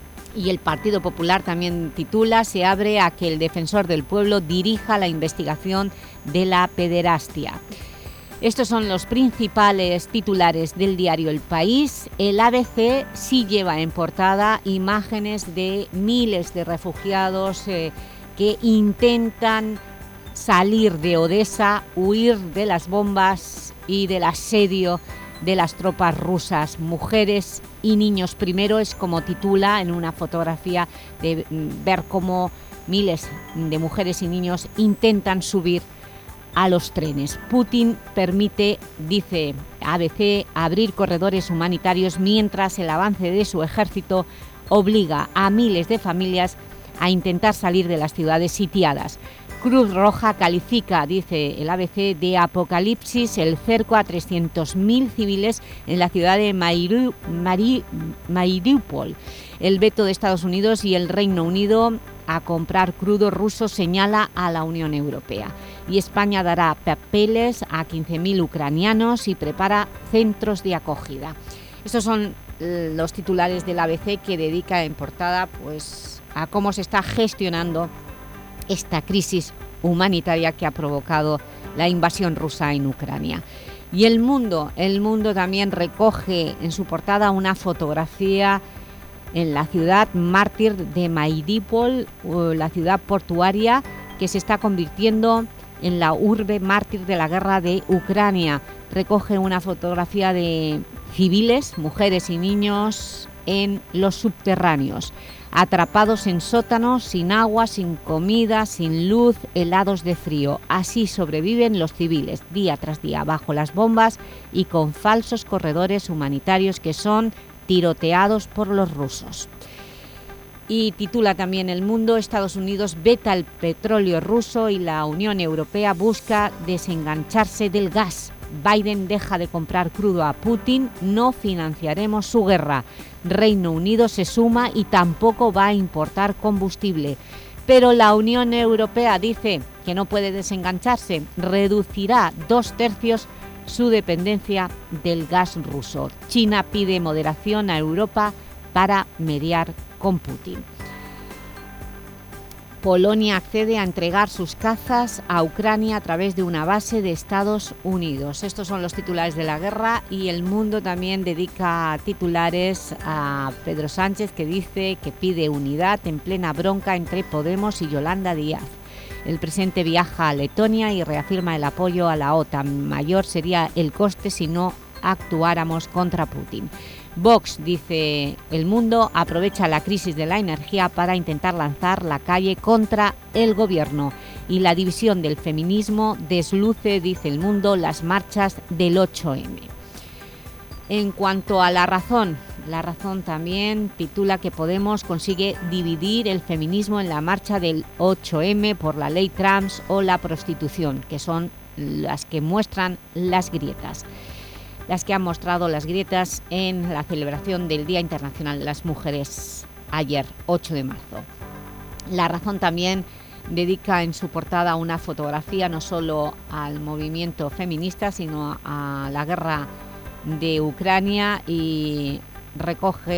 Y el Partido Popular también titula «Se abre a que el defensor del pueblo dirija la investigación de la pederastia». Estos son los principales titulares del diario El País. El A B C sí lleva en portada imágenes de miles de refugiados eh, que intentan salir de Odessa, huir de las bombas y del asedio de las tropas rusas. Mujeres y niños primero es como titula en una fotografía de ver cómo miles de mujeres y niños intentan subir a los trenes. Putin permite, dice A B C, abrir corredores humanitarios mientras el avance de su ejército obliga a miles de familias a intentar salir de las ciudades sitiadas. Cruz Roja califica, dice el A B C, de apocalipsis el cerco a trescientos mil civiles en la ciudad de Mariu, Mari, Mariupol. El veto de Estados Unidos y el Reino Unido a comprar crudo ruso señala a la Unión Europea. Y España dará papeles a quince mil ucranianos y prepara centros de acogida. Estos son los titulares del A B C que dedica en portada pues, a cómo se está gestionando esta crisis humanitaria que ha provocado la invasión rusa en Ucrania. Y El Mundo, El Mundo también recoge en su portada una fotografía en la ciudad mártir de Mariupol, la ciudad portuaria que se está convirtiendo en la urbe mártir de la guerra de Ucrania. Recoge una fotografía de civiles, mujeres y niños en los subterráneos, atrapados en sótanos, sin agua, sin comida, sin luz, helados de frío. Así sobreviven los civiles, día tras día, bajo las bombas y con falsos corredores humanitarios que son tiroteados por los rusos. Y titula también El Mundo, Estados Unidos veta el petróleo ruso y la Unión Europea busca desengancharse del gas. Biden deja de comprar crudo a Putin, no financiaremos su guerra. Reino Unido se suma y tampoco va a importar combustible. Pero la Unión Europea dice que no puede desengancharse, reducirá dos tercios su dependencia del gas ruso. China pide moderación a Europa para mediar con Putin. Polonia accede a entregar sus cazas a Ucrania a través de una base de Estados Unidos. Estos son los titulares de la guerra y El Mundo también dedica titulares a Pedro Sánchez, que dice que pide unidad en plena bronca entre Podemos y Yolanda Díaz. El presidente viaja a Letonia y reafirma el apoyo a la OTAN. Mayor sería el coste si no actuáramos contra Putin. Vox, dice El Mundo, aprovecha la crisis de la energía para intentar lanzar la calle contra el gobierno. Y la división del feminismo desluce, dice El Mundo, las marchas del ocho eme. En cuanto a La Razón, La Razón también titula que Podemos consigue dividir el feminismo en la marcha del ocho eme por la ley trans o la prostitución, que son las que muestran las grietas. las que han mostrado las grietas en la celebración del Día Internacional de las Mujeres ayer, ocho de marzo. La Razón también dedica en su portada una fotografía no solo al movimiento feminista, sino a la guerra de Ucrania y recoge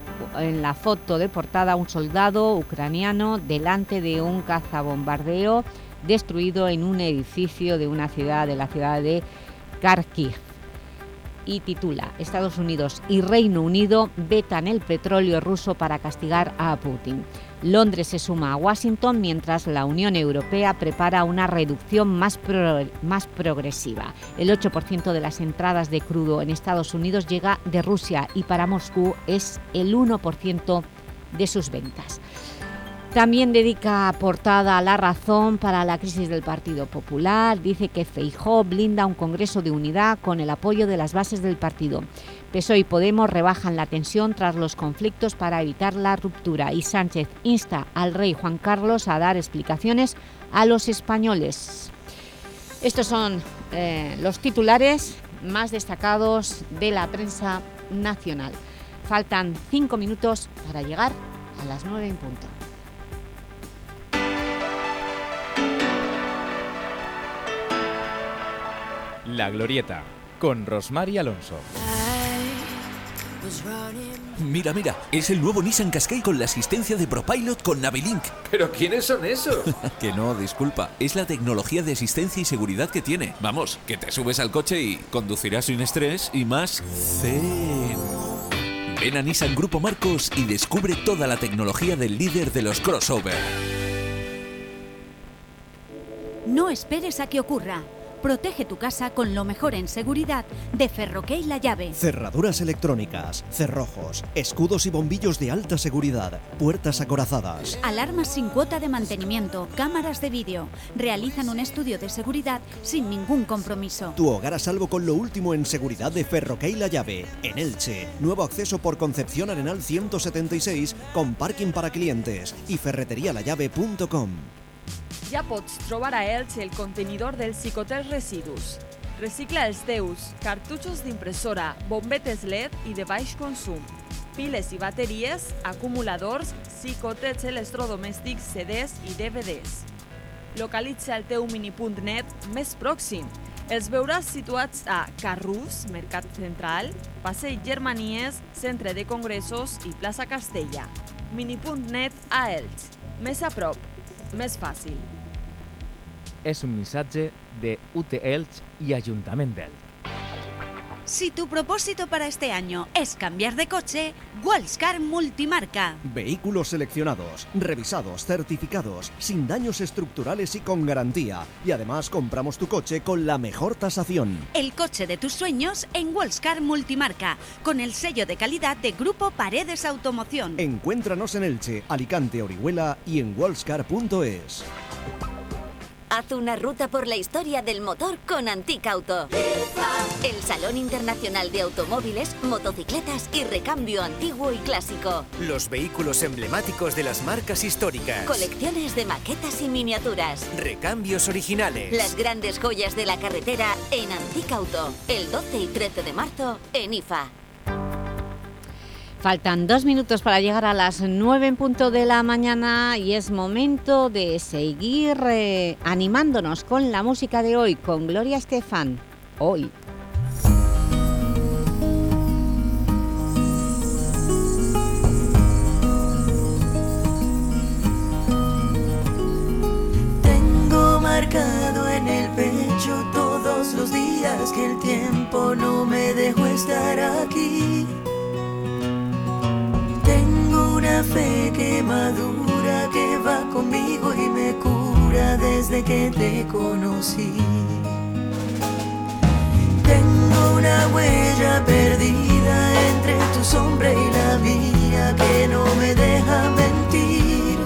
en la foto de portada un soldado ucraniano delante de un cazabombardeo destruido en un edificio de una ciudad, de la ciudad de Kharkiv. Y titula: Estados Unidos y Reino Unido vetan el petróleo ruso para castigar a Putin. Londres se suma a Washington mientras la Unión Europea prepara una reducción más, pro, más progresiva. El ocho por ciento de las entradas de crudo en Estados Unidos llega de Rusia y para Moscú es el uno por ciento de sus ventas. También dedica portada a La Razón para la crisis del Partido Popular. Dice que Feijóo blinda un congreso de unidad con el apoyo de las bases del partido. P S O E y Podemos rebajan la tensión tras los conflictos para evitar la ruptura. Y Sánchez insta al rey Juan Carlos a dar explicaciones a los españoles. Estos son eh, los titulares más destacados de la prensa nacional. Faltan cinco minutos para llegar a las nueve en punto. La Glorieta, con Rosmar y Alonso. Mira, mira, es el nuevo Nissan Qashqai con la asistencia de ProPilot con Navilink. ¿Pero quiénes son esos? Que no, disculpa, es la tecnología de asistencia y seguridad que tiene. Vamos, que te subes al coche y conducirás sin estrés y más zen. Ven a Nissan Grupo Marcos y descubre toda la tecnología del líder de los crossover. No esperes a que ocurra. Protege tu casa con lo mejor en seguridad de Ferroque y La Llave. Cerraduras electrónicas, cerrojos, escudos y bombillos de alta seguridad, puertas acorazadas. Alarmas sin cuota de mantenimiento, cámaras de vídeo. Realizan un estudio de seguridad sin ningún compromiso. Tu hogar a salvo con lo último en seguridad de Ferroque y La Llave. En Elche, nuevo acceso por Concepción Arenal ciento setenta y seis con parking para clientes y ferreteria la llave punto com. Ja pots trobar a Elx el contenidor del Cicotel Residus. Recicla els teus cartutxos d'impressora, bombetes L E D i de baix consum, piles i bateries, acumuladors, xicotets electrodomèstics, C Ds i D V Ds. Localitza el teu minipunt net més pròxim. Els veuràs situats a Carrús, Mercat Central, Passeig Germanies, Centre de Congressos i Plaça Castella. Minipunt net a Elx. Més a prop, més fàcil. Es un mensaje de U T Elx y Ayuntamiento de Elx. Si tu propósito para este año es cambiar de coche, Wallscar Multimarca. Vehículos seleccionados, revisados, certificados, sin daños estructurales y con garantía. Y además compramos tu coche con la mejor tasación. El coche de tus sueños en Wallscar Multimarca, con el sello de calidad de Grupo Paredes Automoción. Encuéntranos en Elche, Alicante, Orihuela y en wallscar punto es. Haz una ruta por la historia del motor con Antic Auto. El Salón Internacional de Automóviles, Motocicletas y Recambio Antiguo y Clásico. Los vehículos emblemáticos de las marcas históricas. Colecciones de maquetas y miniaturas. Recambios originales. Las grandes joyas de la carretera en Antic Auto. El doce y trece de marzo en I F A. Faltan dos minutos para llegar a las nueve en punto de la mañana y es momento de seguir eh, animándonos con la música de hoy, con Gloria Estefan. Hoy. Tengo marcado en el pecho todos los días que el tiempo no me dejó estar aquí. Una fe que madura, que va conmigo y me cura desde que te conocí. Tengo una huella perdida entre tu sombra y la mía que no me deja mentir.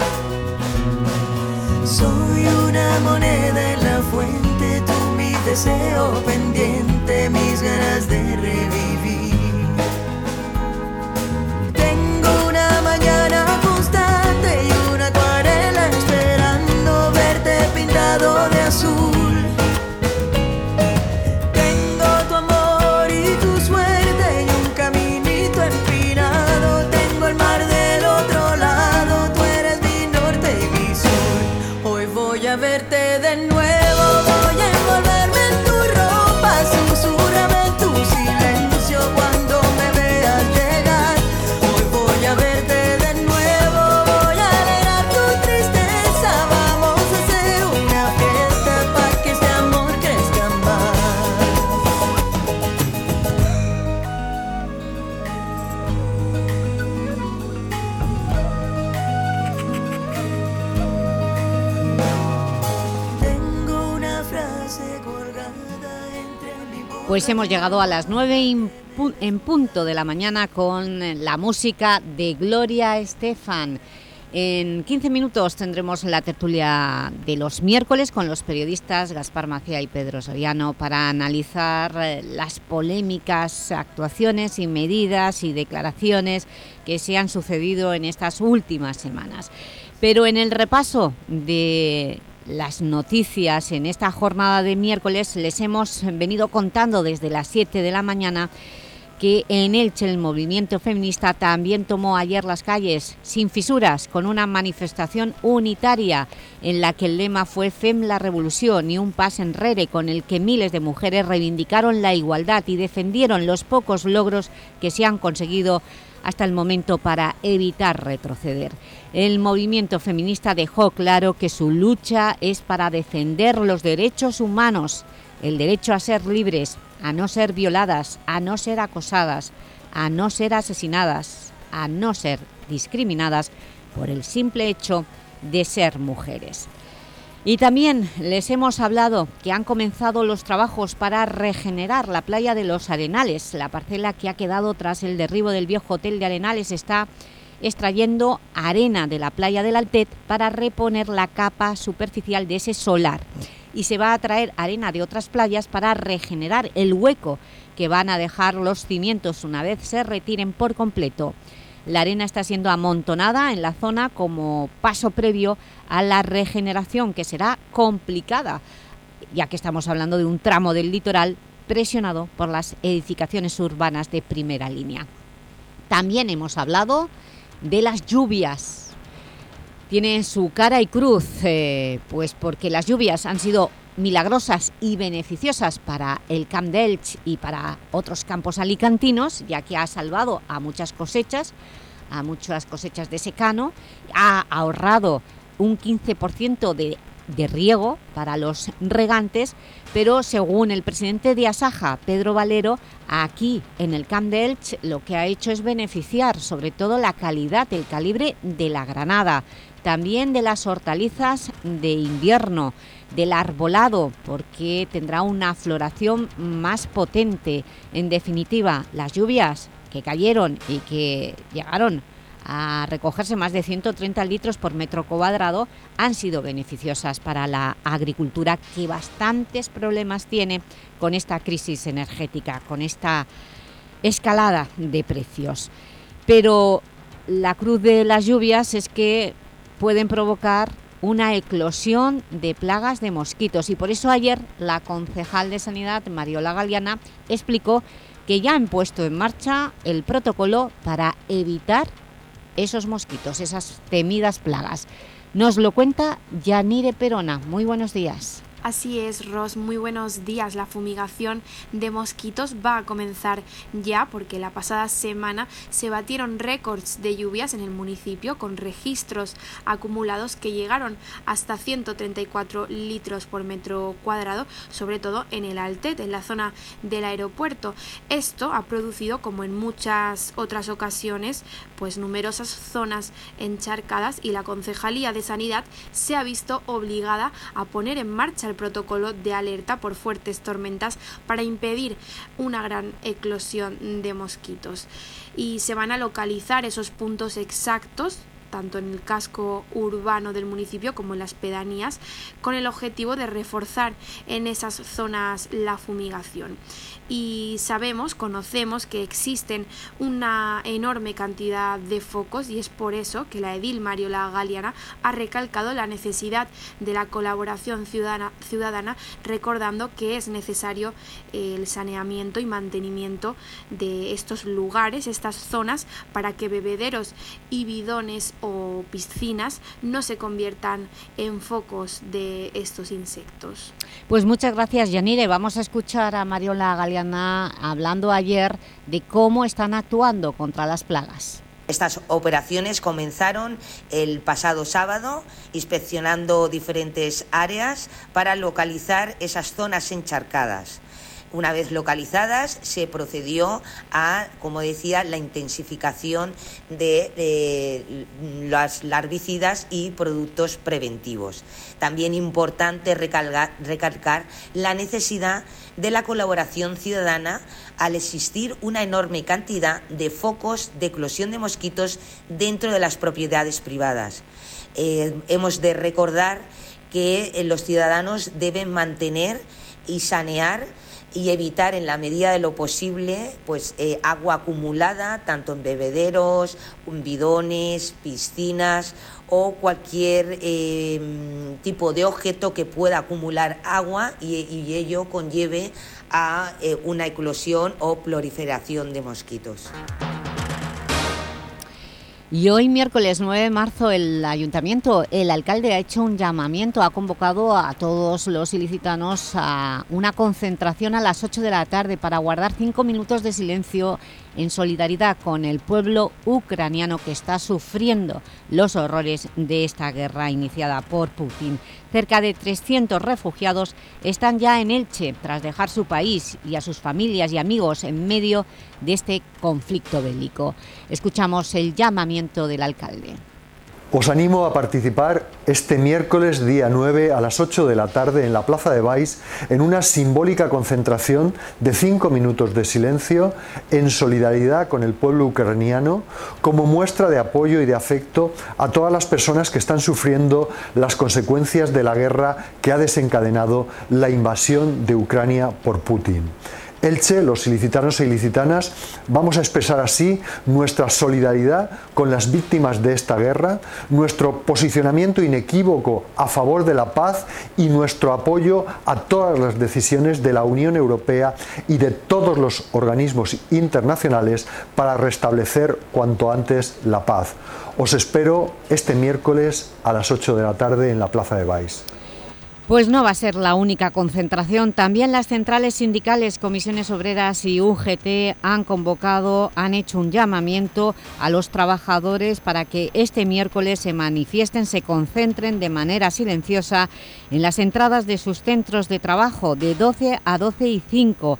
Soy una moneda en la fuente, tú mi deseo pendiente, mis ganas de revivir. Mañana constante y una acuarela esperando verte pintado de azul. Tengo tu amor y tu suerte y un caminito empinado. Tengo el mar del otro lado, tú eres mi norte y mi sur. Hoy voy a verte de nuevo, voy a envolverme en tu ropa azul. Pues hemos llegado a las nueve en punto de la mañana con la música de Gloria Estefan. En quince minutos tendremos la tertulia de los miércoles con los periodistas Gaspar Macía y Pedro Soriano para analizar las polémicas actuaciones y medidas y declaraciones que se han sucedido en estas últimas semanas. Pero en el repaso de las noticias en esta jornada de miércoles les hemos venido contando desde las siete de la mañana que en Elche el movimiento feminista también tomó ayer las calles sin fisuras, con una manifestación unitaria en la que el lema fue Fem la revolució, ni un pas enrere, con el que miles de mujeres reivindicaron la igualdad y defendieron los pocos logros que se han conseguido hasta el momento para evitar retroceder. El movimiento feminista dejó claro que su lucha es para defender los derechos humanos, el derecho a ser libres, a no ser violadas, a no ser acosadas, a no ser asesinadas, a no ser discriminadas por el simple hecho de ser mujeres. Y también les hemos hablado que han comenzado los trabajos para regenerar la playa de los Arenales. La parcela que ha quedado tras el derribo del viejo hotel de Arenales está extrayendo arena de la playa del Altet para reponer la capa superficial de ese solar. Y se va a traer arena de otras playas para regenerar el hueco que van a dejar los cimientos una vez se retiren por completo. La arena está siendo amontonada en la zona como paso previo a la regeneración, que será complicada, ya que estamos hablando de un tramo del litoral presionado por las edificaciones urbanas de primera línea. También hemos hablado de las lluvias. Tiene su cara y cruz, eh, pues porque las lluvias han sido milagrosas y beneficiosas para el Camp d'Elx y para otros campos alicantinos, ya que ha salvado a muchas cosechas, a muchas cosechas de secano, ha ahorrado un quince por ciento de, de riego para los regantes, pero según el presidente de Asaja, Pedro Valero, aquí en el Camp d'Elx lo que ha hecho es beneficiar sobre todo la calidad, el calibre de la granada, también de las hortalizas de invierno, del arbolado, porque tendrá una floración más potente. En definitiva, las lluvias que cayeron y que llegaron a recogerse más de ciento treinta litros por metro cuadrado han sido beneficiosas para la agricultura, que bastantes problemas tiene con esta crisis energética, con esta escalada de precios. Pero la cruz de las lluvias es que pueden provocar una eclosión de plagas de mosquitos, y por eso ayer la concejal de Sanidad, Mariola Galiana, explicó que ya han puesto en marcha el protocolo para evitar esos mosquitos, esas temidas plagas. Nos lo cuenta Yanire Perona. Muy buenos días. Así es, Ros, muy buenos días. La fumigación de mosquitos va a comenzar ya, porque la pasada semana se batieron récords de lluvias en el municipio, con registros acumulados que llegaron hasta ciento treinta y cuatro litros por metro cuadrado, sobre todo en el Altet, en la zona del aeropuerto. Esto ha producido, como en muchas otras ocasiones, pues numerosas zonas encharcadas, y la Concejalía de Sanidad se ha visto obligada a poner en marcha el protocolo de alerta por fuertes tormentas para impedir una gran eclosión de mosquitos. Y se van a localizar esos puntos exactos, tanto en el casco urbano del municipio como en las pedanías, con el objetivo de reforzar en esas zonas la fumigación. Y sabemos, conocemos que existen una enorme cantidad de focos, y es por eso que la edil Mariola Galiana ha recalcado la necesidad de la colaboración ciudadana, ciudadana recordando que es necesario el saneamiento y mantenimiento de estos lugares, estas zonas, para que bebederos y bidones o piscinas no se conviertan en focos de estos insectos. Pues muchas gracias, Yanire. Vamos a escuchar a Mariola Galiana hablando ayer de cómo están actuando contra las plagas. Estas operaciones comenzaron el pasado sábado, inspeccionando diferentes áreas para localizar esas zonas encharcadas. Una vez localizadas, se procedió a, como decía, la intensificación de, de las larvicidas y productos preventivos. También importante recalcar, recalcar la necesidad de la colaboración ciudadana al existir una enorme cantidad de focos de eclosión de mosquitos dentro de las propiedades privadas. Eh, hemos de recordar que eh, los ciudadanos deben mantener y sanear y evitar en la medida de lo posible pues eh, agua acumulada tanto en bebederos, bidones, piscinas o cualquier eh, tipo de objeto que pueda acumular agua y, y ello conlleve a eh, una eclosión o proliferación de mosquitos. Y hoy, miércoles nueve de marzo, el Ayuntamiento, el alcalde ha hecho un llamamiento, ha convocado a todos los ilicitanos a una concentración a las ocho de la tarde para guardar cinco minutos de silencio en solidaridad con el pueblo ucraniano que está sufriendo los horrores de esta guerra iniciada por Putin. Cerca de trescientos refugiados están ya en Elche tras dejar su país y a sus familias y amigos en medio de este conflicto bélico. Escuchamos el llamamiento del alcalde. Os animo a participar este miércoles día nueve a las ocho de la tarde en la Plaza de Baix en una simbólica concentración de cinco minutos de silencio en solidaridad con el pueblo ucraniano como muestra de apoyo y de afecto a todas las personas que están sufriendo las consecuencias de la guerra que ha desencadenado la invasión de Ucrania por Putin. Elche, los ilicitanos e ilicitanas, vamos a expresar así nuestra solidaridad con las víctimas de esta guerra, nuestro posicionamiento inequívoco a favor de la paz y nuestro apoyo a todas las decisiones de la Unión Europea y de todos los organismos internacionales para restablecer cuanto antes la paz. Os espero este miércoles a las ocho de la tarde en la Plaza de Baix. Pues no va a ser la única concentración. También las centrales sindicales, comisiones obreras y U G T han convocado, han hecho un llamamiento a los trabajadores para que este miércoles se manifiesten, se concentren de manera silenciosa en las entradas de sus centros de trabajo de doce a doce y cinco.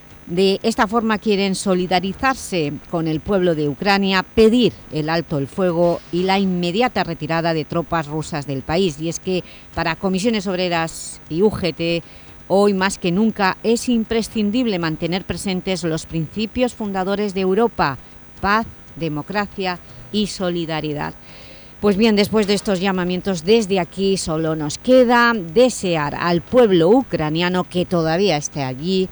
De esta forma quieren solidarizarse con el pueblo de Ucrania, pedir el alto el fuego y la inmediata retirada de tropas rusas del país. Y es que para comisiones obreras y U G T, hoy más que nunca es imprescindible mantener presentes los principios fundadores de Europa: paz, democracia y solidaridad. Pues bien, después de estos llamamientos, desde aquí solo nos queda desear al pueblo ucraniano que todavía esté allí,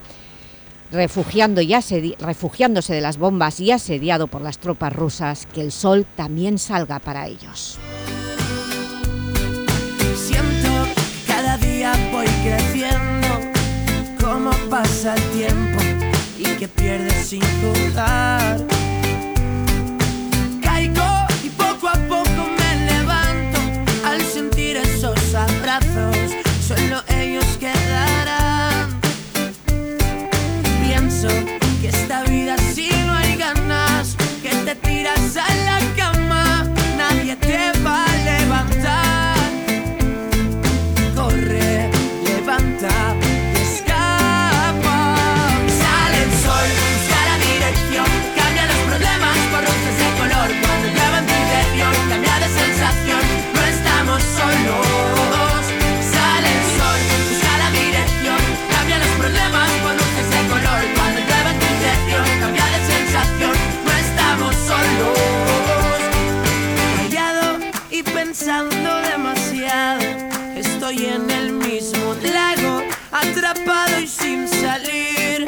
Refugiando y asedi- refugiándose de las bombas y asediado por las tropas rusas, que el sol también salga para ellos. Siento que cada día voy creciendo, cómo pasa el tiempo y que pierdes sin jugar. Caigo y poco a poco me levanto al sentir esos abrazos, solo ellos quedarán. Pienso que esta vida si no hay ganas, que te tiras a la cama, nadie te va a levantar. Corre, levanta y escapa. Sale el sol, busca la dirección, cambia los problemas por luces de color. Cuando llueva en tu interior, cambia de sensación, no estamos solos. Sale el sol, busca la dirección, cambia los problemas por luces de color. Cuando llueva en tu interior, cambia de sensación, no estamos solos. Callado y pensando demasiado, estoy en el mismo lago, atrapado y sin salir.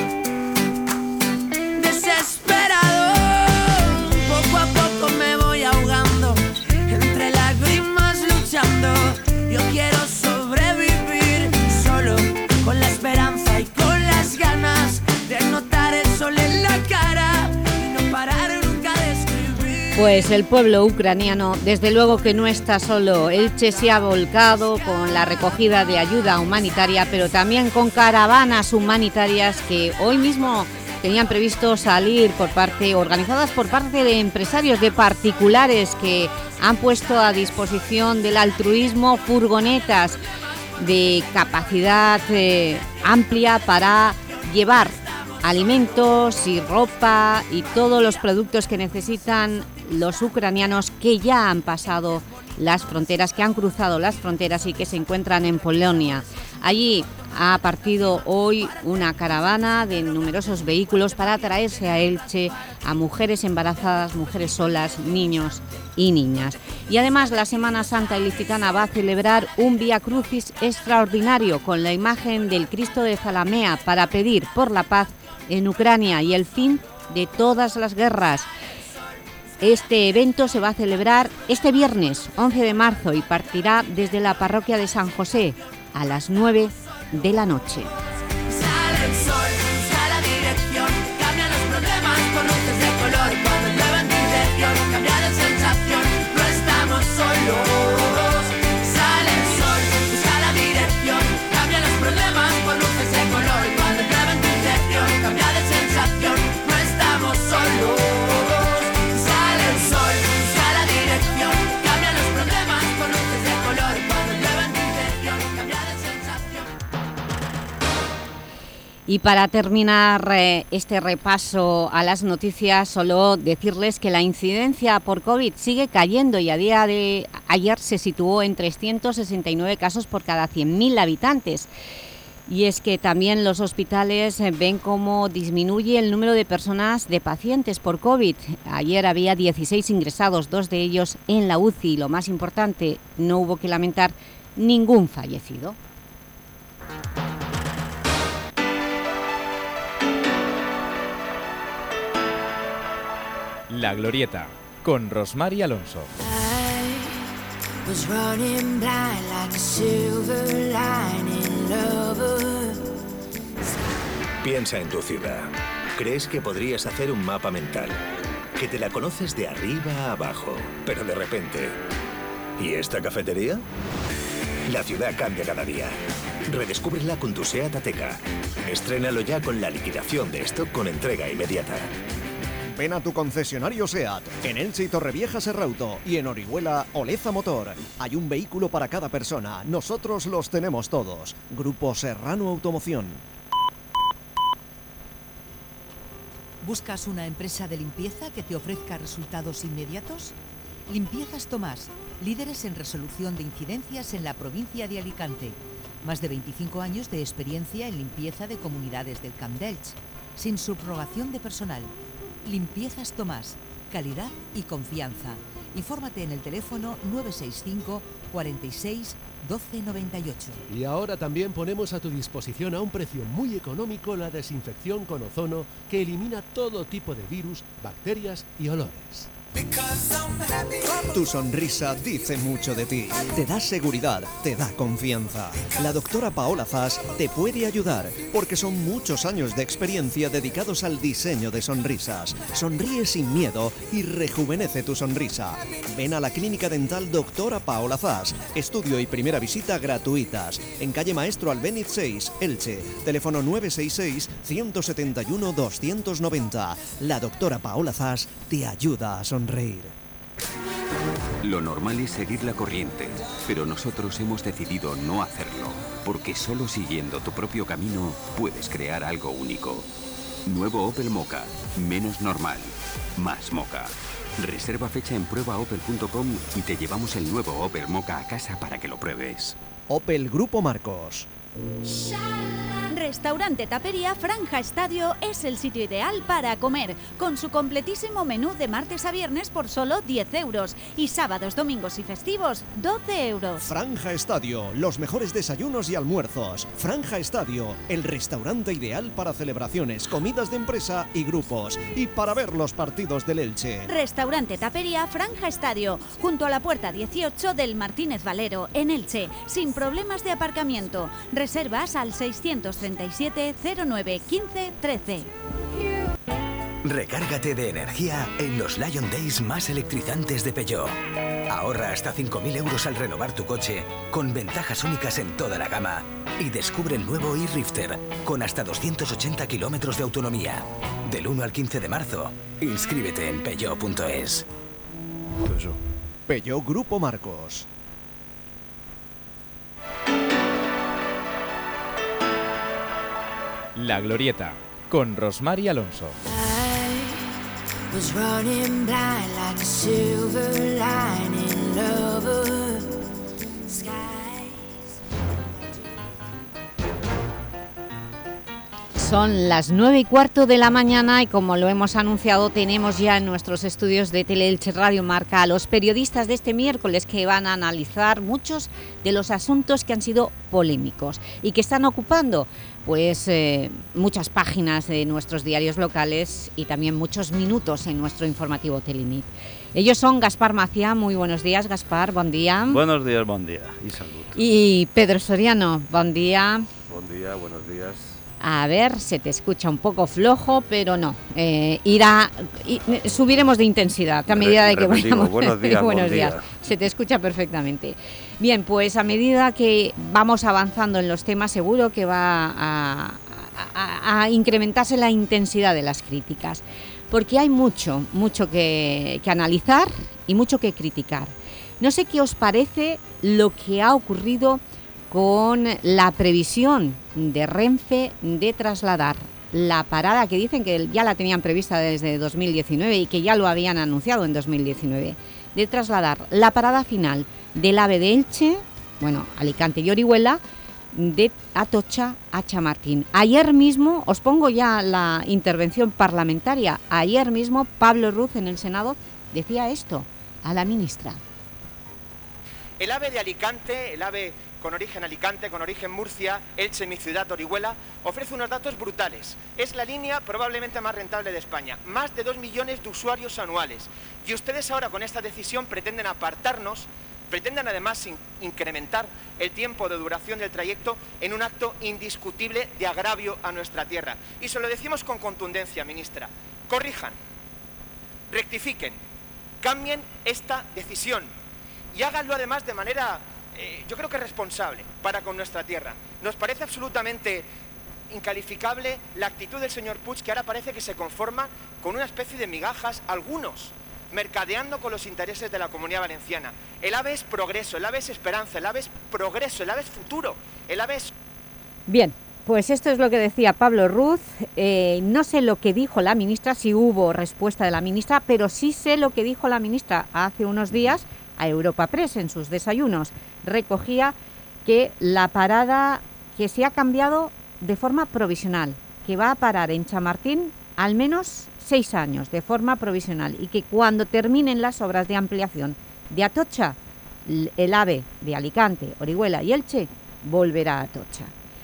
Desesperado, poco a poco me voy ahogando, entre lágrimas luchando. Yo quiero sobrevivir solo, con la esperanza y con las ganas de notar el sol en la cara y no parar nunca de escribir. Pues el pueblo ucraniano, desde luego que no está solo. Elche se ha volcado con la recogida de ayuda humanitaria, pero también con caravanas humanitarias que hoy mismo tenían previsto salir por parte, organizadas por parte de empresarios, de particulares que han puesto a disposición del altruismo furgonetas de capacidad eh, amplia para llevar alimentos y ropa y todos los productos que necesitan los ucranianos que ya han pasado las fronteras, que han cruzado las fronteras y que se encuentran en Polonia. Allí ha partido hoy una caravana de numerosos vehículos para traerse a Elche a mujeres embarazadas, mujeres solas, niños y niñas. Y además la Semana Santa Ilicitana va a celebrar un Vía Crucis extraordinario con la imagen del Cristo de Zalamea para pedir por la paz en Ucrania y el fin de todas las guerras. Este evento se va a celebrar este viernes once de marzo y partirá desde la parroquia de San José a las nueve de la noche. Sale el sol, busca la dirección, cambia los problemas con luces de color. Cuando llueve en tu interior, cambia de sensación, no estamos solos. Sale el sol, busca la dirección, cambia los problemas con luces de color. Cuando llueve en tu interior, cambia de sensación, no estamos solos. Sale el sol, busca la dirección, cambia los problemas con luces de color. Cuando llueve en tu interior, cambia de sensación. Y para terminar eh, este repaso a las noticias, solo decirles que la incidencia por COVID sigue cayendo y a día de ayer se situó en trescientos sesenta y nueve casos por cada cien mil habitantes. Y es que también los hospitales eh, ven cómo disminuye el número de personas, de pacientes por COVID. Ayer había dieciséis ingresados, dos de ellos en la U C I. Y lo más importante, no hubo que lamentar ningún fallecido. La Glorieta, con Rosmar y Alonso. Was running blind like a silver lining lover. Piensa en tu ciudad. ¿Crees que podrías hacer un mapa mental? Que te la conoces de arriba a abajo, pero de repente... ¿Y esta cafetería? La ciudad cambia cada día. Redescúbrela con tu SEAT Ateca. Estrénalo ya con la liquidación de stock con entrega inmediata. Ven a tu concesionario SEAT, en Elche y Torrevieja Serrauto y en Orihuela Oleza Motor. Hay un vehículo para cada persona, nosotros los tenemos todos. Grupo Serrano Automoción. ¿Buscas una empresa de limpieza que te ofrezca resultados inmediatos? Limpiezas Tomás, líderes en resolución de incidencias en la provincia de Alicante. Más de veinticinco años de experiencia en limpieza de comunidades del Camp d'Elche, sin subrogación de personal. Limpiezas Tomás, calidad y confianza. Infórmate en el teléfono nueve seis cinco, cuarenta y seis, doce noventa y ocho. Y ahora también ponemos a tu disposición a un precio muy económico la desinfección con ozono que elimina todo tipo de virus, bacterias y olores. Tu sonrisa dice mucho de ti. Te da seguridad, te da confianza. La doctora Paola Zas te puede ayudar porque son muchos años de experiencia dedicados al diseño de sonrisas. Sonríe sin miedo y rejuvenece tu sonrisa. Ven a la Clínica Dental Doctora Paola Zas. Estudio y primera visita gratuitas. En calle Maestro Albéniz seis, Elche. Teléfono nueve seis seis, uno siete uno, dos nueve cero. La doctora Paola Zas te ayuda a sonreír. Lo normal es seguir la corriente, pero nosotros hemos decidido no hacerlo, porque solo siguiendo tu propio camino puedes crear algo único. Nuevo Opel Mokka, menos normal, más Mokka. Reserva fecha en prueba opel punto com y te llevamos el nuevo Opel Mokka a casa para que lo pruebes. Opel Grupo Marcos. Restaurante Tapería Franja Estadio es el sitio ideal para comer, con su completísimo menú de martes a viernes por solo diez euros y sábados, domingos y festivos doce euros. Franja Estadio, los mejores desayunos y almuerzos. Franja Estadio, el restaurante ideal para celebraciones, comidas de empresa y grupos, y para ver los partidos del Elche. Restaurante Tapería Franja Estadio, junto a la puerta dieciocho del Martínez Valero, en Elche, sin problemas de aparcamiento. Reservas al seiscientos treinta y siete, cero nueve, quince, trece. Recárgate de energía en los Lion Days más electrizantes de Peugeot. Ahorra hasta cinco mil euros al renovar tu coche, con ventajas únicas en toda la gama. Y descubre el nuevo e-Rifter, con hasta doscientos ochenta kilómetros de autonomía. Del uno al quince de marzo. Inscríbete en peugeot punto es. Peugeot Grupo Marcos. La Glorieta, con Rosmar y Alonso. Was running blind like a silver lining lover. Son las nueve y cuarto de la mañana y, como lo hemos anunciado, tenemos ya en nuestros estudios de Teleelch Radio Marca a los periodistas de este miércoles, que van a analizar muchos de los asuntos que han sido polémicos y que están ocupando pues eh, muchas páginas de nuestros diarios locales y también muchos minutos en nuestro informativo Telenit. Ellos son Gaspar Macia. Muy buenos días, Gaspar, buen día. Buenos días, buen día y salud. Y Pedro Soriano, buen día. Buen día, buenos días. A ver, se te escucha un poco flojo, pero no. Eh, irá, y, subiremos de intensidad a medida de que vayamos. Buenos días, buenos días. día. Se te escucha perfectamente. Bien, pues a medida que vamos avanzando en los temas, seguro que va a, a, a incrementarse la intensidad de las críticas, porque hay mucho, mucho que, que analizar y mucho que criticar. No sé qué os parece lo que ha ocurrido con la previsión de Renfe de trasladar la parada, que dicen que ya la tenían prevista desde dos mil diecinueve y que ya lo habían anunciado en dos mil diecinueve, de trasladar la parada final del AVE de Elche, bueno, Alicante y Orihuela, de Atocha a Chamartín. Ayer mismo, os pongo ya la intervención parlamentaria, ayer mismo Pablo Ruz en el Senado decía esto a la ministra. El AVE de Alicante, el AVE con origen Alicante, con origen Murcia, Elche, mi ciudad, Orihuela, ofrece unos datos brutales. Es la línea probablemente más rentable de España, más de dos millones de usuarios anuales. Y ustedes ahora con esta decisión pretenden apartarnos, pretenden además in- incrementar el tiempo de duración del trayecto en un acto indiscutible de agravio a nuestra tierra. Y se lo decimos con contundencia, ministra. Corrijan, rectifiquen, cambien esta decisión y háganlo además de manera... Eh, yo creo que es responsable para con nuestra tierra. Nos parece absolutamente incalificable la actitud del señor Puig, que ahora parece que se conforma con una especie de migajas, algunos mercadeando con los intereses de la Comunidad Valenciana. El AVE es progreso, el AVE es esperanza, el AVE es progreso, el AVE es futuro, el AVE es... Bien, pues esto es lo que decía Pablo Ruz. Eh, no sé lo que dijo la ministra, si hubo respuesta de la ministra, pero sí sé lo que dijo la ministra hace unos días a Europa Press en sus desayunos. Recogía que la parada que se ha cambiado de forma provisional, que va a parar en Chamartín al menos seis años de forma provisional, y que cuando terminen las obras de ampliación de Atocha, el AVE de Alicante, Orihuela y Elche volverá a Atocha.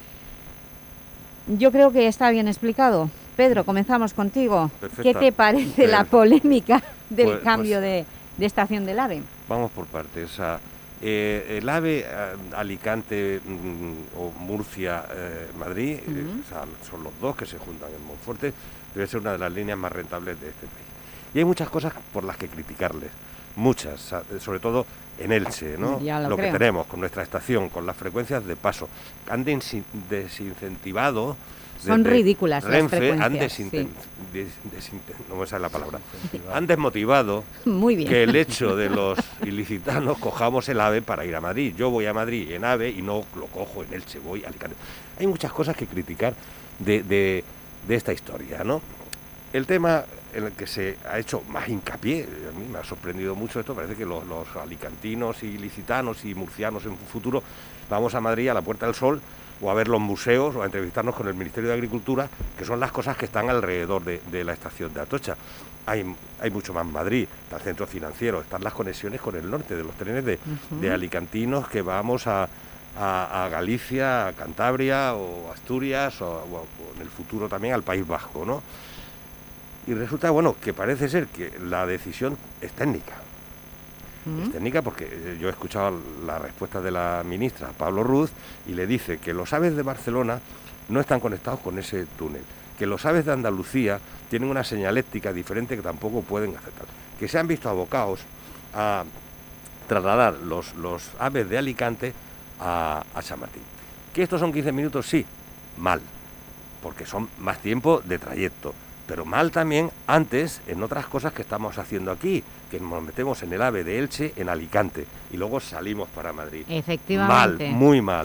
Yo creo que está bien explicado. Pedro, comenzamos contigo. Perfecta. ¿Qué te parece Eh, la polémica del pues, cambio pues, de, de estación del AVE? Vamos por partes. O sea, eh, el AVE eh, Alicante mm, o Murcia, eh, Madrid, uh-huh. eh, o sea, son los dos que se juntan en Monforte, debe ser una de las líneas más rentables de este país. Y hay muchas cosas por las que criticarles, muchas, sobre todo en Elche, ¿no? lo lo creo. que tenemos con nuestra estación, con las frecuencias de paso. Han desin- desincentivado... Son desde ridículas las Renfe, frecuencias, han desinten- sí. des- desinten- no me sale la palabra. Han desmotivado Muy bien. que el hecho de los ilicitanos cojamos el AVE para ir a Madrid. Yo voy a Madrid en AVE y no lo cojo en Elche, voy a Alicante. Hay muchas cosas que criticar de, de, de esta historia, ¿no? El tema en el que se ha hecho más hincapié, a mí me ha sorprendido mucho esto, parece que los, los alicantinos y ilicitanos y murcianos en un futuro vamos a Madrid, a la Puerta del Sol, o a ver los museos, o a entrevistarnos con el Ministerio de Agricultura, que son las cosas que están alrededor de, de la estación de Atocha. Hay, hay mucho más en Madrid, está el centro financiero, están las conexiones con el norte, de los trenes de, uh-huh. de alicantinos que vamos a, a, a Galicia, a Cantabria, o Asturias, o, o en el futuro también al País Vasco, ¿no? Y resulta, bueno, que parece ser que la decisión es técnica. Es técnica porque yo he escuchado la respuesta de la ministra, Pablo Ruz, y le dice que los AVEs de Barcelona no están conectados con ese túnel, que los AVEs de Andalucía tienen una señaléctica diferente que tampoco pueden aceptar, que se han visto abocados a trasladar los, los AVEs de Alicante a, a Chamartín. ¿Que estos son quince minutos? Sí, mal, porque son más tiempo de trayecto. Pero mal también antes en otras cosas que estamos haciendo aquí, que nos metemos en el AVE de Elche en Alicante y luego salimos para Madrid. Efectivamente. Mal, muy mal.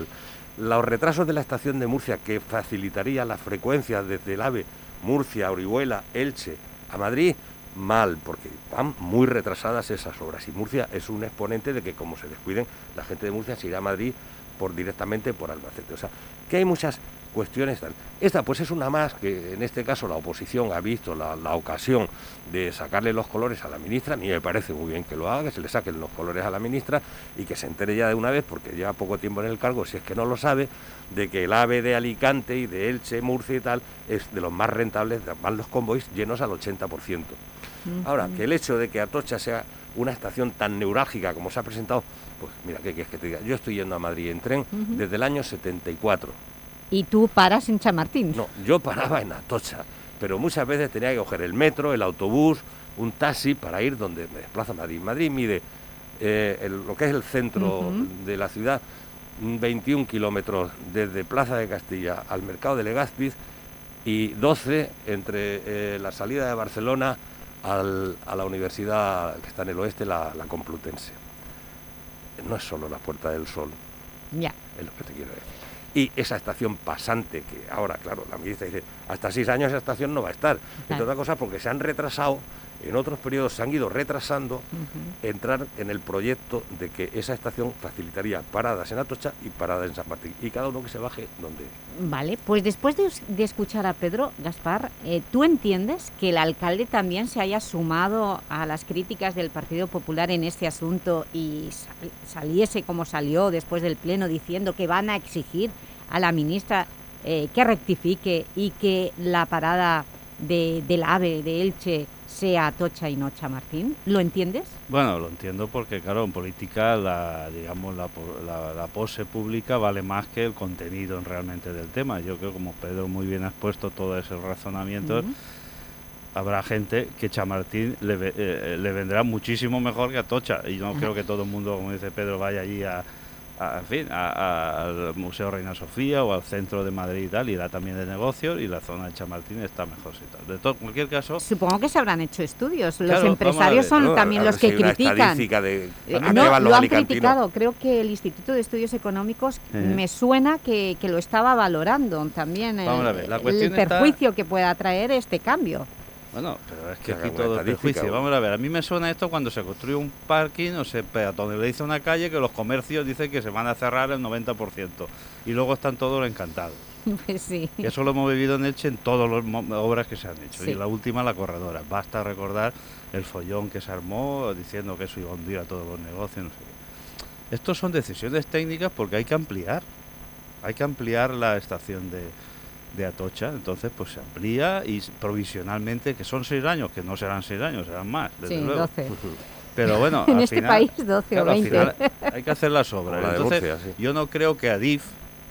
Los retrasos de la estación de Murcia, que facilitaría las frecuencias desde el AVE, Murcia, Orihuela, Elche, a Madrid, mal, porque van muy retrasadas esas obras. Y Murcia es un exponente de que, como se descuiden, la gente de Murcia se irá a Madrid por directamente por Albacete. O sea, que hay muchas cuestiones. Esta pues es una más que en este caso la oposición ha visto la, la ocasión de sacarle los colores a la ministra. A mí me parece muy bien que lo haga, que se le saquen los colores a la ministra y que se entere ya de una vez, porque lleva poco tiempo en el cargo, si es que no lo sabe, de que el AVE de Alicante y de Elche, Murcia y tal es de los más rentables, van los convoys llenos al ochenta por ciento. Uh-huh. Ahora, que el hecho de que Atocha sea una estación tan neurálgica como se ha presentado, pues mira, ¿qué quieres que te diga? Yo estoy yendo a Madrid en tren uh-huh. desde el año setenta y cuatro. ¿Y tú paras en Chamartín? No, yo paraba en Atocha, pero muchas veces tenía que coger el metro, el autobús, un taxi para ir donde me desplaza Madrid. Madrid mide eh, el, lo que es el centro uh-huh. de la ciudad, veintiún kilómetros desde Plaza de Castilla al Mercado de Legazpi y doce entre eh, la salida de Barcelona al, a la universidad que está en el oeste, la, la Complutense. No es solo la Puerta del Sol, ya. es lo que te quiero decir. Y esa estación pasante, que ahora, claro, la ministra dice, hasta seis años esa estación no va a estar. Claro. Entre otras cosas porque se han retrasado, en otros periodos se han ido retrasando, uh-huh. entrar en el proyecto de que esa estación facilitaría paradas en Atocha y paradas en San Martín. Y cada uno que se baje donde... Vale, pues después de, de escuchar a Pedro, Gaspar, eh, ¿tú entiendes que el alcalde también se haya sumado a las críticas del Partido Popular en este asunto y sal, saliese como salió después del pleno diciendo que van a exigir a la ministra eh, que rectifique y que la parada de, del AVE de Elche sea Atocha y no Chamartín? ¿Lo entiendes? Bueno, lo entiendo porque, claro, en política la, digamos, la, la, la pose pública vale más que el contenido realmente del tema. Yo creo, como Pedro muy bien ha expuesto todo ese razonamiento, uh-huh. habrá gente que Chamartín le, eh, le vendrá muchísimo mejor que Atocha. Y no uh-huh. creo que todo el mundo, como dice Pedro, vaya allí a... A, en fin, a, a, al Museo Reina Sofía o al centro de Madrid y tal, irá también de negocios y la zona de Chamartín está mejor situada. De todo, en cualquier caso... Supongo que se habrán hecho estudios. Los claro, empresarios son no, también los que critican. De, eh, no, lo han criticado. Creo que el Instituto de Estudios Económicos eh. me suena que, que lo estaba valorando también el, el perjuicio está... que pueda traer este cambio. Bueno, pero es que aquí todo es prejuicio. Vamos a ver, a mí me suena esto cuando se construye un parking o se peatonaliza una calle que los comercios dicen que se van a cerrar el noventa por ciento y luego están todos encantados. Pues sí. Y eso lo hemos vivido en Elche en todas las obras que se han hecho. Sí. Y la última, la corredora. Basta recordar el follón que se armó diciendo que eso iba a hundir a todos los negocios, no sé qué. Estos son decisiones técnicas porque hay que ampliar. Hay que ampliar la estación de... de Atocha, entonces pues se amplía y provisionalmente, que son seis años, que no serán seis años, serán más, desde sí, luego. doce. Pero bueno, en al este final, país doce claro, o veinte. Al final hay que hacer las obras. La entonces, Murcia, sí. Yo no creo que Adif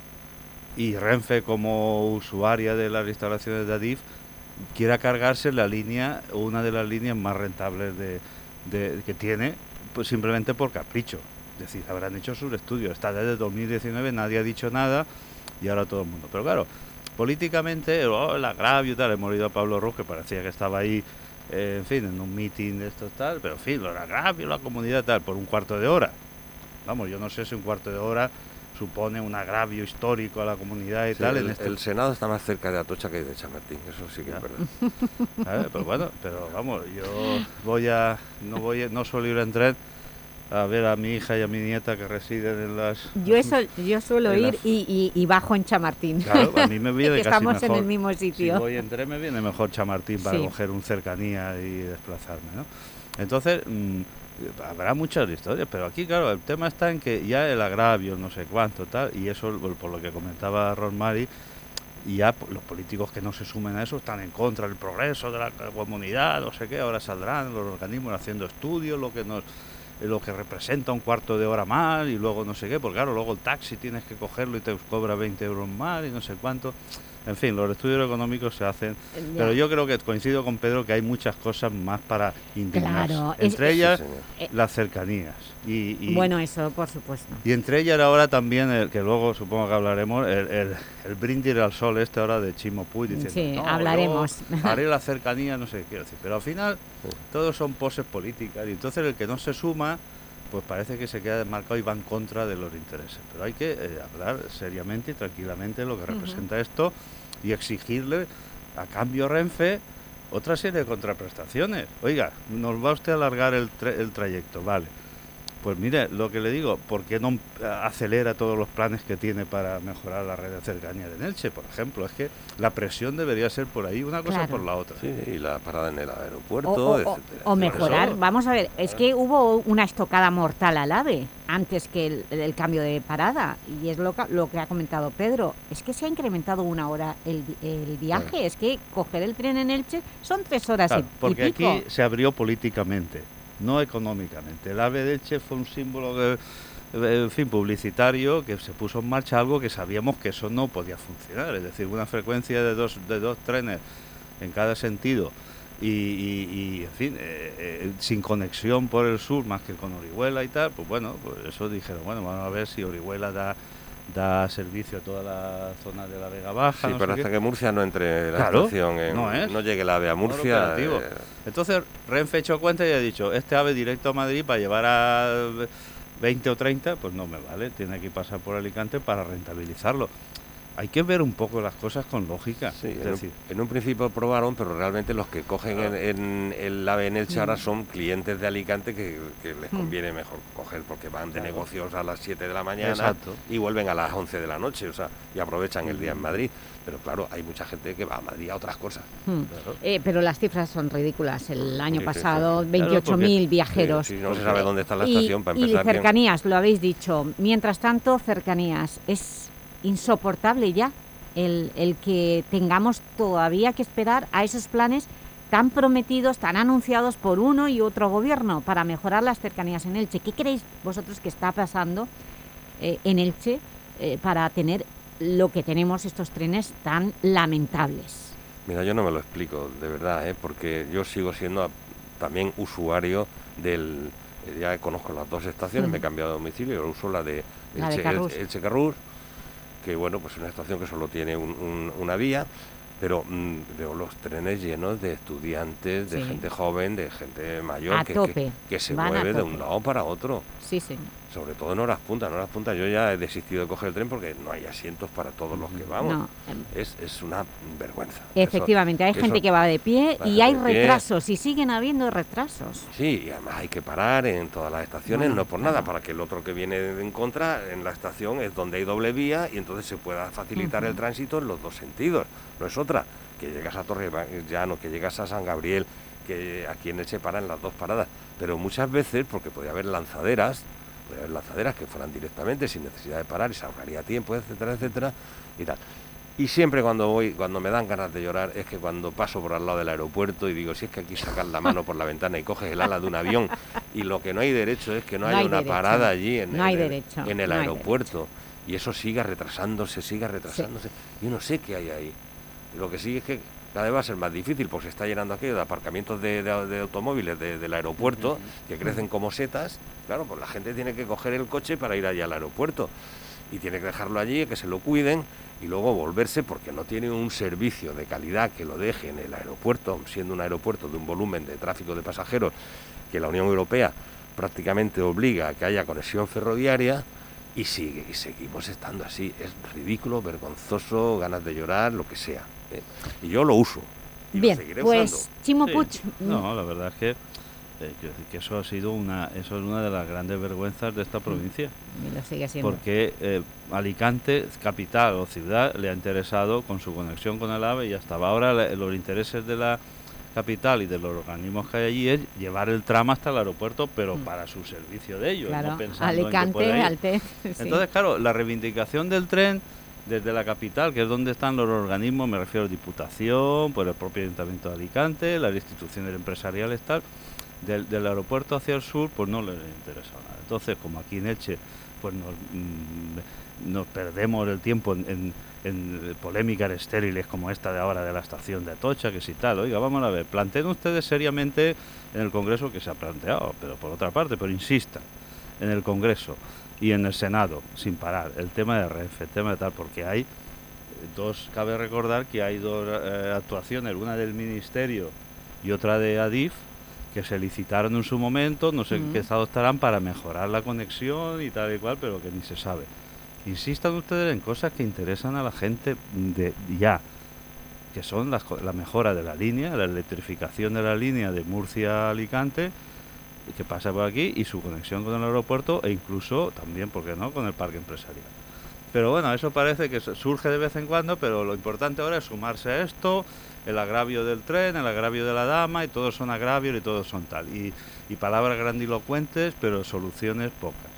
y Renfe como usuaria de las instalaciones de Adif quiera cargarse la línea, una de las líneas más rentables de, de que tiene, pues simplemente por capricho. Es decir, habrán hecho sus estudios. Está desde dos mil diecinueve, nadie ha dicho nada y ahora todo el mundo. Pero claro, políticamente, oh, el agravio y tal, hemos oído a Pablo Ruz, que parecía que estaba ahí, eh, en fin, en un meeting de estos tal, pero en fin, el agravio, la comunidad tal, por un cuarto de hora. Vamos, yo no sé si un cuarto de hora supone un agravio histórico a la comunidad y sí, tal. El, en este... el Senado está más cerca de Atocha que de Chamartín, eso sí que es verdad. A ver, pero bueno, pero vamos, yo voy a, no voy a, no suelo ir en tren a ver a mi hija y a mi nieta que residen en las... Yo eso, yo suelo ir las... y, y, y bajo en Chamartín. Claro, a mí me viene que casi estamos mejor. En el mismo sitio. Si voy en tren me viene mejor Chamartín para sí. coger un cercanía y desplazarme, ¿no? Entonces, mmm, habrá muchas historias, pero aquí, claro, el tema está en que ya el agravio, no sé cuánto, tal, y eso, por lo que comentaba Rosmary, y ya los políticos que no se sumen a eso están en contra del progreso de la comunidad, no sé qué, ahora saldrán los organismos haciendo estudios, lo que nos... lo que representa un cuarto de hora más y luego no sé qué, porque claro, luego el taxi tienes que cogerlo y te cobra veinte euros más y no sé cuánto. En fin, los estudios económicos se hacen, ya. Pero yo creo que coincido con Pedro que hay muchas cosas más para indignarse. Claro, entre es, ellas, sí, las cercanías. Y, y, bueno, eso, por supuesto. Y entre ellas ahora también, el, que luego supongo que hablaremos, el, el, el brindis al sol este ahora de Chimo Puig, diciendo, sí, no, hablaremos. haré la cercanía, no sé qué quiero decir. Pero al final, todos son poses políticas y entonces el que no se suma, pues parece que se queda desmarcado y va en contra de los intereses. Pero hay que eh, hablar seriamente y tranquilamente de lo que uh-huh. representa esto y exigirle a cambio Renfe otra serie de contraprestaciones. Oiga, nos va usted a alargar el, tra- el trayecto, vale. Pues mire, lo que le digo, ¿por qué no acelera todos los planes que tiene para mejorar la red de cercanía de Elche, por ejemplo? Es que la presión debería ser por ahí, una cosa claro. por la otra. Sí, y la parada en el aeropuerto, o, o, etcétera. O mejorar, vamos a ver, es que hubo una estocada mortal al AVE antes que el, el cambio de parada, y es lo que, lo que ha comentado Pedro, es que se ha incrementado una hora el, el viaje, claro. es que coger el tren en Elche son tres horas claro, y, porque y pico. Aquí se abrió políticamente, no económicamente. El AVE de Elche fue un símbolo de, en fin, publicitario, que se puso en marcha algo que sabíamos que eso no podía funcionar, es decir, una frecuencia de dos, de dos trenes en cada sentido y, y, y en fin, eh, eh, sin conexión por el sur más que con Orihuela y tal, pues bueno, pues eso dijeron, bueno, vamos a ver si Orihuela da da servicio a toda la zona de la Vega Baja. Sí, no pero sé hasta qué. que Murcia no entre la claro, estación, en, no, es. no llegue el AVE a Murcia. Eh... Entonces Renfe echó cuenta y ha dicho, este AVE directo a Madrid para llevar a veinte o treinta, pues no me vale, tiene que pasar por Alicante para rentabilizarlo. Hay que ver un poco las cosas con lógica. Sí, es en, decir, un, en un principio probaron, pero realmente los que cogen en, en el AVE en Elche ahora son clientes de Alicante que, que les conviene mejor coger porque van de negocios a las siete de la mañana exacto. y vuelven a las once de la noche, o sea, y aprovechan el día en Madrid. Pero claro, hay mucha gente que va a Madrid a otras cosas. Hmm. Claro. Eh, pero las cifras son ridículas. El año sí, pasado, sí, sí. veintiocho mil claro, viajeros. Sí, si no se sabe dónde está la y, estación, para empezar. Y cercanías, bien. Lo habéis dicho. Mientras tanto, cercanías. Es insoportable ya el, el que tengamos todavía que esperar a esos planes tan prometidos, tan anunciados por uno y otro gobierno para mejorar las cercanías en Elche. ¿Qué creéis vosotros que está pasando eh, en Elche eh, para tener lo que tenemos estos trenes tan lamentables? Mira, yo no me lo explico, de verdad, ¿eh? Porque yo sigo siendo a, también usuario del... Eh, ya conozco las dos estaciones, mm. me he cambiado de domicilio, yo uso la de Elche Carrús, que bueno, pues es una estación que solo tiene un, un, una vía, pero mmm, veo los trenes llenos de estudiantes, de sí. gente joven, de gente mayor, a que, tope. que, que se Van mueve de un lado para otro. Sí, sí. Sobre todo en horas punta, en horas punta yo ya he desistido de coger el tren porque no hay asientos para todos los que vamos. No. Es, es una vergüenza. Efectivamente, eso, hay gente eso, que va de pie y hay pie. retrasos, y siguen habiendo retrasos. Sí, y además hay que parar en todas las estaciones, bueno, no por nada, bueno. para que el otro que viene en contra, en la estación es donde hay doble vía y entonces se pueda facilitar uh-huh. el tránsito en los dos sentidos. No es otra, que llegas a Torrellano, que llegas a San Gabriel, que aquí en Elche paran las dos paradas, pero muchas veces, porque podría haber lanzaderas, podría haber lanzaderas que fueran directamente sin necesidad de parar y se ahorraría tiempo, etcétera, etcétera, y tal. Y siempre cuando voy, cuando me dan ganas de llorar, es que cuando paso por al lado del aeropuerto y digo, si es que aquí sacas la mano por la ventana y coges el ala de un avión, y lo que no hay derecho es que no, no haya una derecho. parada allí en, no en, el, derecho, en el no aeropuerto, y eso siga retrasándose, siga retrasándose. Sí. Yo no sé qué hay ahí. Lo que sí es que cada vez va a ser más difícil porque se está llenando aquello de aparcamientos de, de, de automóviles de, del aeropuerto uh-huh. que crecen como setas. Claro, pues la gente tiene que coger el coche para ir allá al aeropuerto y tiene que dejarlo allí, que se lo cuiden y luego volverse porque no tiene un servicio de calidad que lo deje en el aeropuerto, siendo un aeropuerto de un volumen de tráfico de pasajeros que la Unión Europea prácticamente obliga a que haya conexión ferroviaria. Y sigue, y seguimos estando así. Es ridículo, vergonzoso, ganas de llorar, lo que sea. ¿eh? Y yo lo uso. Y Bien, lo seguiré pues usando. Chimo Puig. Sí. No, la verdad es que, eh, que, que eso ha sido una, eso es una de las grandes vergüenzas de esta provincia. Y lo sigue siendo. Porque eh, Alicante, capital o ciudad, le ha interesado con su conexión con el AVE y hasta ahora le, los intereses de la capital y de los organismos que hay allí es llevar el tram hasta el aeropuerto, pero mm. para su servicio de ellos, claro. no pensando Alicante, en que Alte, sí. Entonces, claro, la reivindicación del tren desde la capital, que es donde están los organismos, me refiero a Diputación, por el propio Ayuntamiento de Alicante, las instituciones empresariales, tal, del, del aeropuerto hacia el sur, pues no les interesa nada. Entonces, como aquí en Elche, pues nos, mmm, nos perdemos el tiempo en, en, en polémicas estériles como esta de ahora de la estación de Atocha, que si tal, oiga, vamos a ver, planteen ustedes seriamente en el Congreso, que se ha planteado, pero por otra parte, pero insistan en el Congreso y en el Senado, sin parar, el tema de Renfe, el tema de tal, porque hay dos, cabe recordar que hay dos eh, actuaciones, una del Ministerio y otra de Adif, que se licitaron en su momento, no sé en Mm. qué estado estarán para mejorar la conexión y tal y cual, pero que ni se sabe. Insistan ustedes en cosas que interesan a la gente de ya, que son las, co- la mejora de la línea, la electrificación de la línea de Murcia a Alicante, que pasa por aquí, y su conexión con el aeropuerto, e incluso también, ¿por qué no?, con el parque empresarial. Pero bueno, eso parece que su- surge de vez en cuando, pero lo importante ahora es sumarse a esto, el agravio del tren, el agravio de la dama, y todos son agravios y todos son tal. Y, y palabras grandilocuentes, pero soluciones pocas.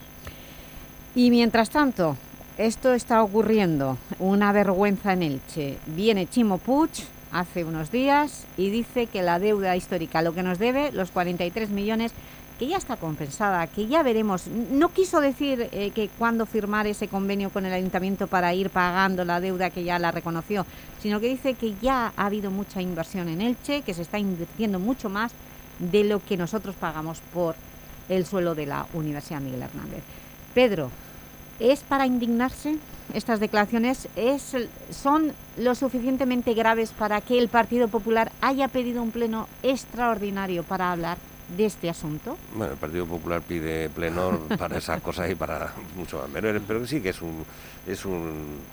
Y mientras tanto, esto está ocurriendo, una vergüenza en Elche. Viene Chimo Puig hace unos días y dice que la deuda histórica, lo que nos debe, los cuarenta y tres millones, que ya está compensada, que ya veremos. No quiso decir eh, que cuando firmar ese convenio con el Ayuntamiento para ir pagando la deuda que ya la reconoció, sino que dice que ya ha habido mucha inversión en Elche, que se está invirtiendo mucho más de lo que nosotros pagamos por el suelo de la Universidad Miguel Hernández. Pedro, ¿es para indignarse estas declaraciones? ¿Es, ¿Son lo suficientemente graves para que el Partido Popular haya pedido un pleno extraordinario para hablar de este asunto? Bueno, el Partido Popular pide pleno para esas cosas y para mucho más. Pero, pero sí que es un es un,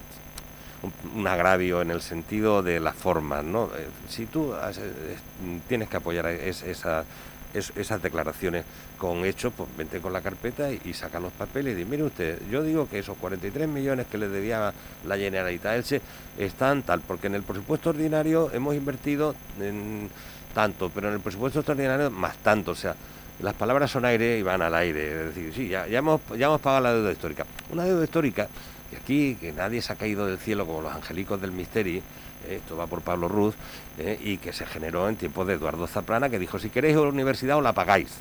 un, un agravio en el sentido de las formas, ¿no? Eh, Si tú has- eh, tienes que apoyar a es- esa, es- esas declaraciones con hechos, pues vente con la carpeta y, y saca los papeles y dice, mire usted, yo digo que esos cuarenta y tres millones que le debía la Generalitat Elche están tal, porque en el presupuesto ordinario hemos invertido en tanto, pero en el presupuesto extraordinario más tanto, o sea, las palabras son aire y van al aire, es decir, sí, ya, ya, hemos, ya hemos pagado la deuda histórica. Una deuda histórica que aquí, que nadie se ha caído del cielo como los angelicos del Misteri, eh, esto va por Pablo Ruz, eh, y que se generó en tiempos de Eduardo Zaplana, que dijo, si queréis la universidad os la pagáis.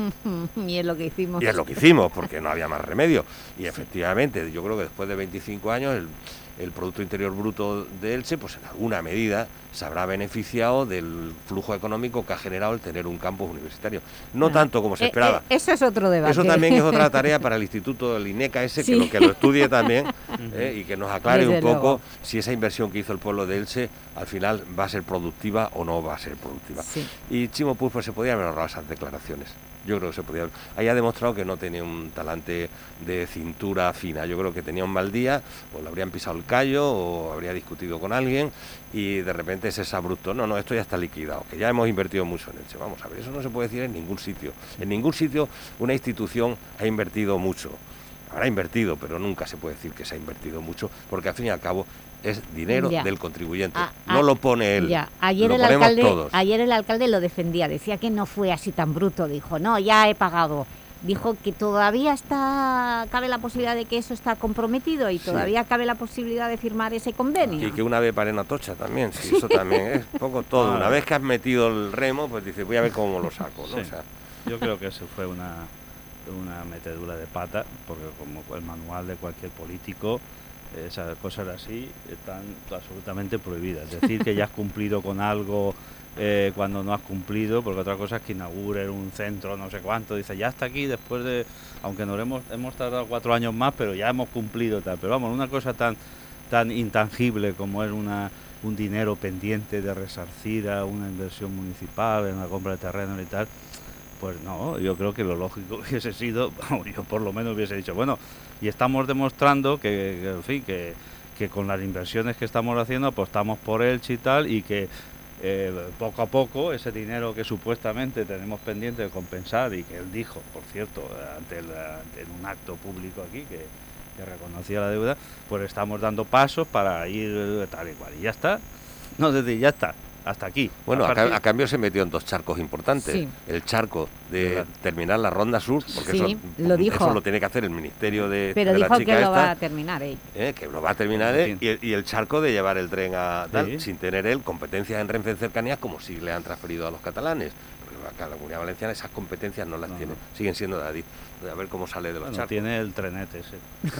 Y es lo que hicimos. Y es lo que hicimos, porque no había más remedio. Y efectivamente, yo creo que después de veinticinco años, el, el Producto Interior Bruto de Elche, pues en alguna medida se habrá beneficiado del flujo económico que ha generado el tener un campus universitario. No Ah, tanto como se eh, esperaba. eh, eso es otro debate. Eso también es otra tarea para el Instituto del INECA ese, Sí. que, lo, que lo estudie también eh, y que nos aclare Desde un poco luego. si esa inversión que hizo el pueblo de Elche al final va a ser productiva o no va a ser productiva. Sí. Y Chimo Puig pues se podía haber ahorrado esas declaraciones. Yo creo que se podía haber. Ahí ha demostrado que no tenía un talante de cintura fina. Yo creo que tenía un mal día, o le habrían pisado el callo, o habría discutido con alguien, y de repente es ese abrupto. No, no, esto ya está liquidado, que ya hemos invertido mucho en Elche. Vamos a ver, eso no se puede decir en ningún sitio. En ningún sitio una institución ha invertido mucho. Habrá invertido, pero nunca se puede decir que se ha invertido mucho, porque al fin y al cabo es dinero Ya. del contribuyente. Ah, no ah, lo pone él, Ya. Ayer, lo el ponemos alcalde, todos. ayer el alcalde lo defendía, decía que no fue así tan bruto, dijo, no, ya he pagado. Dijo que todavía está cabe la posibilidad de que eso está comprometido y Sí. todavía cabe la posibilidad de firmar ese convenio. Y que una vez paré una tocha también, sí, eso también es poco todo. Ah. Una vez que has metido el remo, pues dices, voy a ver cómo lo saco, ¿no? Sí. O sea, Yo creo que eso fue una, una metedura de pata, porque como el manual de cualquier político, esas cosas así están absolutamente prohibidas. Decir que ya has cumplido con algo eh, cuando no has cumplido, porque otra cosa es que inaugure un centro, no sé cuánto, dice, ya está aquí después de, aunque nos hemos, hemos tardado cuatro años más, pero ya hemos cumplido tal. Pero vamos, una cosa tan, tan intangible como es una un dinero pendiente de resarcir a una inversión municipal en la compra de terreno y tal, pues no, yo creo que lo lógico hubiese sido, yo por lo menos hubiese dicho, bueno, y estamos demostrando que, que en fin, que, que con las inversiones que estamos haciendo apostamos por Elche y tal, y que eh, poco a poco ese dinero que supuestamente tenemos pendiente de compensar, y que él dijo, por cierto, ante, el, ante en un acto público aquí, que, que reconocía la deuda, pues estamos dando pasos para ir tal y cual, y ya está, no, desde ya está. Hasta aquí. bueno, a, a, ca- partir- a cambio se metió en dos charcos importantes. Sí. El charco de Claro. terminar la ronda sur, porque Sí, eso, lo dijo. eso lo tiene que hacer el Ministerio de, Pero de la dijo chica que lo esta, va a terminar él. eh, que lo va a terminar él, y, el- y el charco de llevar el tren a tal, Sí. sin tener él competencias en Renfe en cercanías, como si le han transferido a los catalanes. Porque acá en la Comunidad Valenciana esas competencias no las No, tiene, no. siguen siendo de Adif. A ver cómo sale de los Bueno, charcos. tiene el trenete ese.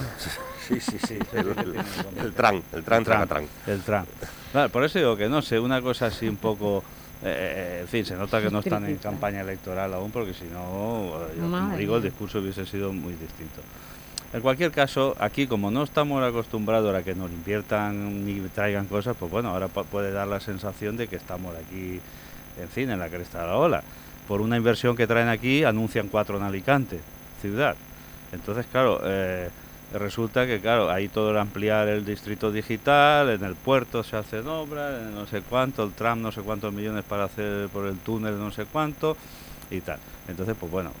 Sí, sí, sí, sí, el, sí, el- tiene el- el tran, el tran, El tran. tragatran. El tram. Claro, por eso digo que no sé, una cosa así un poco... eh, en fin, se nota que no están en Tripita. campaña electoral aún, porque si no, eh, yo, como Madre digo, el mía. discurso hubiese sido muy distinto. En cualquier caso, aquí como no estamos acostumbrados a que nos inviertan ni traigan cosas, pues bueno, ahora pu- puede dar la sensación de que estamos aquí, en fin, en la cresta de la ola. por una inversión que traen aquí, anuncian cuatro en Alicante, ciudad. Entonces, claro, eh, resulta que, claro, ahí todo el ampliar el distrito digital, en el puerto se hacen obras, en no sé cuánto, el tram no sé cuántos millones para hacer por el túnel no sé cuánto y tal. Entonces, pues bueno,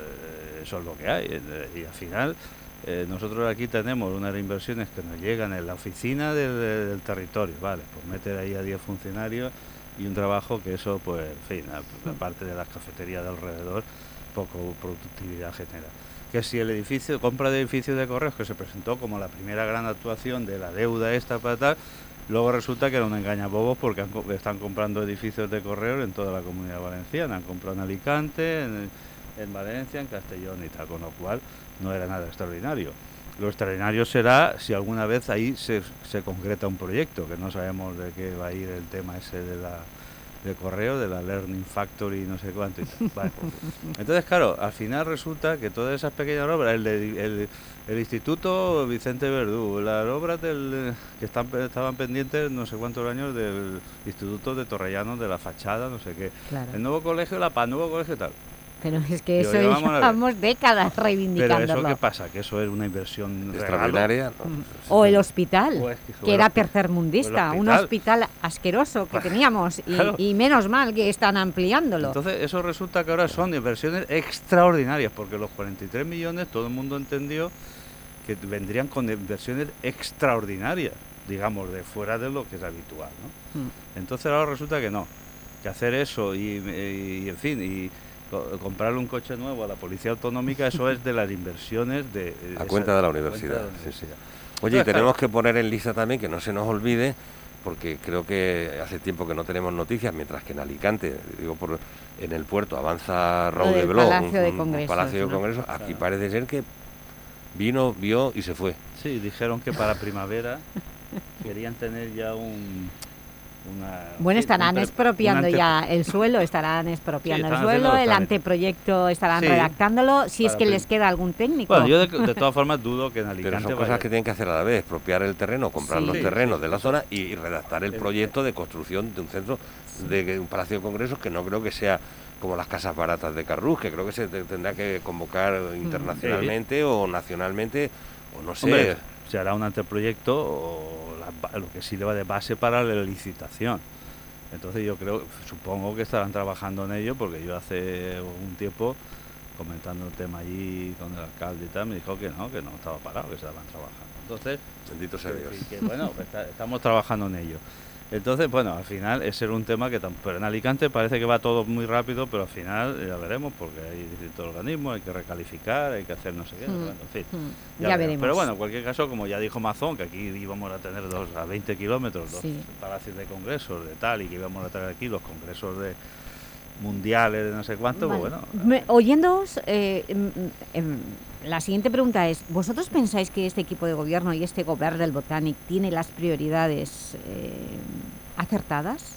eh, eso es lo que hay. Eh, y al final, eh, nosotros aquí tenemos unas inversiones que nos llegan en la oficina del, del territorio, ¿vale? Pues meter ahí a diez funcionarios y un trabajo que eso, pues, en fin, aparte de las cafeterías de alrededor, poco productividad genera. Que si el edificio, compra de edificios de correos, que se presentó como la primera gran actuación de la deuda esta para tal, luego resulta que era un engañabobos porque han, están comprando edificios de correos en toda la Comunidad Valenciana, han comprado en Alicante, en, en Valencia, en Castellón y tal, con lo cual no era nada extraordinario. Lo extraordinario será si alguna vez ahí se, se concreta un proyecto, que no sabemos de qué va a ir el tema ese de la de correo, de la Learning Factory, no sé cuánto y tal. Vale. Entonces, claro, al final resulta que todas esas pequeñas obras, el, de, el, el Instituto Vicente Verdú, las obras del, que están, estaban pendientes no sé cuántos años del Instituto de Torrellano, de la fachada, no sé qué, claro. El nuevo colegio, la PA, nuevo colegio tal. Pero es que Digo, eso yo, llevamos décadas reivindicándolo. Pero eso qué pasa, que eso es una inversión extraordinaria. ¿no? O el hospital, o es que, que era tercermundista, un hospital asqueroso que teníamos y, claro. y menos mal que están ampliándolo. Entonces eso resulta que ahora son inversiones extraordinarias, porque los cuarenta y tres millones todo el mundo entendió que vendrían con inversiones extraordinarias, digamos, de fuera de lo que es habitual, ¿no? Mm. Entonces ahora resulta que no, que hacer eso y, y, y en fin, y comprarle un coche nuevo a la policía autonómica, eso es de las inversiones de... A cuenta de la universidad. De la universidad. Sí, sí. Oye, y tenemos que poner en lista también, que no se nos olvide, porque creo que hace tiempo que no tenemos noticias, mientras que en Alicante, digo, por en el puerto avanza Raúl de Beló, un, de un, un palacio de congresos, ¿no? Aquí claro. Parece ser que vino, vio y se fue. Sí, dijeron que para primavera querían tener ya un... Una, bueno, estarán un, expropiando ante... ya el suelo, estarán expropiando sí, el suelo, el anteproyecto estarán sí, redactándolo, si es que les queda algún técnico. Bueno, yo de, de todas formas dudo que en Alicante... Pero son cosas que tienen que hacer a la vez, expropiar el terreno, comprar sí, los sí, terrenos sí, de la zona y, y redactar el proyecto de construcción de un centro, sí. de un palacio de congresos que no creo que sea como las casas baratas de Carrús, que creo que se te, tendrá que convocar internacionalmente sí. o nacionalmente, o no sé... Hombre, se hará un anteproyecto o la, lo que sí le va de base para la licitación. Entonces yo creo, supongo que estarán trabajando en ello, porque yo hace un tiempo, comentando el tema allí con el alcalde y tal, me dijo que no, que no estaba parado, que estaban trabajando. Entonces, bendito sea Dios. Que, que, bueno, que está, estamos trabajando en ello. Entonces, bueno, al final ese era un tema que... Pero en Alicante parece que va todo muy rápido, pero al final ya veremos, porque hay distintos organismos, hay que recalificar, hay que hacer no sé qué, mm, bueno, en fin. Mm, ya, ya veremos. Pero bueno, en cualquier caso, como ya dijo Mazón, que aquí íbamos a tener dos a veinte kilómetros, dos sí. palacios de congresos, de tal, y que íbamos a traer aquí los congresos de mundiales, de no sé cuánto, vale. Pues bueno... Me, oyéndoos, eh, eh, la siguiente pregunta es, ¿vosotros pensáis que este equipo de gobierno y este gobierno del Botànic tiene las prioridades eh, acertadas?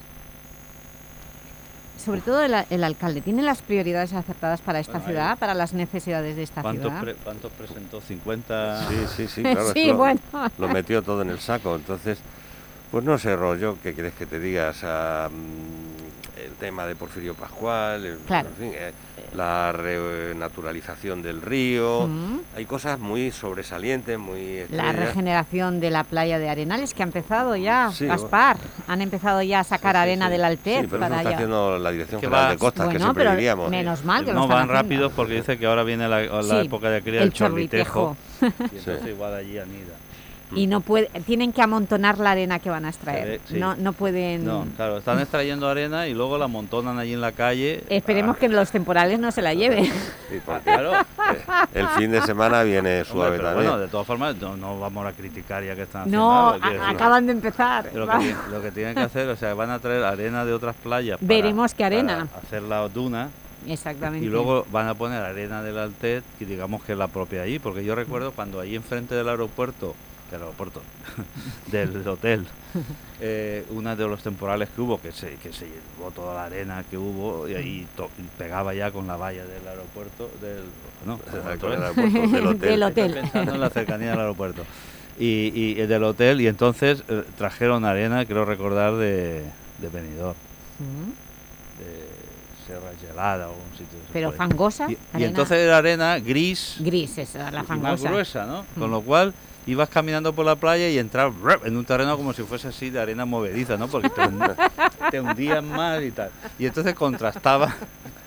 Sobre todo el, el alcalde, ¿tiene las prioridades acertadas para esta bueno, ciudad, para las necesidades de esta ¿cuántos ciudad? Pre, ¿Cuántos presentó? ¿cincuenta? Sí, sí, sí, claro. sí, lo, bueno. lo metió todo en el saco, entonces, pues no sé, rollo, ¿qué quieres que te diga? O sea, el tema de Porfirio Pascual, el, claro. en fin, eh, la renaturalización del río, uh-huh. hay cosas muy sobresalientes, muy estrellas. La regeneración de la playa de Arenales, que ha empezado ya, sí, Gaspar, bueno. han empezado ya a sacar sí, sí, arena sí. del Altet. Sí, pero para eso está allá. haciendo la Dirección General de Costas, bueno, que siempre pero diríamos. Menos mal que no lo van haciendo. rápidos porque dice que ahora viene la, la sí, época de cría del chorlitejo, y entonces sí. igual allí anida. Y no puede, tienen que amontonar la arena que van a extraer, sí. no, no pueden... No, claro, están extrayendo arena y luego la amontonan allí en la calle. Esperemos ah. que los temporales no se la lleven. Sí, porque claro, el fin de semana viene suave Hombre, también. Bueno, de todas formas, no, no vamos a criticar ya que están haciendo No, algo, a, acaban de empezar. Lo que, lo que tienen que hacer, o sea, van a traer arena de otras playas. Para, Veremos qué arena. Para hacer la duna. Exactamente. Y luego van a poner arena del Altet, que digamos que es la propia allí, porque yo recuerdo cuando allí enfrente del aeropuerto, del aeropuerto, del hotel, eh, uno de los temporales que hubo, que se, que se llevó toda la arena que hubo y ahí to, y pegaba ya con la valla del aeropuerto, del, no, del aeropuerto, del hotel. del hotel. Estoy pensando en la cercanía del aeropuerto. Y, y, y del hotel, y entonces eh, trajeron arena, creo recordar, de, de Benidorm. Uh-huh. de, Sierra Gelada o un sitio de Pero por ahí. fangosa, Y, y arena- entonces era arena gris, Gris, esa, la y más fangosa. gruesa, ¿no? Mm. Con lo cual ibas caminando por la playa y entrabas en un terreno como si fuese así de arena movediza, ¿no? Porque te, hun- te hundían más y tal. Y entonces contrastaba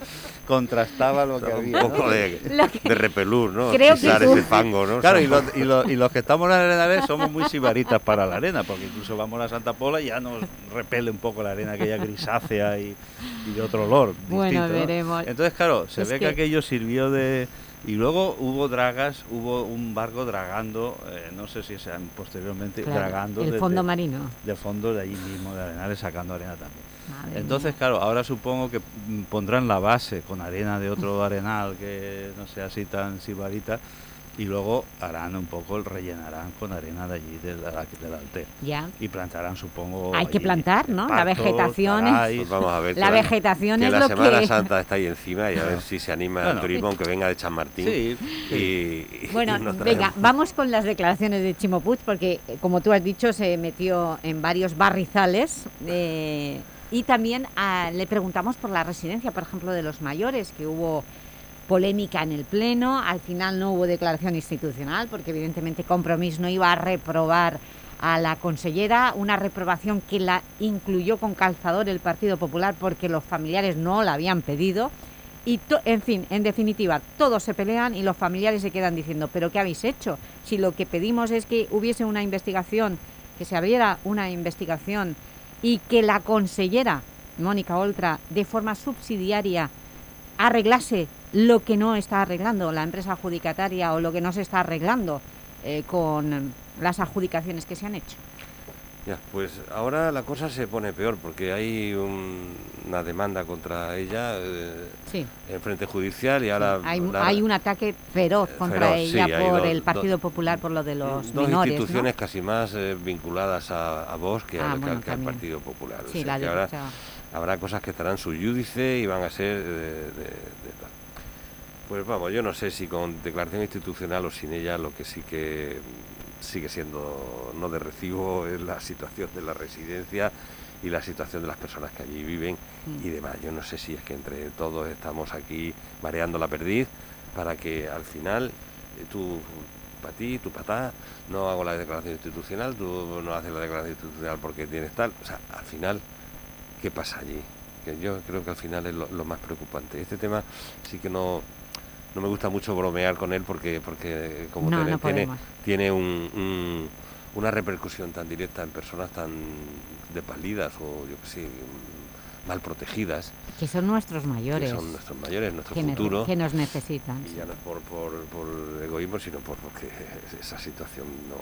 contrastaba lo que Un había. poco ¿no? de, Lo que- de repelúr, ¿no? Creo que Pisar tú- ese fango, ¿no? Claro, y los, y, los, y los que estamos en la arenales somos muy sibaritas para la arena, porque incluso vamos a la Santa Pola y ya nos repele un poco la arena aquella grisácea y, y de otro olor Bueno, distinto, ¿no? veremos. Entonces, claro, se Es ve que... que- aquello sirvió de... Y luego hubo dragas, hubo un barco dragando, eh, no sé si sean posteriormente, Claro, dragando... el de- fondo de- marino. Del fondo de allí mismo, de Arenales, sacando arena también. Madre Entonces, mía. claro, ahora supongo que mm, pondrán la base con arena de otro arenal que no sea así tan sibarita y luego harán un poco, rellenarán con arena de allí del, del Alter. Ya. Y plantarán, supongo... Hay que allí plantar, ¿no? La esparto, vegetación es- taráis. Pues vamos a ver. La que vegetación que es la lo Semana que- Santa está ahí encima y a ver si se anima Bueno. el turismo, aunque venga de San Martín. Sí, Y, y Bueno, nos venga, traemos- vamos con las declaraciones de Chimo Puig, porque, eh, como tú has dicho, se metió en varios barrizales eh, y también ah, le preguntamos por la residencia, por ejemplo, de los mayores, que hubo polémica en el Pleno, al final no hubo declaración institucional, porque evidentemente Compromís no iba a reprobar a la consellera, una reprobación que la incluyó con calzador el Partido Popular porque los familiares no la habían pedido. Y, to- en fin, en definitiva, todos se pelean y los familiares se quedan diciendo ¿pero qué habéis hecho? Si lo que pedimos es que hubiese una investigación, que se abriera una investigación y que la consellera Mónica Oltra, de forma subsidiaria, arreglase lo que no está arreglando la empresa adjudicataria o lo que no se está arreglando eh, con las adjudicaciones que se han hecho. Ya, pues ahora la cosa se pone peor porque hay un- una demanda contra ella eh, Sí. en frente judicial y ahora... Hay, la- hay un ataque feroz contra feroz, sí, ella hay por dos- el Partido dos- Popular por lo de los dos menores, instituciones ¿no? casi más eh, vinculadas a, a Vox que, Ah, al, que bueno, al- que al también. Partido Popular. O Sí, sea la que ahora derecha. habrá cosas que estarán su júdice y van a ser de, de- de tal. Pues vamos, yo no sé si con declaración institucional o sin ella, lo que sí que sigue siendo no de recibo es la situación de la residencia y la situación de las personas que allí viven y demás. Yo no sé si es que entre todos estamos aquí mareando la perdiz para que al final eh, tú, para ti, tú para no hago la declaración institucional, tú no haces la declaración institucional porque tienes tal. O sea, al final, ¿qué pasa allí? Que yo creo que al final es lo, lo más preocupante. Este tema sí que no... No me gusta mucho bromear con él porque, porque como No, tiene, no tiene, podemos. tiene un, un- una repercusión tan directa en personas tan desvalidas o yo que sé, mal protegidas, Que son nuestros mayores. que son nuestros mayores, nuestro que ne- futuro. que nos necesitan. Y ya no es por, por, por egoísmo, sino por, porque esa situación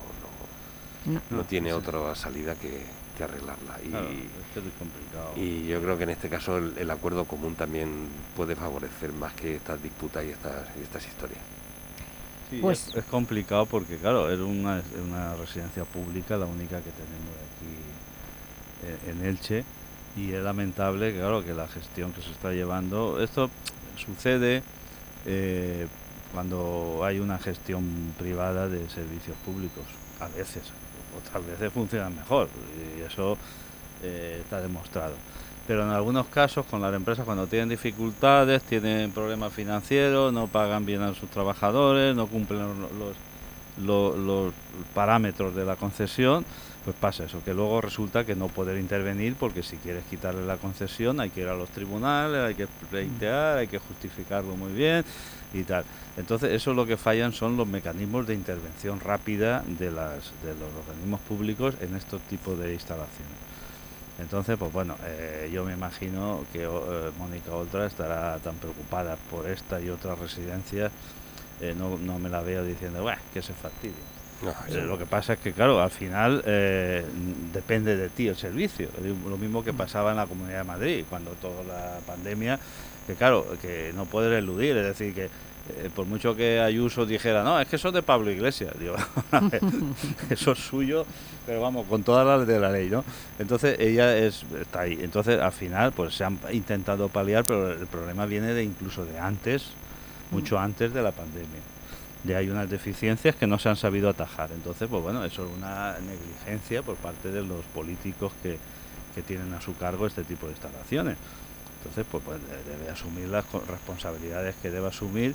no, no, No. no tiene otra salida que, que arreglarla. Y, Claro, es que es muy complicado. y yo creo que en este caso el, el acuerdo común también puede favorecer más que estas disputas y estas, y estas historias. Sí, Pues- es, es complicado porque, claro, es una, es una residencia pública, la única que tenemos aquí eh, en Elche, y es lamentable, claro, que la gestión que se está llevando, esto sucede eh, cuando hay una gestión privada de servicios públicos, a veces, otras veces funcionan mejor, y eso eh, está demostrado. Pero en algunos casos, con las empresas, cuando tienen dificultades, tienen problemas financieros, no pagan bien a sus trabajadores, no cumplen los, los, los parámetros de la concesión, pues pasa eso, que luego resulta que no poder intervenir, porque si quieres quitarle la concesión hay que ir a los tribunales, hay que pleitear, hay que justificarlo muy bien y tal. Entonces eso lo que fallan son los mecanismos de intervención rápida de, las, de los organismos públicos en estos tipos de instalaciones. Entonces, pues bueno, eh, yo me imagino que eh, Mónica Oltra estará tan preocupada por esta y otras residencias, eh, no, no me la veo diciendo, bueno, que se fastidie. No, Eh, lo que pasa es que, claro, al final eh, depende de ti el servicio. Lo mismo que pasaba en la Comunidad de Madrid, cuando toda la pandemia, que claro, que no puedes eludir, es decir, que eh, por mucho que Ayuso dijera, no, es que eso es de Pablo Iglesias, digo, a ver, eso es suyo, pero vamos, con todas las de la ley, ¿no? Entonces ella es, está ahí. Entonces al final pues se han intentado paliar, pero el problema viene de incluso de antes, mucho antes de la pandemia. Ya hay unas deficiencias que no se han sabido atajar. Entonces, pues bueno, eso es una negligencia por parte de los políticos que, que tienen a su cargo este tipo de instalaciones. Entonces, pues, pues debe asumir las responsabilidades que debe asumir,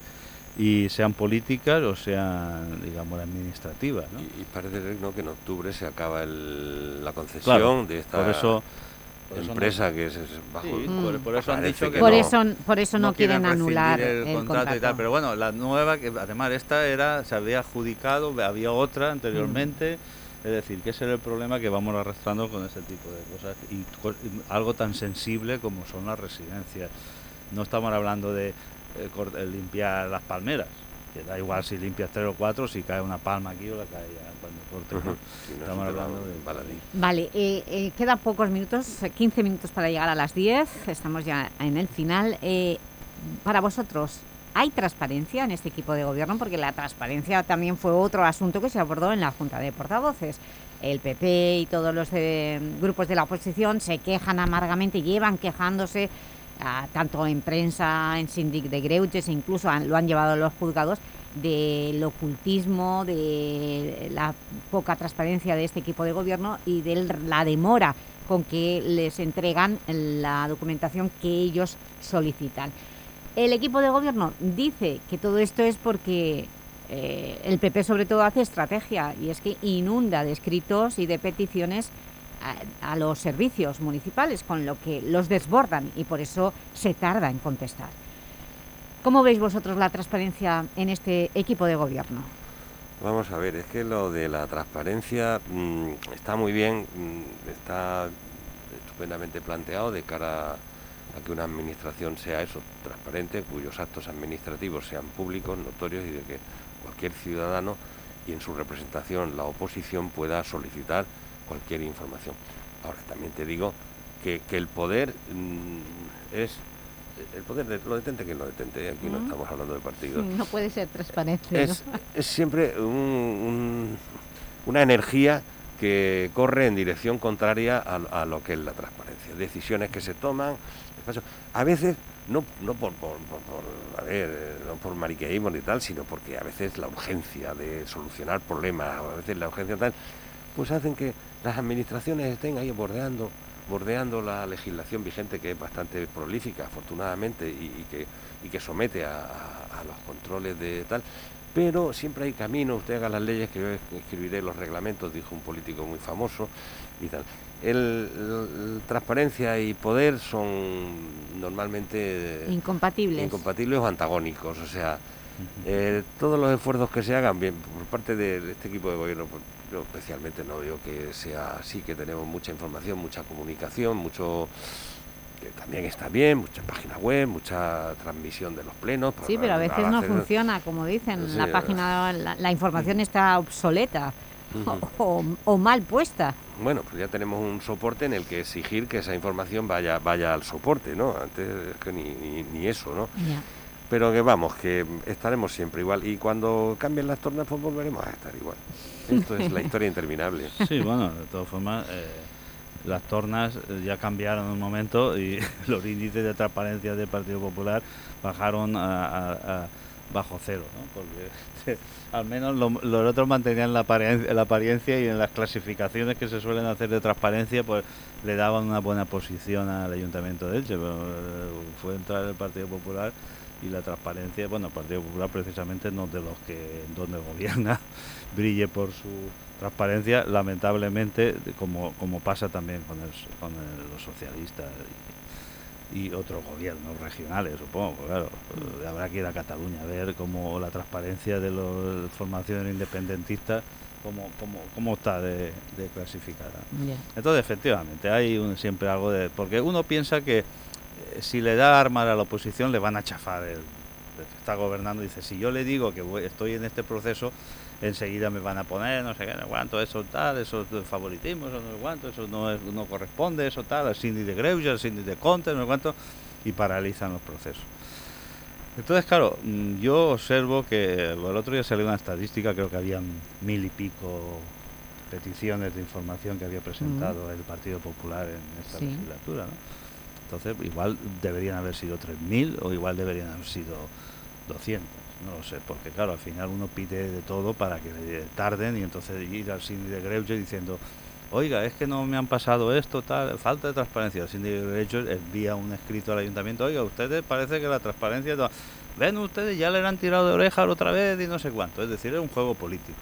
y sean políticas o sean, digamos, administrativas, ¿no? Y, y parece, ¿no?, que en octubre se acaba el, la concesión, claro, de esta por eso, por empresa eso no, que es, es bajo... Sí, mm. por, por eso han dicho que por no, eso por eso no, no quieren, quieren anular el, el contrato, contrato y tal, pero bueno, la nueva, que además esta era, se había adjudicado, había otra anteriormente, mm. es decir, que ese era el problema que vamos arrastrando con ese tipo de cosas, y, y algo tan sensible como son las residencias. No estamos hablando de eh, limpiar las palmeras, que da igual si limpias tres o cuatro, si cae una palma aquí o la cae cuando corte. Uh-huh. Sí, no, estamos hablando de baladí. Vale, eh, eh, quedan pocos minutos, quince minutos para llegar a las diez, estamos ya en el final. Eh, para vosotros, ¿hay transparencia en este equipo de gobierno? Porque la transparencia también fue otro asunto que se abordó en la Junta de Portavoces. El P P y todos los eh, grupos de la oposición se quejan amargamente, llevan quejándose, Uh, tanto en prensa, en síndic de greuges, e incluso han, lo han llevado a los juzgados, del ocultismo, de la poca transparencia de este equipo de gobierno y de la demora con que les entregan la documentación que ellos solicitan. El equipo de gobierno dice que todo esto es porque eh, el P P sobre todo hace estrategia, y es que inunda de escritos y de peticiones a los servicios municipales, con lo que los desbordan y por eso se tarda en contestar. ¿Cómo veis vosotros la transparencia en este equipo de gobierno? Vamos a ver, es que lo de la transparencia mmm, está muy bien, mmm, está estupendamente planteado de cara a que una administración sea eso, transparente, cuyos actos administrativos sean públicos, notorios, y de que cualquier ciudadano y en su representación la oposición pueda solicitar cualquier información. Ahora, también te digo que, que el poder mmm, es el poder de lo detente que lo detente, aquí mm. no estamos hablando de partidos. No puede ser transparente. Es, ¿no? es siempre un, un, una energía que corre en dirección contraria a, a lo que es la transparencia. Decisiones que se toman, a veces no, no por, por, por, por a ver, no por mariqueísmo ni tal, sino porque a veces la urgencia de solucionar problemas, a veces la urgencia tal, pues hacen que las administraciones estén ahí bordeando, bordeando la legislación vigente, que es bastante prolífica, afortunadamente, y, y, que, y que somete a, a, a los controles de tal, pero siempre hay camino. Usted haga las leyes, que yo escribiré los reglamentos, dijo un político muy famoso, y tal. El, el, el transparencia y poder son normalmente incompatibles, incompatibles o antagónicos, o sea, eh, todos los esfuerzos que se hagan bien por parte de, de este equipo de gobierno, yo especialmente no veo que sea así, que tenemos mucha información, mucha comunicación, mucho, que también está bien, mucha página web, mucha transmisión de los plenos. Sí, pero a veces no funciona, como dicen, sí, la página, la, la información está obsoleta uh-huh. o, o, o mal puesta. Bueno, pues ya tenemos un soporte en el que exigir que esa información vaya vaya al soporte, ¿no? Antes es que ni, ni, ni eso, ¿no? Yeah. Pero que vamos, que estaremos siempre igual, y cuando cambien las tornas pues volveremos a estar igual. Esto es la historia interminable. Sí, bueno, de todas formas, eh, las tornas ya cambiaron en un momento y los índices de transparencia del Partido Popular bajaron a, a, a bajo cero, ¿no? Porque al menos lo, los otros mantenían la apariencia, la apariencia, y en las clasificaciones que se suelen hacer de transparencia pues le daban una buena posición al Ayuntamiento de Elche, pero eh, fue entrar el Partido Popular y la transparencia, bueno, el Partido Popular precisamente no de los que donde gobierna brille por su transparencia, lamentablemente, como como pasa también con, el, con el, los socialistas y, y otros gobiernos regionales, supongo, claro, eh, habrá que ir a Cataluña a ver cómo la transparencia de las formaciones independentistas cómo, cómo, cómo está de, de clasificada. Yeah. Entonces, efectivamente, hay un, siempre algo de... Porque uno piensa que si le da armas a la oposición le van a chafar el, el que está gobernando. Dice, si yo le digo que voy, estoy en este proceso, enseguida me van a poner no sé qué, no cuánto, eso tal, eso es favoritismo, eso no es cuánto, eso no, es, no corresponde, eso tal, al síndic de greuges, al síndic de Comptes, no sé cuánto, y paralizan los procesos. Entonces, claro, yo observo que el otro día salió una estadística, creo que habían mil y pico peticiones de información que había presentado mm. el Partido Popular en esta sí. legislatura, ¿no? Entonces, igual deberían haber sido tres mil o igual deberían haber sido doscientos, no lo sé, porque claro, al final uno pide de todo para que le tarden, y entonces ir al síndic de greuges diciendo oiga, es que no me han pasado esto, tal, falta de transparencia. El síndico de hecho envía un escrito al ayuntamiento, oiga, ustedes parece que la transparencia, no, ven ustedes, ya le han tirado de oreja otra vez y no sé cuánto, es decir, es un juego político.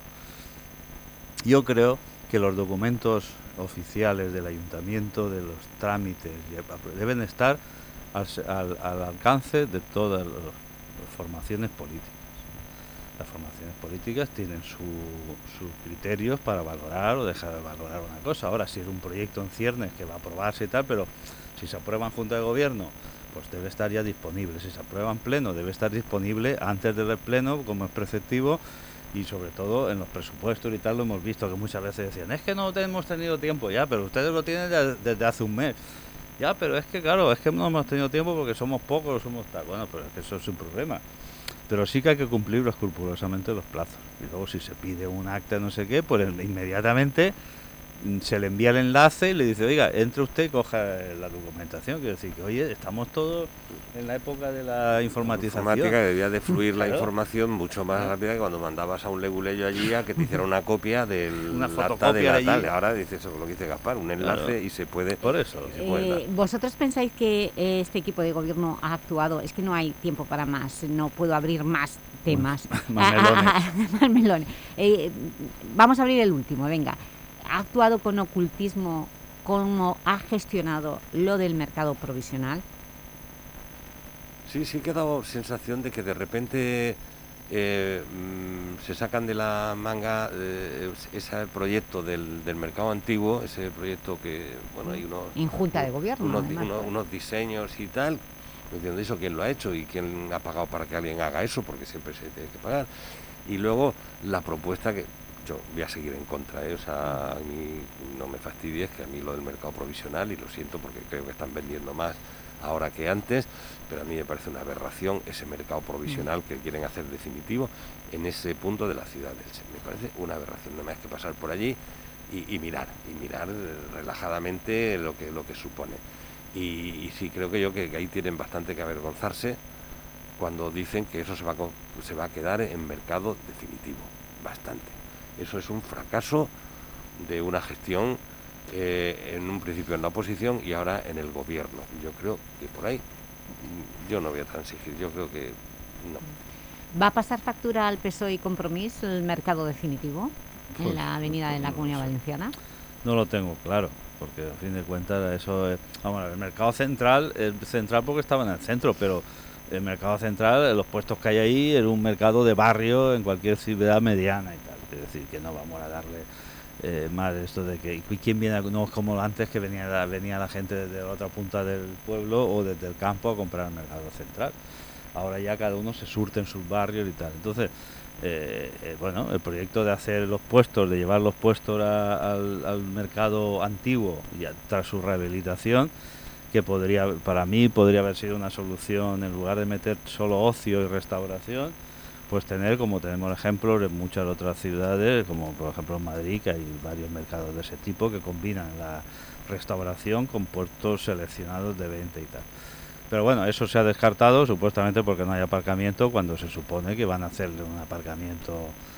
Yo creo que los documentos oficiales del ayuntamiento, de los trámites, deben estar al, al, al alcance de todas las, las formaciones políticas. Las formaciones políticas tienen su, sus criterios para valorar o dejar de valorar una cosa. Ahora, si es un proyecto en ciernes que va a aprobarse y tal, pero si se aprueba en Junta de Gobierno, pues debe estar ya disponible. Si se aprueba en Pleno, debe estar disponible antes del Pleno, como es preceptivo, y sobre todo en los presupuestos y tal, lo hemos visto que muchas veces decían, es que no hemos tenido tiempo ya, pero ustedes lo tienen ya desde hace un mes. Ya, pero es que claro, es que no hemos tenido tiempo porque somos pocos, somos tal. Bueno, pero es que eso es un problema. Pero sí que hay que cumplir escrupulosamente los plazos. Y luego si se pide un acta no sé qué, pues inmediatamente se le envía el enlace y le dice, oiga, entre usted y coja la documentación. Quiero decir que, oye, estamos todos en la época de la informatización. La informática debía de fluir claro. La información mucho más rápida que cuando mandabas a un leguleyo allí a que te hiciera una copia del una acta de la allí. tal. Ahora dices eso, lo que dice Gaspar, un enlace claro. y se puede... Por eso. Se puede eh, ¿Vosotros pensáis que este equipo de gobierno ha actuado? Es que no hay tiempo para más, no puedo abrir más temas. más melones. Ah, ah, ah, más melones. Eh, vamos a abrir el último, venga. ¿Ha actuado con ocultismo como ha gestionado lo del mercado provisional? Sí, sí que ha dado sensación de que de repente eh, mmm, se sacan de la manga eh, ese proyecto del, del mercado antiguo, ese proyecto que, bueno, hay unos... En Junta de Gobierno, unos, además, unos, unos diseños y tal, no entiendo eso, quién lo ha hecho y quién ha pagado para que alguien haga eso, porque siempre se tiene que pagar. Y luego la propuesta que... Yo voy a seguir en contra, ¿eh? O sea, a mí no me fastidies que a mí lo del mercado provisional, y lo siento porque creo que están vendiendo más ahora que antes, pero a mí me parece una aberración ese mercado provisional que quieren hacer definitivo en ese punto de la ciudad del Elche. Me parece una aberración, no más que pasar por allí y, y mirar, y mirar relajadamente lo que, lo que supone. Y, y sí, creo que yo que, que ahí tienen bastante que avergonzarse cuando dicen que eso se va, a, se va a quedar en mercado definitivo, bastante. Eso es un fracaso de una gestión eh, en un principio en la oposición y ahora en el gobierno. Yo creo que por ahí yo no voy a transigir, yo creo que no. ¿Va a pasar factura al P S O E y Compromís el mercado definitivo pues, en la avenida de la Comunidad Valenciana? No lo tengo claro, porque a fin de cuentas eso es... Vamos, el mercado central, el central porque estaba en el centro, pero el mercado central, los puestos que hay ahí, es un mercado de barrio en cualquier ciudad mediana y tal. Es decir, que no vamos a darle eh, más esto de que quién viene, no es como antes que venía la, venía la gente desde la otra punta del pueblo o desde el campo a comprar el mercado central. Ahora ya cada uno se surte en sus barrios y tal. Entonces, eh, eh, bueno, el proyecto de hacer los puestos, de llevar los puestos a, al, al mercado antiguo y a, tras su rehabilitación, que podría, para mí podría haber sido una solución en lugar de meter solo ocio y restauración, pues tener, como tenemos ejemplos en muchas otras ciudades, como por ejemplo en Madrid, que hay varios mercados de ese tipo que combinan la restauración con puestos seleccionados de venta y tal. Pero bueno, eso se ha descartado supuestamente porque no hay aparcamiento, cuando se supone que van a hacerle un aparcamiento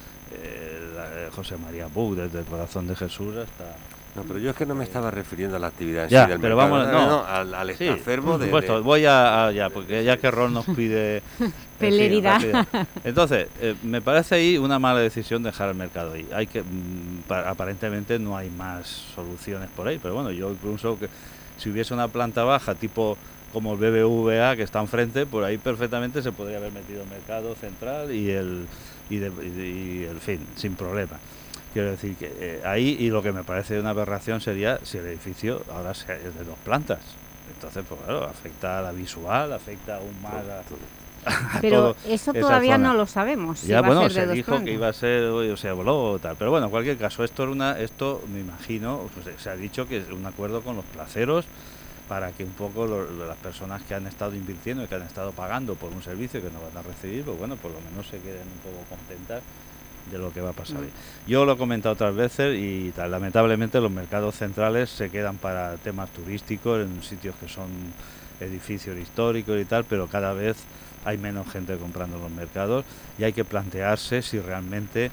eh, José María Puig, desde el Corazón de Jesús hasta... No, pero yo es que no me estaba refiriendo a la actividad en ya, sí del pero mercado, vamos, no, no, al, al sí, enfermo de, supuesto, de... voy a, a ya, porque ya que Rol nos pide Peleridad. Entonces, eh, me parece ahí una mala decisión dejar el mercado ahí. Hay que, mm, pa, aparentemente no hay más soluciones por ahí, pero bueno, yo incluso que si hubiese una planta baja tipo como el B B V A que está enfrente, por ahí perfectamente se podría haber metido el mercado central y el y, de, y, y el fin, sin problema. Quiero decir que eh, ahí, y lo que me parece una aberración sería si el edificio ahora es de dos plantas. Entonces, pues claro, afecta a la visual, afecta aún más a, a Pero todo eso todavía zona. No lo sabemos. Si ya, va bueno, a ser se de dos dijo plantas. que iba a ser, o se voló o tal. Pero bueno, en cualquier caso, esto era una, esto me imagino, pues se ha dicho que es un acuerdo con los placeros para que un poco lo, lo, las personas que han estado invirtiendo y que han estado pagando por un servicio que no van a recibir, pues bueno, por lo menos se queden un poco contentas de lo que va a pasar ahí. Yo lo he comentado otras veces y tal, lamentablemente los mercados centrales se quedan para temas turísticos en sitios que son edificios históricos y tal, pero cada vez hay menos gente comprando en los mercados y hay que plantearse si realmente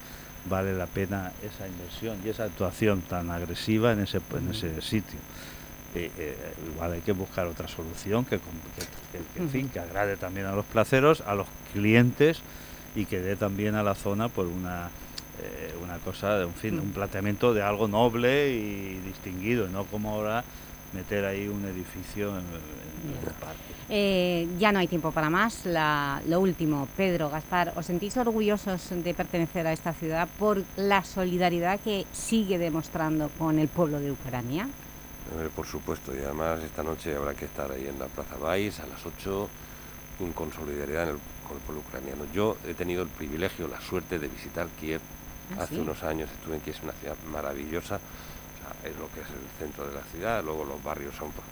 vale la pena esa inversión y esa actuación tan agresiva en ese, en ese sitio. Eh, eh, igual hay que buscar otra solución que, que, que, que, en fin, que agrade también a los placeros, a los clientes y que dé también a la zona por una eh, una cosa, en fin, un planteamiento de algo noble y distinguido, no como ahora meter ahí un edificio en, en el parque. Eh, ya no hay tiempo para más. La, lo último, Pedro, Gaspar, ¿os sentís orgullosos de pertenecer a esta ciudad por la solidaridad que sigue demostrando con el pueblo de Ucrania? Eh, por supuesto, y además esta noche habrá que estar ahí en la Plaza Baix a las ocho con solidaridad en el, con el pueblo ucraniano. Yo he tenido el privilegio, la suerte de visitar Kiev ¿Ah, hace sí? unos años. Estuve en Kiev, es una ciudad maravillosa, o sea, es lo que es el centro de la ciudad, luego los barrios son pues,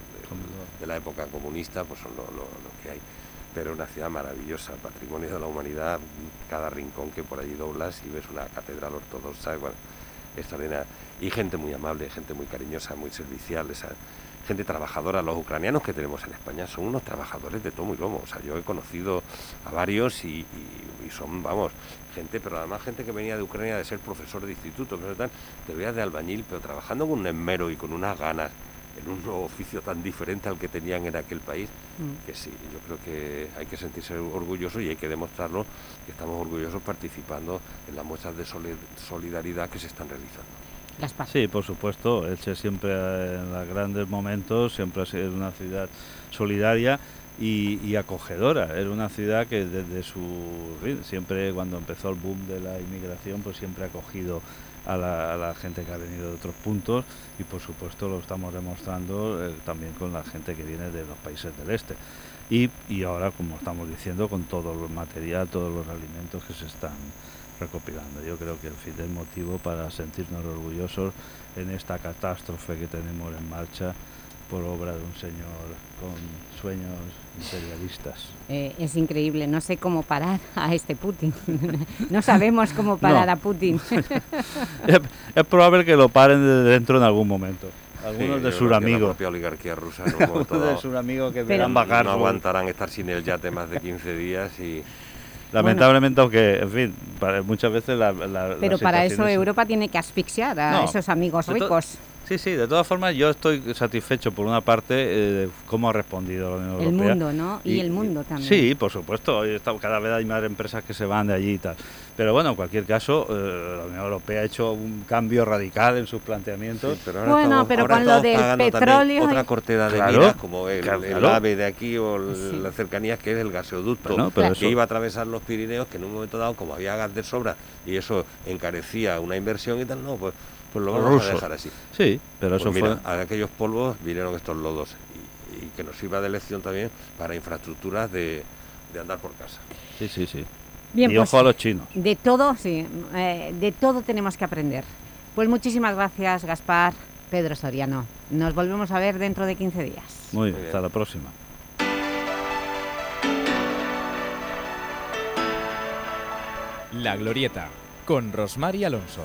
de, de la época comunista, pues son lo, lo, lo que hay, pero una ciudad maravillosa, patrimonio de la humanidad, cada rincón que por allí doblas y ves una catedral ortodoxa, bueno, extraordinaria, y gente muy amable, gente muy cariñosa, muy servicial, esa gente trabajadora. Los ucranianos que tenemos en España son unos trabajadores de tomo y lomo, o sea, yo he conocido a varios y, y, y son, vamos, gente, pero además gente que venía de Ucrania de ser profesor de instituto, pero tal, te veas de albañil, pero trabajando con un esmero y con unas ganas, en un nuevo oficio tan diferente al que tenían en aquel país, mm. que sí, yo creo que hay que sentirse orgulloso y hay que demostrarlo, que estamos orgullosos participando en las muestras de solidaridad que se están realizando. Gaspar. Sí, por supuesto, Elche siempre en los grandes momentos siempre ha sido una ciudad solidaria y, y acogedora. Era una ciudad que desde su siempre cuando empezó el boom de la inmigración pues siempre ha acogido a la, a la gente que ha venido de otros puntos y por supuesto lo estamos demostrando eh, también con la gente que viene de los países del este y, y ahora, como estamos diciendo, con todo el material, todos los alimentos que se están recopilando. Yo creo que el fin del motivo para sentirnos orgullosos en esta catástrofe que tenemos en marcha por obra de un señor con sueños imperialistas. Eh, es increíble, no sé cómo parar a este Putin. No sabemos cómo parar no. a Putin. es, es probable que lo paren de dentro en algún momento. Algunos sí, de sus amigos. La propia oligarquía rusa en un momento dado, de sus amigos que pero verán bajar. No aguantarán estar sin el yate más de quince días y... Lamentablemente, bueno, aunque, en fin, para, muchas veces la... la pero la para eso Europa tiene que asfixiar a no, esos amigos ricos. Sí, sí, de todas formas yo estoy satisfecho por una parte eh, cómo ha respondido la Unión Europea. El mundo, ¿no? Y, y el mundo también. Sí, por supuesto, hoy está, cada vez hay más empresas que se van de allí y tal. Pero bueno, en cualquier caso, eh, la Unión Europea ha hecho un cambio radical en sus planteamientos. Sí, pero ahora bueno, estamos, pero ahora con lo del petróleo... Otra corteda de claro, miras, como el, claro. el AVE de aquí o el, sí. las cercanías, que es el gasoducto, bueno, pero que eso... iba a atravesar los Pirineos, que en un momento dado, como había gas de sobra, y eso encarecía una inversión y tal, no, pues... Pues lo vamos Ruso. a dejar así. Sí, pero pues eso mira, fue... a aquellos polvos vinieron estos lodos y, y que nos sirva de lección también para infraestructuras de, de andar por casa. Sí, sí, sí. Bien, y pues, ojo a los chinos. De todo, sí, eh, de todo tenemos que aprender. Pues muchísimas gracias, Gaspar, Pedro Soriano. Nos volvemos a ver dentro de quince días. Muy bien, Muy bien. Hasta la próxima. La Glorieta, con Rosmar y Alonso.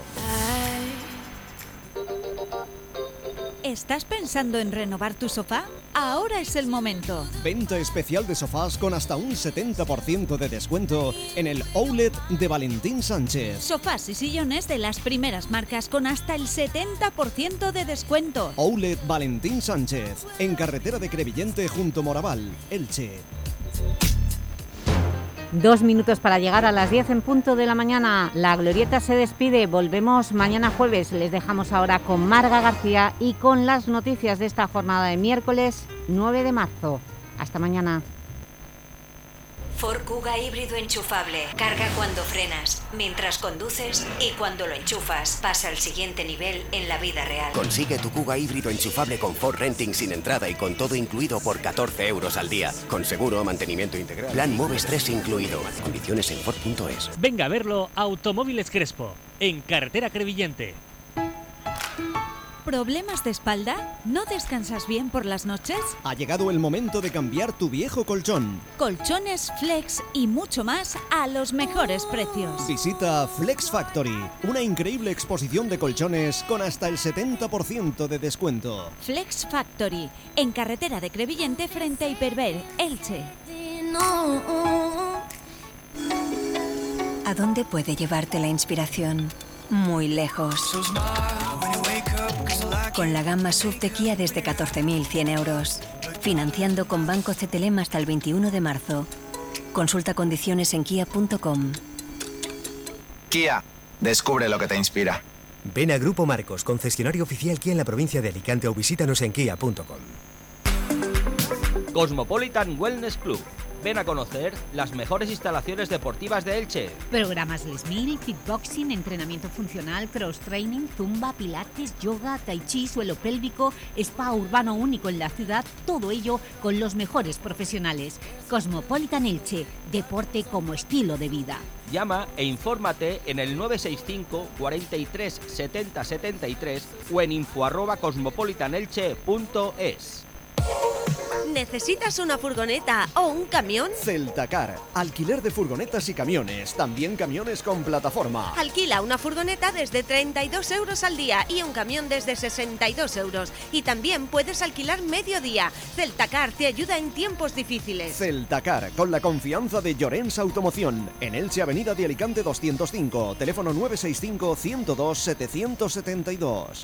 ¿Estás pensando en renovar tu sofá? Ahora es el momento. Venta especial de sofás con hasta un setenta por ciento de descuento en el outlet de Valentín Sánchez. Sofás y sillones de las primeras marcas con hasta el setenta por ciento de descuento. Outlet Valentín Sánchez, en carretera de Crevillente junto Moraval, Elche. Dos minutos para llegar a las diez en punto de la mañana. La Glorieta se despide. Volvemos mañana jueves. Les dejamos ahora con Marga García y con las noticias de esta jornada de miércoles nueve de marzo. Hasta mañana. Ford Kuga híbrido enchufable. Carga cuando frenas, mientras conduces y cuando lo enchufas. Pasa al siguiente nivel en la vida real. Consigue tu Kuga híbrido enchufable con Ford Renting sin entrada y con todo incluido por catorce euros al día. Con seguro, mantenimiento integral. Plan Moves tres incluido. Condiciones en Ford punto es. Venga a verlo Automóviles Crespo, en carretera Crevillente. ¿Problemas de espalda? ¿No descansas bien por las noches? Ha llegado el momento de cambiar tu viejo colchón. Colchones, flex y mucho más a los mejores precios. Visita Flex Factory, una increíble exposición de colchones con hasta el setenta por ciento de descuento. Flex Factory, en carretera de Crevillente frente a Hiperver, Elche. ¿A dónde puede llevarte la inspiración? Muy lejos. Con la gama S U V de Kia desde catorce mil cien euros. Financiando con Banco C T L M hasta el veintiuno de marzo. Consulta condiciones en kia punto com. Kia, descubre lo que te inspira. Ven a Grupo Marcos, concesionario oficial Kia en la provincia de Alicante, o visítanos en kia punto com. Cosmopolitan Wellness Club. Ven a conocer las mejores instalaciones deportivas de Elche. Programas Les Mil, fitboxing, entrenamiento funcional, cross-training, zumba, pilates, yoga, tai chi, suelo pélvico, spa urbano único en la ciudad, todo ello con los mejores profesionales. Cosmopolitan Elche, deporte como estilo de vida. Llama e infórmate en el nueve seis cinco, cuarenta y tres, setenta, setenta y tres o en info arroba cosmopolitanelche punto es. ¿Necesitas una furgoneta o un camión? Celtacar, alquiler de furgonetas y camiones, también camiones con plataforma. Alquila una furgoneta desde treinta y dos euros al día y un camión desde sesenta y dos euros. Y también puedes alquilar medio día. Celtacar te ayuda en tiempos difíciles. Celtacar, con la confianza de Llorens Automoción. En Elche, Avenida de Alicante doscientos cinco, teléfono nueve seis cinco, ciento dos, setecientos setenta y dos.